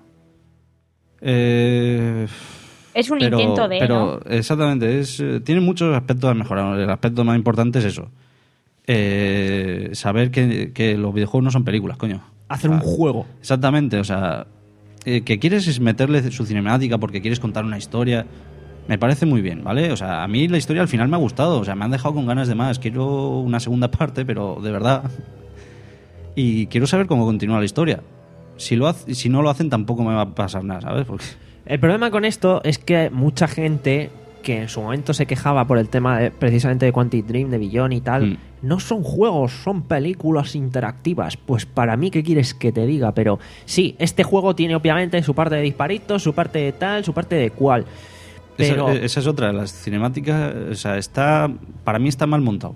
Eh... Es un pero, intento de, pero ¿no? exactamente, es, eh, tiene muchos aspectos a mejorar. El aspecto más importante es eso. Eh, saber que, que los videojuegos no son películas, coño. Hacer O un sea, juego. Exactamente, o sea, eh, que quieres es meterle su cinemática porque quieres contar una historia. Me parece muy bien, ¿vale? O sea, a mí la historia al final me ha gustado, o sea, me han dejado con ganas de más. Quiero una segunda parte, pero de verdad. Y quiero saber cómo continúa la historia. Si, lo hace- si no lo hacen tampoco me va a pasar nada, ¿sabes? Porque... El problema con esto es que mucha gente que en su momento se quejaba por el tema de, precisamente de Quantic Dream, de Beyond y tal, Mm. no son juegos, son películas interactivas. Pues para mí, ¿qué quieres que te diga? Pero sí, este juego tiene obviamente su parte de disparitos, su parte de tal, su parte de cual. Pero Esa, esa es otra, las cinemáticas, o sea, está, para mí está mal montado.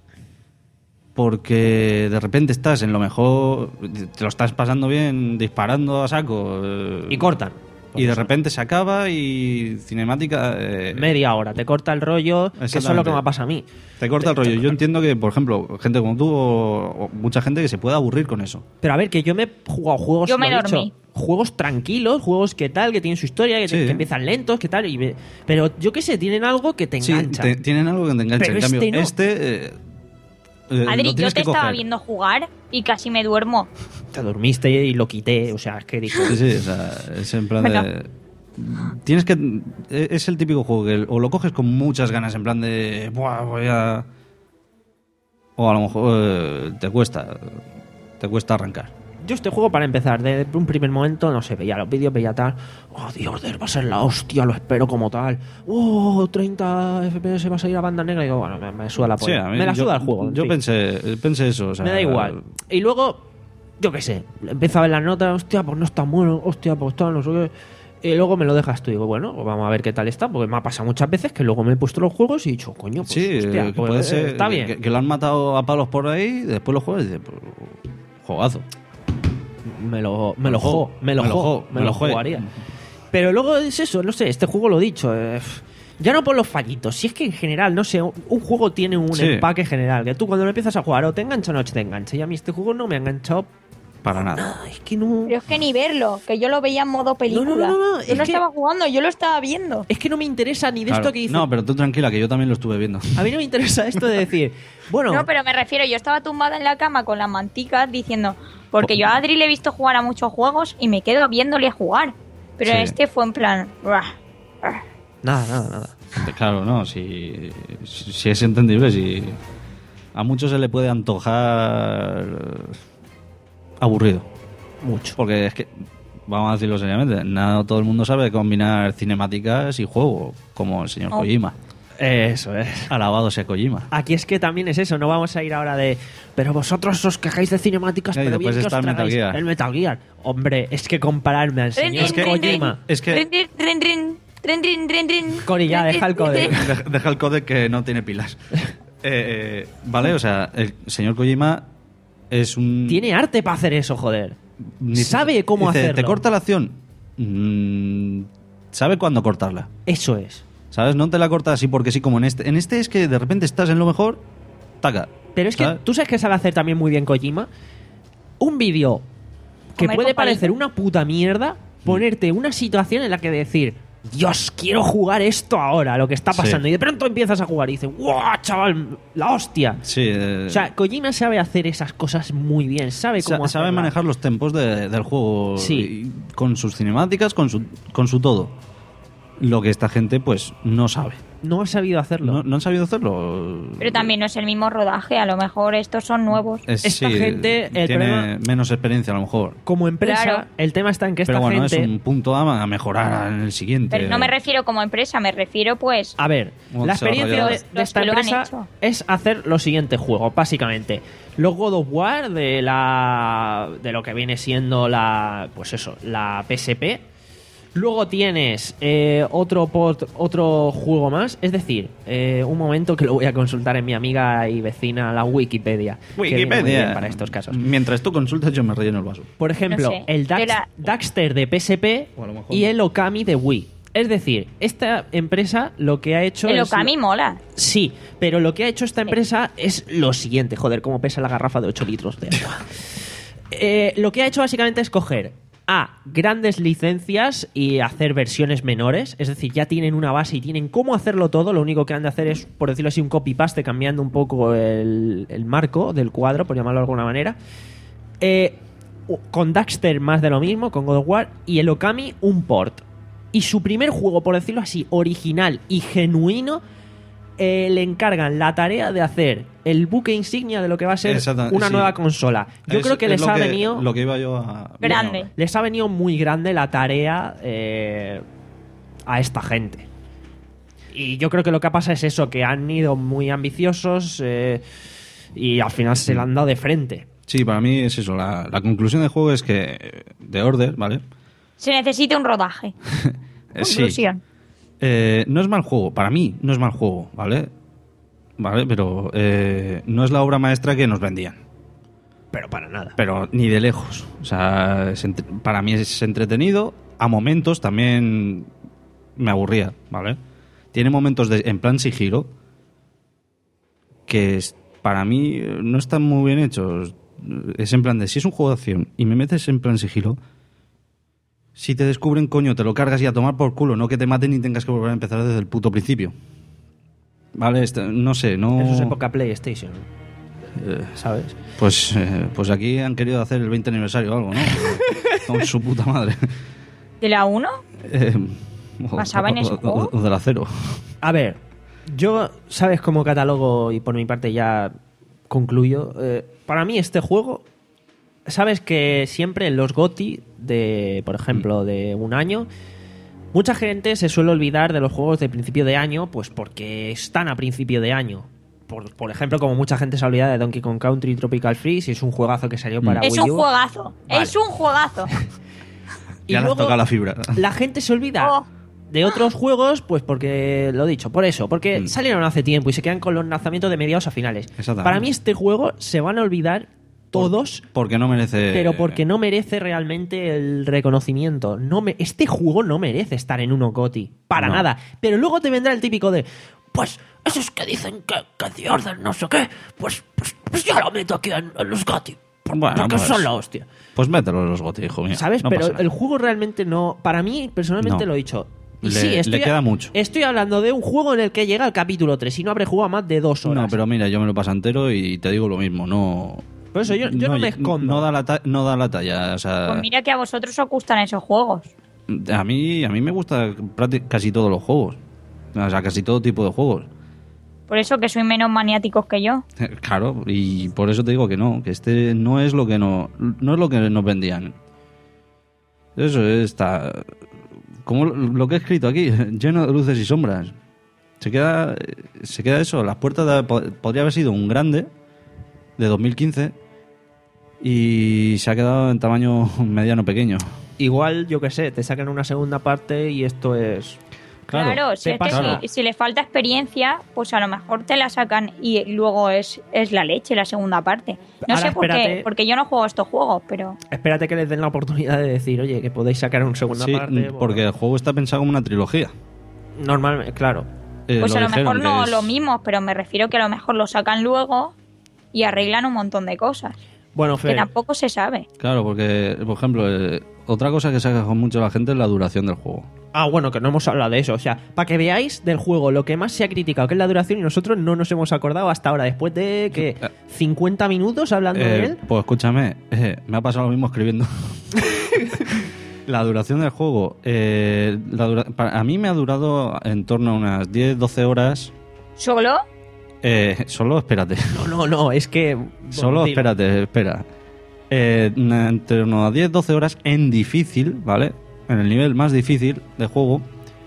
Porque de repente estás en lo mejor, te lo estás pasando bien disparando a saco. eh, y cortan. y de repente se acaba y cinemática... eh, Media hora, te corta el rollo, que eso es lo que me pasa a mí. te corta el rollo. Yo entiendo que, por ejemplo, gente como tú o, o mucha gente que se puede aburrir con eso. Pero a ver, que yo me he jugado juegos, Yo me lo he dicho, dormí. juegos tranquilos, juegos que tal, que tienen su historia, que, Sí. que empiezan lentos, que tal, y me- pero yo qué sé, tienen algo que te Sí, engancha. te- tienen algo que te engancha. Pero en cambio, este no. este... eh, eh, Adri, lo yo tienes te que estaba coger. viendo jugar y casi me duermo. Te dormiste y lo quité, o sea, es que digo, Sí, sí, o sea, es en plan Bueno. de... Tienes que... Es el típico juego que o lo coges con muchas ganas, en plan de... Buah, voy a... O a lo mejor eh, te cuesta... Te cuesta arrancar. yo este juego para empezar, de un primer momento, no sé, veía los vídeos, veía tal, oh, The Order va a ser la hostia, lo espero como tal, oh, treinta F P S va a salir a banda negra, y digo, bueno, me, me suda la polla, a mí- me la yo- suda el juego. en Yo fin. pensé, pensé eso. O sea, Me da igual. Y luego, yo qué sé, empiezo a ver las notas, hostia, pues no está bueno, hostia, pues tal, no sé qué. Y luego me lo dejas tú y digo, bueno, pues vamos a ver qué tal está, porque me ha pasado muchas veces que luego me he puesto los juegos y he dicho, coño, pues Sí, hostia, que pues, puede eh, ser está que- bien. Que, que lo han matado a palos por ahí, después lo juegas y dices, pues, juegazo. Me lo, me Me lo lo jo, jo, me lo me lo jo, jo, me me lo lo jue. jugaría. Pero luego es eso, no sé, este juego lo he dicho, eh, ya no por los fallitos, si es que en general, no sé, un un juego tiene un Sí. empaque general, que tú cuando lo empiezas a jugar o te engancha o no te engancha, y a mí este juego no me ha enganchado Para nada. nada, es que no... Pero es que ni verlo, que yo lo veía en modo película. No, no, no, no, yo es no que- estaba jugando, yo lo estaba viendo. Es que no me interesa ni de Claro. esto que dice... No, pero tú tranquila, que yo también lo estuve viendo. A mí no me interesa esto de decir, bueno... No, pero me refiero, yo estaba tumbada en la cama con las manticas diciendo, porque yo a Adri le he visto jugar a muchos juegos y me quedo viéndole jugar. Pero Sí. este fue en plan... "Buah". Nada, nada, nada. Claro, no, si, si, si es entendible, si a muchos se le puede antojar eh, aburrido. Mucho. Porque es que, vamos a decirlo seriamente, no todo el mundo sabe combinar cinemáticas y juego, como el señor Oh. Kojima. Eso es. Alabado sea Kojima. Aquí es que también es eso, no vamos a ir ahora de pero vosotros os quejáis de cinemáticas, Sí, pero después bien que os está el Metal tragáis Gear. el Metal Gear. Hombre, es que compararme al señor Es que- Kojima... Es que Rin, rin, rin, rin, rin, rin, rin. Cori, ya, Rin, deja el rin, códec. rin. Deja- deja el códec que no tiene pilas. Eh, eh, vale, o sea, el señor Kojima es un... Tiene arte para hacer eso, joder. Dice- Sabe cómo dice, hacerlo. ¿Te corta la acción? Mm, sabe cuándo cortarla. Eso es. ¿Sabes? No te la corta así porque sí, como en este. En este es que de repente estás en lo mejor, taca. Pero es que ¿sabes? tú sabes que sabe hacer también muy bien Kojima. Un vídeo que Comer puede con palito. parecer una puta mierda, ponerte una situación en la que decir, Dios, quiero jugar esto ahora, lo que está Sí. pasando. Y de pronto empiezas a jugar y dices, ¡guau, chaval! ¡La hostia! Sí, eh, O sea, Kojima sabe hacer esas cosas muy bien, sabe sa- cómo sabe hacerlas. manejar los tempos de- del juego. Sí. y con sus cinemáticas, con su, con su todo. Lo que esta gente, pues, no sabe. no ha sabido hacerlo. ¿No, no han sabido hacerlo? Pero también no es el mismo rodaje, a lo mejor estos son nuevos. Es- Esta sí, gente, el tiene problema- menos experiencia a lo mejor. Como empresa, Claro. el tema está en que esta Pero bueno, gente... es un punto a, a mejorar en el siguiente. Pero no me refiero como empresa, me refiero pues... A ver, Como la experiencia de, desarrolladores. de esta Los que lo han empresa hecho. es hacer los siguientes juegos, básicamente. Los God of War de la de lo que viene siendo la pues eso, la P S P. Luego tienes eh, otro port- otro juego más, es decir, eh, un momento que lo voy a consultar en mi amiga y vecina la Wikipedia. que viene muy bien para estos casos. Mientras tú consultas, yo me relleno el vaso. Por ejemplo, No sé, el Dax- de la- Daxter de P S P O a lo mejor y no. el Okami de Wii. Es decir, esta empresa lo que ha hecho El es... Okami mola. Sí, pero lo que ha hecho esta empresa es lo siguiente. Joder, cómo pesa la garrafa de ocho litros de agua. Eh, lo que ha hecho básicamente es coger a grandes licencias y hacer versiones menores. Es decir, ya tienen una base y tienen cómo hacerlo todo. Lo único que han de hacer es, por decirlo así, un copy-paste, cambiando un poco el, el marco del cuadro, por llamarlo de alguna manera. Eh, con Daxter más de lo mismo, con God of War. Y el Okami, un port. Y su primer juego, por decirlo así, original y genuino, eh, le encargan la tarea de hacer el buque insignia de lo que va a ser Exactamente, una sí. nueva consola. Yo Es- creo que es les lo ha venido... Lo que iba yo a... Grande. les ha venido muy grande la tarea eh, a esta gente. Y yo creo que lo que pasa es eso, que han ido muy ambiciosos eh, y al final se la han dado de frente. Sí, para mí es eso. La, la conclusión del juego es que The Order, ¿vale? Se necesita un rodaje. Eh, sí. Conclusión. Eh, no es mal juego, para mí no es mal juego, ¿vale? Vale, pero eh, no es la obra maestra que nos vendían. Pero para nada. Pero ni de lejos. O sea, es entre- para mí es entretenido. A momentos también me aburría, ¿vale? Tiene momentos de, en plan sigilo que es- para mí eh, no están muy bien hechos. Es en plan de, si es un juego de acción y me metes en plan sigilo, si te descubren, coño, te lo cargas y a tomar por culo, no que te maten y tengas que volver a empezar desde el puto principio. Vale, este- no sé, no... Eso es época PlayStation, Eh, ¿sabes? pues, eh, pues aquí han querido hacer el veinte aniversario o algo, ¿no? Con su puta madre. ¿De la uno? Eh, o- ¿Basaba en ese o- o- juego? o de la cero. A ver, yo, ¿sabes cómo catálogo? Y por mi parte ya concluyo. Eh, para mí este juego, sabes que siempre en los GOTY de, por ejemplo, de un año, mucha gente se suele olvidar de los juegos de principio de año, pues porque están a principio de año. Por, por ejemplo, como mucha gente se olvida de Donkey Kong Country Tropical Freeze, y es un juegazo que salió para Es Wii un U. juegazo. Vale. Es un juegazo. Y Ya le has luego tocado la fibra. la gente se olvida Oh. de otros juegos, pues porque, lo dicho, por eso, porque Mm. salieron hace tiempo y se quedan con los lanzamientos de mediados a finales. Exactamente. Para mí este juego se van a olvidar todos, Porque no merece... pero porque no merece realmente el reconocimiento. No me, este juego no merece estar en uno GOTY, para No. nada. Pero luego te vendrá el típico de, pues esos que dicen que, que The Order no sé qué, pues, pues, pues yo lo meto aquí en, en los GOTY. por- Bueno, porque pues- son la hostia. Pues mételo en los gotis, hijo mío. ¿Sabes? No Pero pasa nada. el juego realmente no. Para mí, personalmente No. lo he dicho. Y Le- sí, estoy, le queda mucho. Estoy hablando de un juego en el que llega el capítulo tres y no habré jugado más de dos horas. No, pero mira, yo me lo paso entero y te digo lo mismo, no... Por eso yo, yo no, me escondo. No da la, ta- no da la talla, o sea... Pues mira que a vosotros os gustan esos juegos. A mí, a mí me gusta prácti- casi todos los juegos. O sea, casi todo tipo de juegos. Por eso que sois menos maniáticos que yo. Claro, y por eso te digo que no, que este no es lo que no, no es lo que nos vendían. Eso está como lo que he escrito aquí, lleno de luces y sombras. Se queda se queda eso, las puertas de- po- podría haber sido un grande de dos mil quince y se ha quedado en tamaño mediano pequeño. Igual, yo qué sé, te sacan una segunda parte y esto es. Claro, si, te es que pasa. si, si le falta experiencia, pues a lo mejor te la sacan y luego es, es la leche la segunda parte. No Ahora sé por espérate. qué, porque yo no juego estos juegos, pero Espérate que les den la oportunidad de decir, oye, que podéis sacar una segunda Sí, parte. porque el juego está pensado como una trilogía. Normalmente, claro. Eh, pues a lo dijeron, mejor no que es- lo mismo, pero me refiero que a lo mejor lo sacan luego y arreglan un montón de cosas. Bueno, Que Fer, tampoco se sabe. Claro, porque, por ejemplo, eh, otra cosa que saca mucho la gente es la duración del juego. Ah, bueno, que no hemos hablado de eso. O sea, para que veáis del juego lo que más se ha criticado, que es la duración, y nosotros no nos hemos acordado hasta ahora, después de que cincuenta minutos hablando de Eh, él. pues escúchame, eh, me ha pasado lo mismo escribiendo. La duración del juego. Eh, la dura- para- a mí me ha durado en torno a unas diez doce horas. ¿Solo? Eh, solo espérate. No, no, no, es que... bueno, Solo dilo. espérate, espera. Eh, en torno a diez doce horas en difícil, ¿vale? En el nivel más difícil de juego.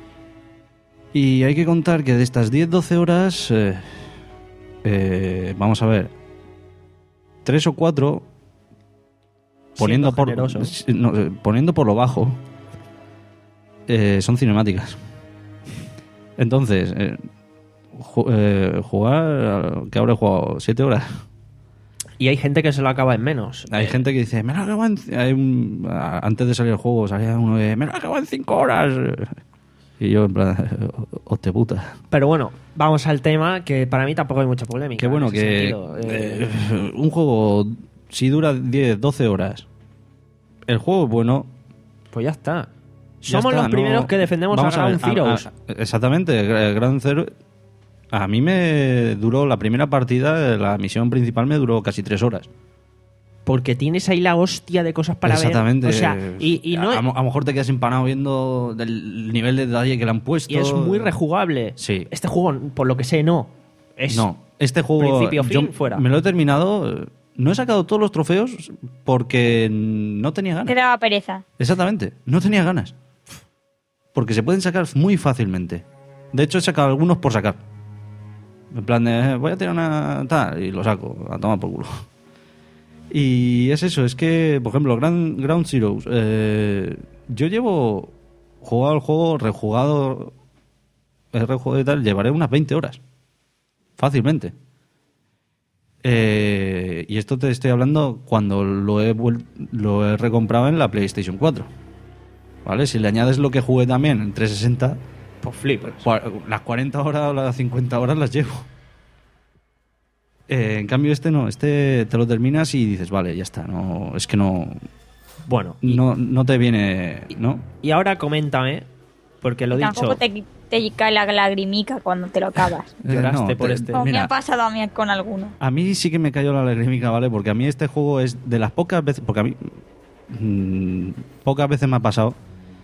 Y hay que contar que de estas diez doce horas, eh, eh, vamos a ver, tres o cuatro, poniendo Siendo por, generoso. no, eh, poniendo por lo bajo, eh, son cinemáticas. Entonces, eh, ju- eh, jugar, que habré jugado siete horas. Y hay gente que se lo acaba en menos. Hay gente que dice, me lo acabo en... hay un- a- antes de salir el juego salía uno de, me lo acabo en cinco horas. Y yo, en plan, hostia puta. Pero bueno, vamos al tema, que para mí tampoco hay mucha polémica. Qué bueno en ese que sentido. Eh, eh, un juego, si dura diez doce horas, el juego es bueno. pues ya está. ya Somos está, los primeros no- que defendemos Vamos a ver, Ground Zeroes. a- exactamente, Gra- Ground Zero. A mí me duró la primera partida, la misión principal me duró casi tres horas. Porque tienes ahí la hostia de cosas para Exactamente. ver. O sea, y, y no, a, a lo mejor te quedas empanado viendo del nivel de detalle que le han puesto. y es muy rejugable. Sí. Este juego, por lo que sé, no. Es No, este juego principio, fin, yo fuera. me lo he terminado. No he sacado todos los trofeos porque no tenía Te ganas. daba pereza. Exactamente, no tenía ganas. Porque se pueden sacar muy fácilmente. De hecho, he sacado algunos por sacar. En plan de, eh, voy a tirar una tal y lo saco, a tomar por culo. Y es eso, es que, por ejemplo, Ground, Ground Zeroes, eh, yo llevo jugado el juego, rejugado, he rejugado y tal, llevaré unas veinte horas. Fácilmente. Eh, y esto te estoy hablando cuando lo he, vuel- lo he recomprado en la PlayStation cuatro. ¿Vale? Si le añades lo que jugué también en trescientos sesenta, Pues flipas. cua- las cuarenta horas o las cincuenta horas las llevo. Eh, en cambio este no, este te lo terminas y dices, vale, ya está, no, es que no, Bueno, y, no, no te viene, ¿no? y ahora coméntame, porque lo Tampoco dicho, te, te cae la lagrimica cuando te lo acabas. Eh, Lloraste no, por te- este. Como me mira, ha pasado a mí con alguno. a mí sí que me cayó la lagrímica, ¿vale? Porque a mí este juego es de las pocas veces, porque a mí mm, pocas veces me ha pasado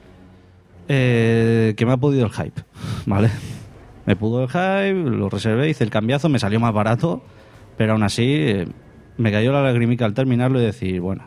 eh, que me ha podido el hype, ¿vale? Me pudo el hype, lo reservé, hice el cambiazo, me salió más barato, pero aún así eh, me cayó la lagrimica al terminarlo y decir, bueno,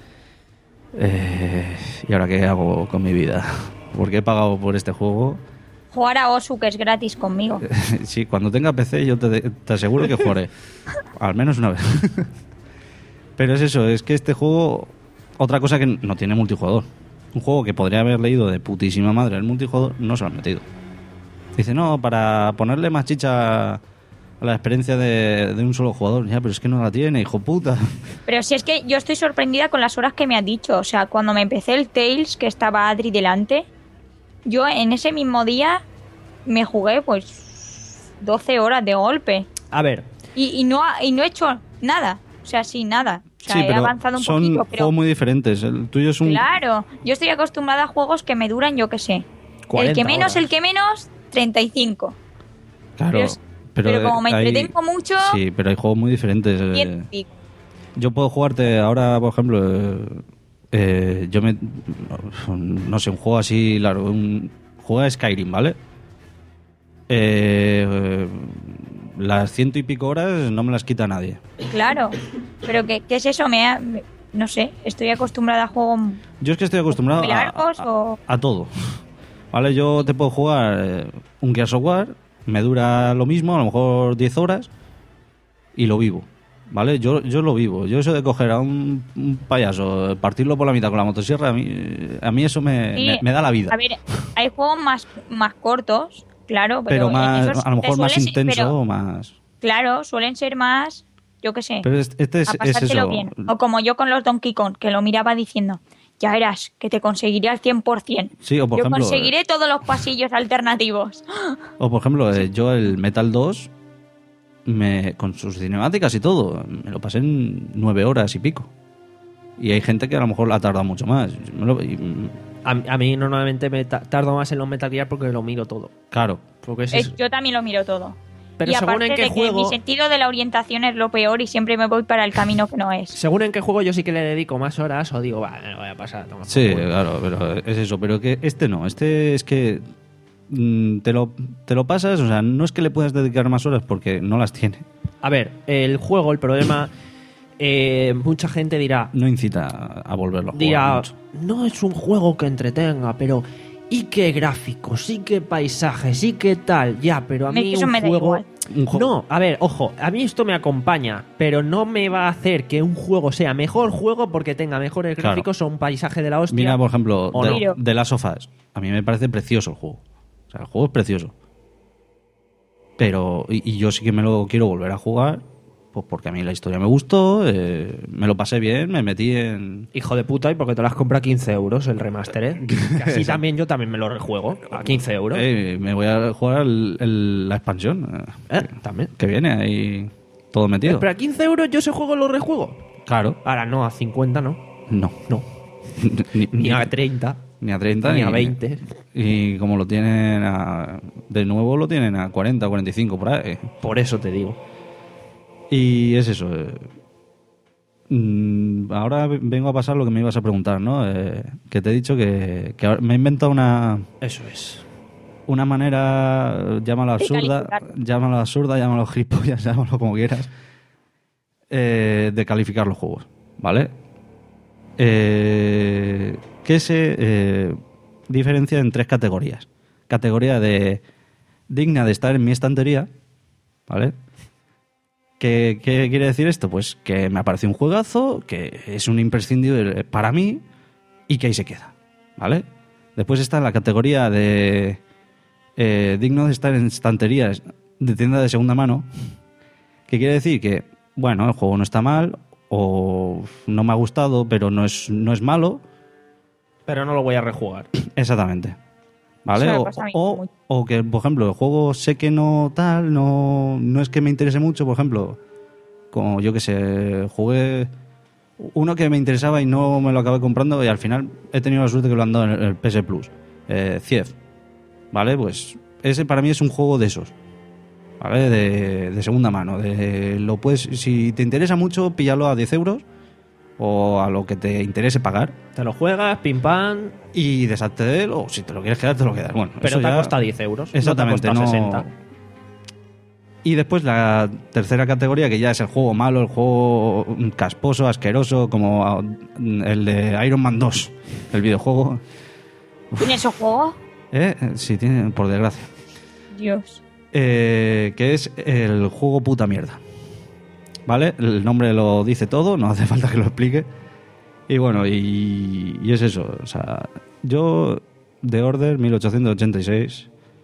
eh, ¿y ahora qué hago con mi vida? Porque he pagado por este juego. Jugar a Osu, que es gratis conmigo. Sí, cuando tenga P C yo te, te aseguro que jugaré. Al menos una vez. Pero es eso, es que este juego... Otra cosa que no tiene multijugador. Un juego que podría haber leído de putísima madre el multijugador, no se lo han metido. Dice, no, para ponerle más chicha a la experiencia de, de un solo jugador. Ya, pero es que no la tiene, hijo puta. Pero si es que yo estoy sorprendida con las horas que me has dicho. O sea, cuando me empecé el Tales, que estaba Adri delante, yo en ese mismo día me jugué pues doce horas de golpe. a ver, Y, y, no, ha- y no he hecho nada. O sea, sí, nada. O sea, Sí, he pero avanzado un son poquito, pero juegos muy diferentes. El tuyo es un... claro, yo estoy acostumbrada a juegos que me duran, yo qué sé. El cuarenta que menos, horas. el que menos, treinta y cinco. Claro, pero es- pero como me hay- entretengo mucho, Sí, pero hay juegos muy diferentes. eh. ciento y pico. Yo puedo jugarte ahora, por ejemplo, eh, eh, yo me... No sé, un juego así largo. Un, juego de Skyrim, ¿vale? Eh, eh, las ciento y pico horas no me las quita nadie. Claro. Pero ¿qué, qué es eso? Me, ha- me- no sé, estoy acostumbrada a juegos Yo es que estoy acostumbrado muy a, largos a- o... a todo. ¿Vale? Yo te puedo jugar eh, un Gears of War, me dura lo mismo, a lo mejor diez horas, y lo vivo. ¿Vale? Yo, yo lo vivo. Yo eso de coger a un, un payaso, partirlo por la mitad con la motosierra, a mí, a mí eso me, Sí, me, me da la vida. A ver, hay juegos más, más cortos, claro, pero, pero en más, esos a lo te mejor más suelen- intenso, pero, más... claro, suelen ser más, yo qué sé, Pero este, este es, a es pasártelo eso. bien. O como yo con los Donkey Kong, que lo miraba diciendo, ya verás, que te conseguiré al cien por ciento. Sí, o por Yo ejemplo, conseguiré todos los pasillos alternativos. O por ejemplo, eh, yo el Metal dos, me, con sus cinemáticas y todo, me lo pasé en nueve horas y pico. Y hay gente que a lo mejor la ha tardado mucho más. Yo me lo- y, mm, a, a mí normalmente me ta- tardo más en los Metal Gear porque lo miro todo. claro, Porque es Eh, eso. yo también lo miro todo. Pero y según aparte en qué de que juego... mi sentido de la orientación es lo peor y siempre me voy para el camino que no es. Según en qué juego yo sí que le dedico más horas o digo, va, me lo voy a pasar. Toma, Sí, por culo. claro, pero es eso. Pero que este no. Este es que mm, te lo, te lo pasas, o sea, no es que le puedas dedicar más horas porque no las tiene. A ver, el juego, el problema... eh, mucha gente dirá... No incita a, a volverlo a jugar dirá, mucho. no es un juego que entretenga, pero... ¿Y qué gráficos? ¿Y qué paisajes? ¿Y qué tal? Ya, pero a Me- mí eso un me da juego... igual. Un juego- No, a ver, ojo, a mí esto me acompaña, pero no me va a hacer que un juego sea mejor juego porque tenga mejores Claro. gráficos o un paisaje de la hostia. Mira, por ejemplo, ¿O de, no? de Last of Us. A mí me parece precioso el juego. O sea, el juego es precioso. Pero, y, y yo sí que me lo quiero volver a jugar, pues porque a mí la historia me gustó, eh, me lo pasé bien, me metí en... Hijo de puta, y porque te las compra a quince euros el remaster, ¿eh? Que así también yo también me lo rejuego a quince euros. Eh, me voy a jugar el- el- la expansión. eh, ¿Eh? También. Que viene ahí todo metido. Pero a quince euros yo ese juego lo rejuego. Claro. Ahora no, a cincuenta no. No. No. ni, Ni a treinta. ni a treinta, ni a veinte. Y como lo tienen a... De nuevo lo tienen a cuarenta, cuarenta y cinco por ahí. Por eso te digo. Y es eso. eh, mm, ahora vengo a pasar lo que me ibas a preguntar, ¿no? Eh, que te he dicho que, que ahora me he inventado una, Eso es. una manera, eh, llámalo De absurda, calificarlo. llámalo absurda, llámalo gilipollas, llámalo como quieras, eh, de calificar los juegos, ¿vale? Eh, que se eh, diferencia en tres categorías. Categoría de digna de estar en mi estantería, ¿vale? ¿Qué, qué quiere decir esto? Pues que me aparece un juegazo, que es un imprescindible para mí y que ahí se queda, ¿vale? Después está la categoría de eh, digno de estar en estanterías de tienda de segunda mano, que quiere decir que, bueno, el juego no está mal o no me ha gustado, pero no es, no es malo. Pero no lo voy a rejugar. Exactamente. ¿Vale? Eso me O, pasa a mí o- mucho. o que, por ejemplo, el juego sé que no tal, no, no es que me interese mucho, por ejemplo, como yo que sé, jugué uno que me interesaba y no me lo acabé comprando y al final he tenido la suerte que lo han dado en el, el P S Plus, eh, Cief. ¿Vale? Pues ese para mí es un juego de esos. ¿Vale? De, de segunda mano. De, lo puedes, si te interesa mucho, píllalo a diez euros o a lo que te interese pagar Te lo juegas, pim pam, y deshazte de él, o si te lo quieres quedar, te lo quedas. Bueno, pero eso te ha ya- costado diez euros. Exactamente, no te ha no. costado sesenta. Y después la tercera categoría, que ya es el juego malo, el juego casposo, asqueroso, como el de Iron Man dos, el videojuego. ¿Tiene esos juegos? ¿Eh? Sí, tiene, por desgracia. Dios. Eh, que es el juego puta mierda. ¿Vale? El nombre lo dice todo, no hace falta que lo explique. Y bueno, y, y es eso. O sea, yo, The Order mil ochocientos ochenta y seis,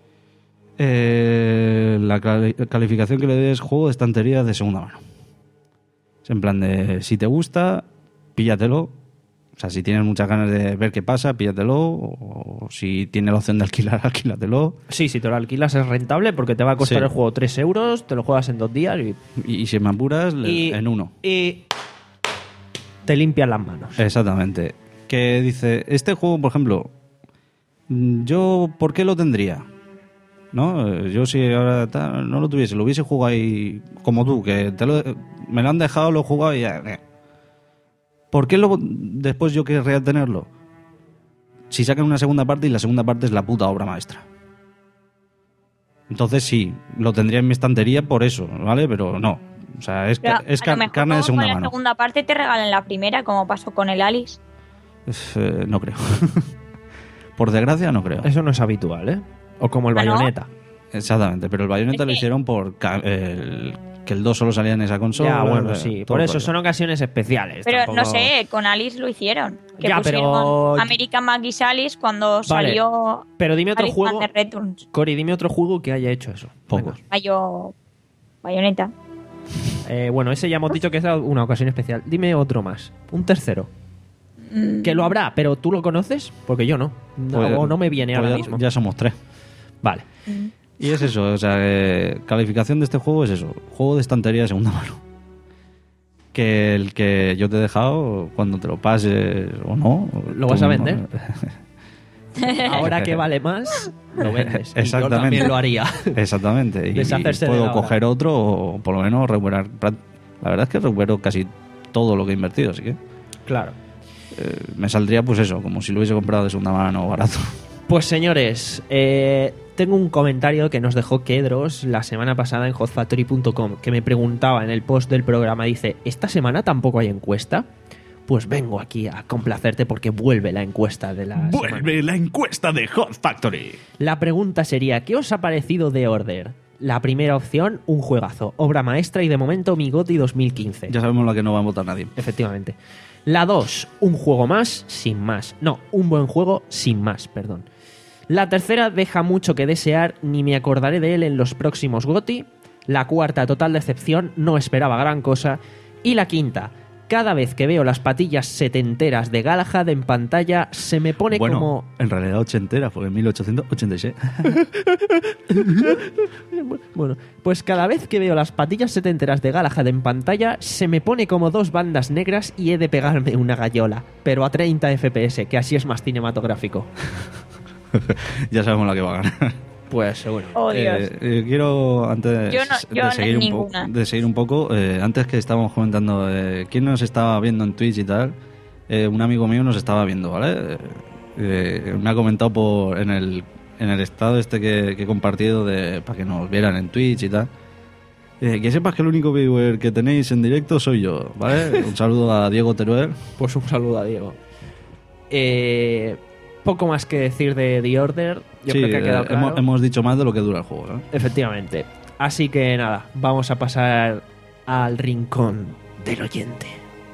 eh, la cali- calificación que le doy es juego de estantería de segunda mano. Es en plan de, si te gusta, píllatelo. O sea, si tienes muchas ganas de ver qué pasa, píllatelo. O si tienes la opción de alquilar, alquílatelo. Sí, si te lo alquilas es rentable porque te va a costar Sí. el juego tres euros, te lo juegas en dos días y, Y, y si me apuras, le- y- en uno. y te limpias las manos. Exactamente. Que dice, este juego, por ejemplo, mm, yo, ¿por qué lo tendría? ¿No? Eh, Yo si ahora tal, no lo tuviese, lo hubiese jugado ahí como tú, que te lo- me lo han dejado, lo he jugado y ya. eh. ¿Por qué lo, después yo querría tenerlo? Si sacan una segunda parte y la segunda parte es la puta obra maestra. Entonces sí, lo tendría en mi estantería por eso, ¿vale? Pero no. O sea, es, Pero ca- es a lo car- mejor carne de con segunda la mano. segunda parte te regalan la primera, como pasó con el Alice. Eh, no creo. Por desgracia, no creo. Eso no es habitual, ¿eh? O como el ¿Ah, no? Bayonetta. Exactamente, pero el Bayonetta Es lo que- hicieron por ca- el- que el dos solo salía en esa consola. Ya, bueno, eh, sí. todo Por el eso rollo. son ocasiones especiales. Pero tampoco- no sé, con Alice lo hicieron. Que Ya, pusieron pero- American Maggie's Alice cuando salió Pero dime otro Alice juego. and the Returns. Cory, dime otro juego que haya hecho eso. Pocos. Bayo... Bayonetta. Eh, bueno, ese ya hemos dicho que es una ocasión especial. Dime otro más. Un tercero. Mm, Que lo habrá, pero ¿tú lo conoces? Porque yo no. No, Pues- o no me viene pues ahora ya, mismo. ya somos tres. Vale. mm. Y es eso, o sea, eh, calificación de este juego es eso, juego de estantería de segunda mano. Que el que yo te he dejado, cuando te lo pases o no... ¿Lo tú vas a mismo- vender? Ahora que vale más, lo vendes. Y yo Exactamente. también lo haría. Exactamente. Y, Deshacerse y de puedo la obra. coger otro o por lo menos recuperar. La verdad es que recupero casi todo lo que he invertido, así que Claro. eh, me saldría pues eso, como si lo hubiese comprado de segunda mano barato. Pues señores, eh, tengo un comentario que nos dejó Kedros la semana pasada en hot factory punto com, que me preguntaba en el post del programa, dice, ¿esta semana tampoco hay encuesta? Pues vengo aquí a complacerte porque vuelve la encuesta de la semana. Vuelve la encuesta de Hot Factory. La pregunta sería, ¿qué os ha parecido The Order? La primera opción, un juegazo, obra maestra y de momento mi GOTY dos mil quince. Ya sabemos la que no va a votar nadie. Efectivamente. La dos, un juego más, sin más. No, un buen juego, sin más, perdón. La tercera deja mucho que desear, ni me acordaré de él en los próximos GOTY. La cuarta, total decepción, no esperaba gran cosa. Y la quinta, cada vez que veo las patillas setenteras de Galahad en pantalla, se me pone Bueno, como... en realidad ochentera, fue en mil ochocientos ochenta y seis. Bueno, pues cada vez que veo las patillas setenteras de Galahad en pantalla, se me pone como dos bandas negras y he de pegarme una gallola. Pero a treinta F P S, que así es más cinematográfico. Ya sabemos la que va a ganar. Pues seguro. Oh, Dios. Eh, eh, quiero, antes Yo no- yo de, seguir un po- ninguna. de seguir un poco, eh, antes que estábamos comentando eh, quién nos estaba viendo en Twitch y tal, eh, un amigo mío nos estaba viendo, ¿vale? Eh, eh, me ha comentado por en el, en el estado este que, que he compartido de, para que nos vieran en Twitch y tal. Eh, que sepas que el único viewer que tenéis en directo soy yo, ¿vale? Un saludo a Diego Teruel. Pues un saludo a Diego. Eh, poco más que decir de The Order. Yo Sí, creo que ha quedado eh, claro. hemos, hemos dicho más de lo que dura el juego, ¿eh? Efectivamente. Así que nada, vamos a pasar al rincón del oyente.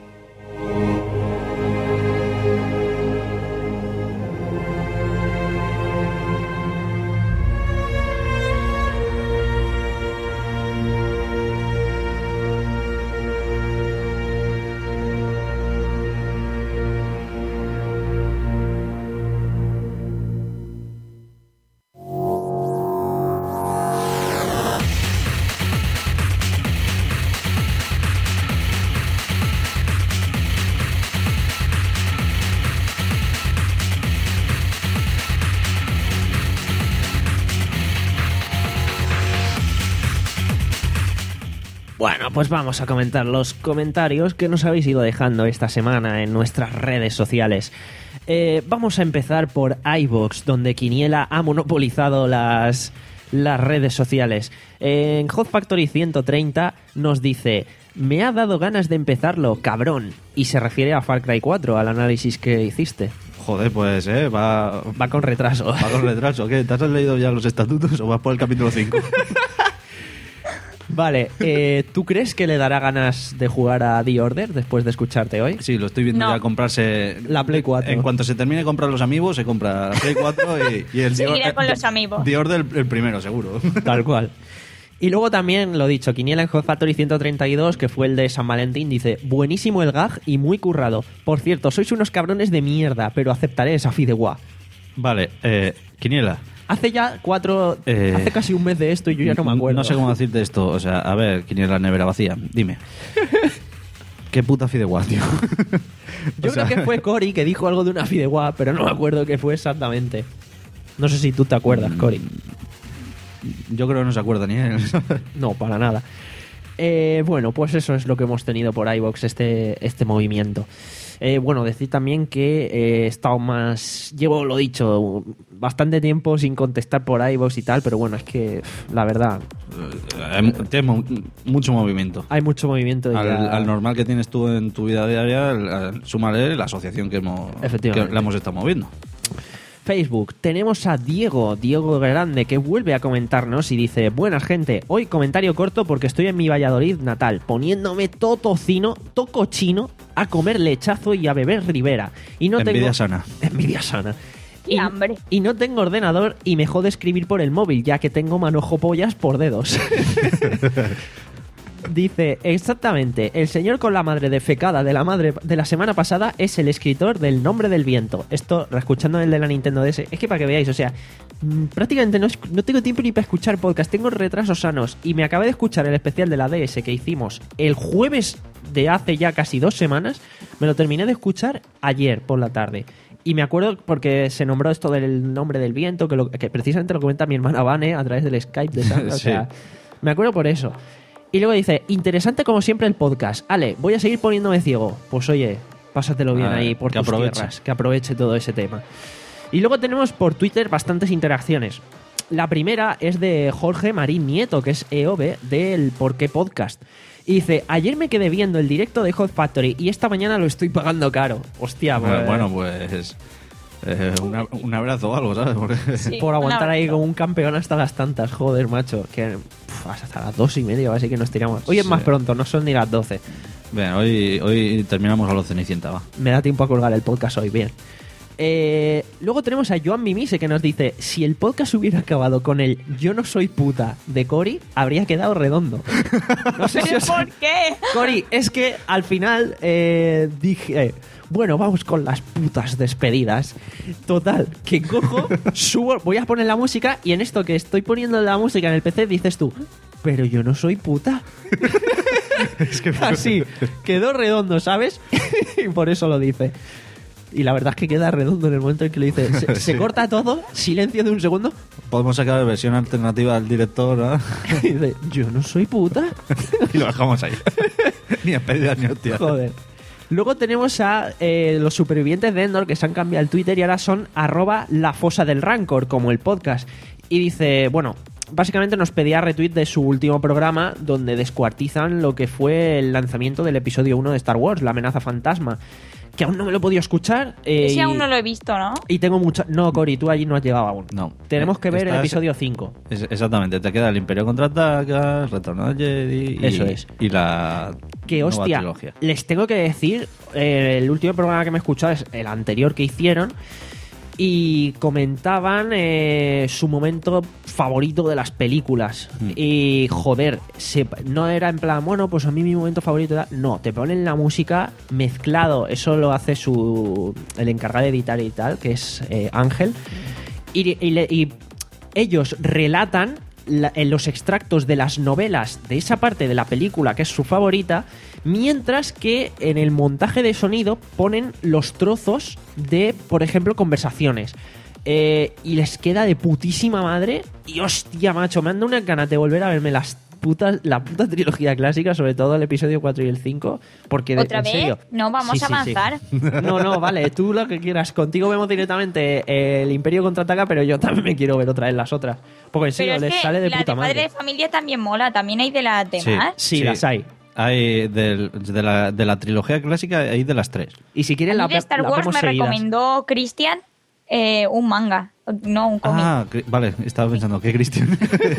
Bueno, pues vamos a comentar los comentarios que nos habéis ido dejando esta semana en nuestras redes sociales. Eh, vamos a empezar por iVoox, donde Quiniela ha monopolizado las, las redes sociales. En Hot Factory ciento treinta nos dice: me ha dado ganas de empezarlo, cabrón. Y se refiere a Far Cry cuatro, al análisis que hiciste. Joder, pues, ¿eh? Va, Va con retraso. va con retraso. ¿Qué? ¿Te has leído ya los estatutos o vas por el capítulo cinco? Vale, eh, ¿tú crees que le dará ganas de jugar a The Order después de escucharte hoy? Sí, lo estoy viendo No. ya comprarse... La Play cuatro. En cuanto se termine de comprar los amigos, se compra la Play cuatro y, y el Seguiré The- con los amigos. The Order el, el primero, seguro. Tal cual. Y luego también, lo dicho, Quiniela en Hot Factory ciento treinta y dos, que fue el de San Valentín, dice: buenísimo el gag y muy currado. Por cierto, sois unos cabrones de mierda, pero aceptaré esa fideuá. Vale, eh, Quiniela. Hace ya cuatro... Eh, hace casi un mes de esto y yo ya no me acuerdo. No sé cómo decirte esto. O sea, a ver, Quiniela, nevera vacía. Dime. ¿Qué puta fideuá, tío? Yo O sea, creo que fue Cory que dijo algo de una fideuá, pero no me acuerdo qué fue exactamente. No sé si tú te acuerdas, Cory. Yo creo que no se acuerda ni él. No, para nada. Eh, bueno, pues eso es lo que hemos tenido por iVoox, este, este movimiento. Eh, bueno, decir también que eh, he estado más... Llevo, lo dicho, bastante tiempo sin contestar por iVoox y tal, pero bueno, es que, pff, la verdad, Hay- Tienes mo- mucho movimiento. hay mucho movimiento. Y Al, ya- al normal que tienes tú en tu vida diaria, la- súmale la asociación que hemos Efectivamente. que la hemos estado moviendo. Facebook, tenemos a Diego, Diego Grande, que vuelve a comentarnos y dice: buenas gente, hoy comentario corto porque estoy en mi Valladolid natal, poniéndome todo tocino, todo cochino, a comer lechazo y a beber ribera. Y no Envidia tengo... sana. Envidia sana. Y hambre. Y no tengo ordenador y me jode escribir por el móvil, ya que tengo manojo pollas por dedos. Dice, exactamente, el señor con la madre defecada de la madre de la semana pasada es el escritor del Nombre del Viento. Esto, escuchando el de la Nintendo D S, es que para que veáis, o sea, mm, prácticamente no, es- no tengo tiempo ni para escuchar podcast, tengo retrasos sanos y me acabé de escuchar el especial de la D S que hicimos el jueves de hace ya casi dos semanas, me lo terminé de escuchar ayer por la tarde. y me acuerdo porque se nombró esto del nombre del viento, que, lo, que precisamente lo comenta mi hermana Vane a través del Skype de Sandra. O sea, Sí. me acuerdo por eso. Y luego dice, interesante como siempre el podcast. Ale, voy a seguir poniéndome ciego. Pues oye, pásatelo bien Ah, ahí por que tus aproveche. tierras. Que aproveche todo ese tema. Y luego tenemos por Twitter bastantes interacciones. La primera es de Jorge Marín Nieto, que es E O B del Por qué Podcast. Y dice, ayer me quedé viendo el directo de Hot Factory y esta mañana lo estoy pagando caro. Hostia, Bueno, pues, bueno, pues... eh, una- un abrazo o algo, ¿sabes? Porque- Sí, por aguantar un ahí abrazo. como un campeón hasta las tantas. Joder, macho. Que pf, hasta las dos y media, así que nos tiramos. Hoy es Sí. más pronto, no son ni las doce. Bien, hoy, hoy terminamos a los Cenicienta, va. Me da tiempo a colgar el podcast hoy, bien. Eh, luego tenemos a Joan Mimise que nos dice, si el podcast hubiera acabado con el Yo no soy puta de Cory, habría quedado redondo. No sé si ¿Pero os... por qué? Cory, es que al final eh, dije, eh, bueno, vamos con las putas despedidas. Total, que cojo, subo, voy a poner la música y en esto que estoy poniendo la música en el P C dices tú, pero yo no soy puta. Es que Así, quedó redondo, ¿sabes? Y por eso lo dice. Y la verdad es que queda redondo en el momento en que lo dice. Se, se Sí. corta todo, silencio de un segundo, Podemos sacar versión alternativa del director, ¿no? y dice, yo no soy puta. Y lo dejamos ahí. Ni despedidas ni hostias. Joder. Luego tenemos a eh, los supervivientes de Endor que se han cambiado el Twitter y ahora son arroba la fosa del rancor, como el podcast. Y dice, bueno, básicamente nos pedía retweet de su último programa donde descuartizan lo que fue el lanzamiento del episodio uno de Star Wars, La amenaza fantasma. Que aún no me lo he podido escuchar. eh, Ese y, aún no lo he visto, ¿no? y tengo mucha... No, Cory, tú allí no has llegado aún. No. Tenemos que ver el Estás- episodio cinco. Es- exactamente, te queda el Imperio Contraataca, Retorno de Jedi y, Eso es. y la Que nueva hostia, trilogía. les tengo que decir, eh, el último programa que me he escuchado es el anterior que hicieron y comentaban eh, su momento favorito de las películas. Mm. Y joder, se- no era en plan, bueno, pues a mí mi momento favorito era... No, te ponen la música mezclado, eso lo hace su el encargado de editar y tal, que es eh, Ángel. Y, y le- y ellos relatan la- en los extractos de las novelas de esa parte de la película que es su favorita, mientras que en el montaje de sonido ponen los trozos de, por ejemplo, conversaciones. Eh, y les queda de putísima madre. Y hostia, macho, me anda una ganas de volver a verme las putas, la puta trilogía clásica, sobre todo el episodio cuatro y el cinco. Porque de, ¿Otra en vez? serio, No, vamos Sí, a sí, sí. avanzar. No, no, vale, tú lo que quieras. Contigo vemos directamente eh, el Imperio Contraataca, pero yo también me quiero ver otra vez las otras. Porque en serio, Pero es les que sale de la puta de Padre madre. de Familia también mola. También hay de las demás. Sí, las hay. Hay del- de, la, de la trilogía clásica, hay de las tres. Y si A quieres mí la, de Star la Wars vemos me seguidas. recomendó Cristian eh, un manga. No, un cómic. Ah, cri- vale, estaba pensando que Cristian.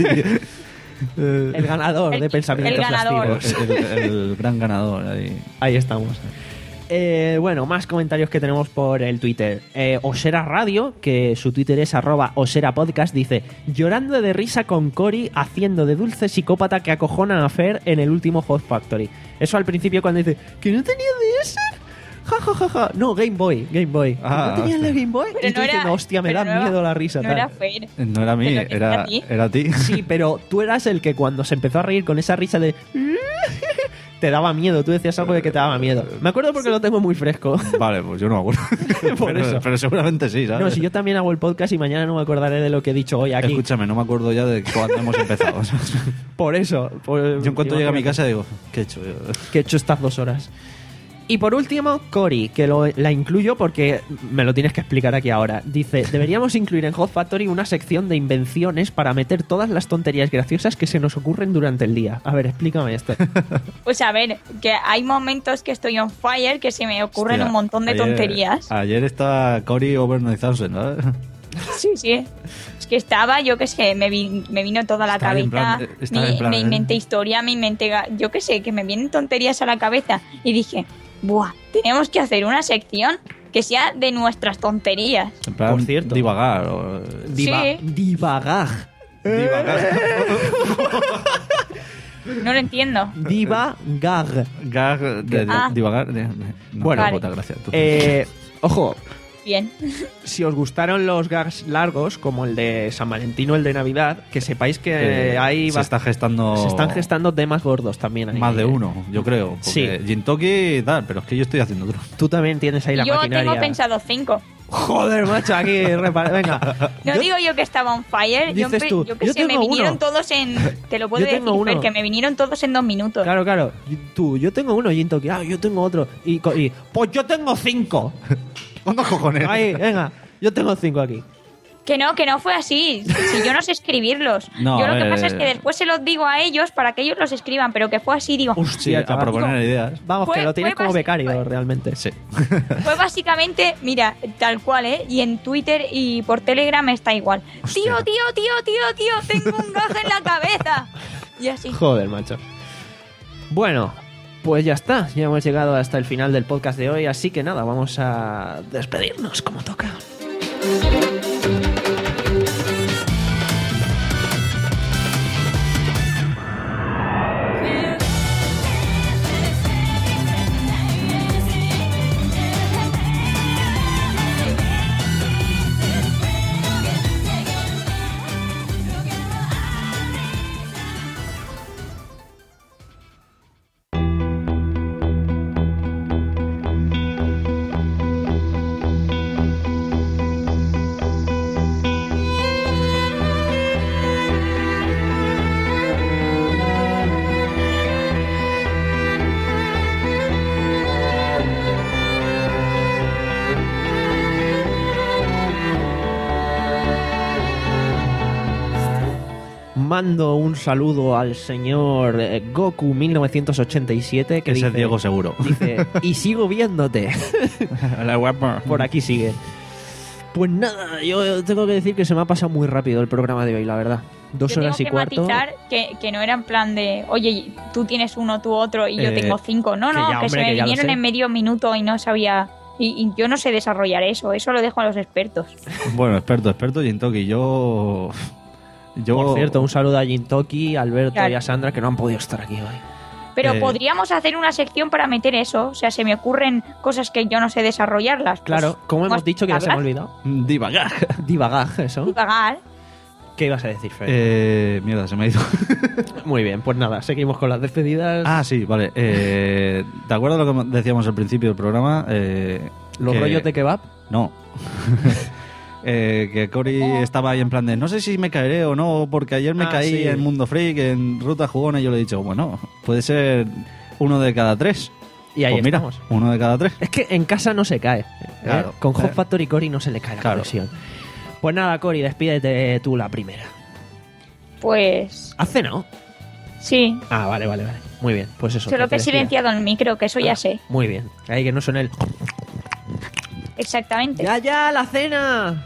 El ganador El- de pensamientos el ganador. lascivos. el, el gran ganador ahí. Ahí estamos. Eh, bueno, más comentarios que tenemos por el Twitter. Eh, Osera Radio, que su Twitter es arroba Osera Podcast, dice: llorando de risa con Cory haciendo de dulce psicópata que acojona a Fer en el último Hot Factory. Eso al principio cuando dice que no tenía D S. Ja, ja, ja, ja. No, Game Boy, Game Boy. Ah, ¿No tenía el de Game Boy? Pero y tú no era- diciendo, hostia, me pero da no era- miedo la risa. No tal. era Fer. No era a mí, Pero que era, era a ti. era a ti. Sí, pero tú eras el que cuando se empezó a reír con esa risa de... te daba miedo, tú decías algo de que te daba miedo. Me acuerdo porque lo tengo muy fresco. Vale, pues yo no me acuerdo. Por pero, eso. pero seguramente sí, ¿sabes? No, si yo también hago el podcast y mañana no me acordaré de lo que he dicho hoy aquí. Escúchame, no me acuerdo ya de cuándo hemos empezado. ¿sabes? Por eso. por- Yo en cuanto llegue a mi imagínate. casa digo, ¿qué he hecho? yo? Que he hecho estas dos horas. Y por último, Cory, que lo- la incluyo porque me lo tienes que explicar aquí ahora. Dice, deberíamos incluir en Hot Factory una sección de invenciones para meter todas las tonterías graciosas que se nos ocurren durante el día. A ver, explícame esto. Pues a ver, que hay momentos que estoy on fire, que se me ocurren Hostia, un montón de ayer- tonterías. Ayer estaba Cory over nine thousand, ¿sabes? Sí, sí. Es que estaba, yo qué sé, me, vi- me vino toda la Estaba en cabeza. plan- estaba me, en plan, me ¿eh? inventé historia, me inventé. ga- Yo qué sé, que me vienen tonterías a la cabeza. Y dije, buah, tenemos que hacer una sección que sea de nuestras tonterías. En plan, Por cierto. divagar. O, Diva- Sí. Divagar. divagar. No lo entiendo. Divagar. Gag de, de- Ah. divagar. de- de- no, Bueno. puta gracia. tú. Eh, ojo, Bien. si os gustaron los gags largos, como el de San Valentín o el de Navidad, que sepáis que Que hay se bast- está gestando se están gestando temas gordos también ahí. más de uno, yo creo. Porque Sí. Gintoki y tal, pero es que yo estoy haciendo otro. Tú también tienes ahí la Yo maquinaria. tengo pensado cinco. Joder, macho, aquí repara. Venga. No Yo- digo yo que estaba on fire. Yo, Dices empe- tú, yo que yo sé, me tengo vinieron uno. todos en. Te lo puedo Yo decir, tengo uno. Fer, que me vinieron todos en dos minutos. Claro, claro. Y Tú, yo tengo uno, Gin Toki. Ah, yo tengo otro. Y, co- y, pues yo tengo cinco. ¿Cuántos cojones? Ahí, venga. Yo tengo cinco aquí. Que no, que no fue así. Si yo no sé escribirlos. No, yo lo que eh, pasa es que después se los digo a ellos para que ellos los escriban, pero que fue así, digo. Sí, Hostia, a chaval. proponer ideas. Vamos, Fue- que lo tienes fue como basi- becario, fue- realmente. Sí. Fue básicamente, mira, tal cual, ¿eh? Y en Twitter y por Telegram está igual. Tío, tío, tío, tío, tío, tengo un gaje en la cabeza. Y así. Joder, macho. Bueno, pues ya está. Ya hemos llegado hasta el final del podcast de hoy. Así que nada, vamos a despedirnos como toca. Mando un saludo al señor eh, Goku mil novecientos ochenta y siete que Ese dice, es Diego seguro. dice, y sigo viéndote. La guapa. Por aquí sigue. Pues nada, yo tengo que decir que se me ha pasado muy rápido el programa de hoy, la verdad. Dos Yo horas y tengo que cuarto. matizar que, que no era en plan de, oye, tú tienes uno, tú otro y yo Eh, tengo cinco. No, que no, ya, que hombre, se me que ya lo vinieron sé. en medio minuto y no sabía. Y, y yo no sé desarrollar eso, eso lo dejo a los expertos. Bueno, experto, experto, Jintoki. Yo. Yo. Por cierto, un saludo a Jintoki, Alberto Claro. y a Sandra que no han podido estar aquí hoy. Pero Eh. podríamos hacer una sección para meter eso. O sea, se me ocurren cosas que yo no sé desarrollarlas. Pues, Claro, como hemos ¿cómo dicho que ya se me ha hablar? olvidado. Divagar. Divagar, eso. Divagar. ¿Qué ibas a decir, Fer? Eh, mierda, se me ha ido. Muy bien, pues nada, seguimos con las despedidas. Ah, sí, vale. Eh, ¿Te acuerdas lo que decíamos al principio del programa? Eh, Los que- rollos de kebab. No. Eh, que Cory estaba ahí en plan de no sé si me caeré o no, porque ayer me Ah, caí sí. en Mundo Freak, en Ruta Jugona, y yo le he dicho, bueno, puede ser uno de cada tres. Y ahí Pues mira, estamos. uno de cada tres. Es que en casa no se cae. ¿eh? Claro. Con Hot Eh. Factory Cory no se le cae la Claro. conexión. Pues nada, Cory, despídete tú la primera. Pues ¿Has cenado? sí. Ah, vale, vale, vale. Muy bien, pues eso. Solo te que he decía. silenciado el micro, que eso ya Ah, sé. Muy bien. Ahí que no suene el... Exactamente. ¡Ya, ya, la cena!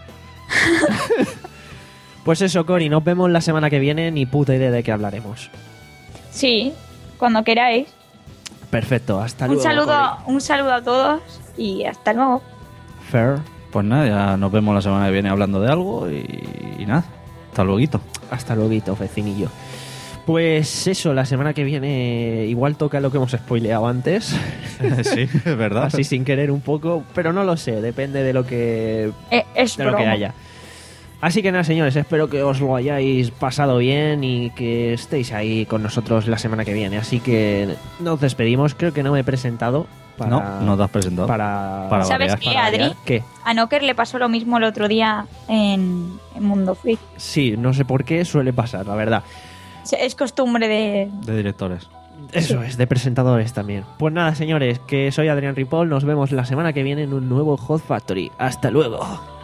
Pues eso, Cory, nos vemos la semana que viene. Ni puta idea de qué hablaremos. Sí, cuando queráis. Perfecto, hasta Un luego. saludo, un saludo a todos y hasta luego. Cory. Fair. Pues nada, ya nos vemos la semana que viene hablando de algo y, y nada. Hasta luego. Hasta luego, vecinillo. Pues eso, la semana que viene igual toca lo que hemos spoileado antes. Sí, es verdad. Así sin querer un poco, pero no lo sé, depende de lo que, Eh, es de lo que broma. haya. Así que nada, señores, espero que os lo hayáis pasado bien y que estéis ahí con nosotros la semana que viene. Así que nos despedimos. Creo que no me he presentado. Para, No, no te has presentado. Para, Para ¿Sabes variar. qué, para Adri? variar. ¿Qué? A Noker le pasó lo mismo el otro día en, en Mundo Freak. Sí, no sé por qué suele pasar, la verdad. Es costumbre de... De directores. Eso es, de presentadores también. Pues nada, señores, que soy Adrián Ripoll. Nos vemos la semana que viene en un nuevo Hot Factory. Hasta luego.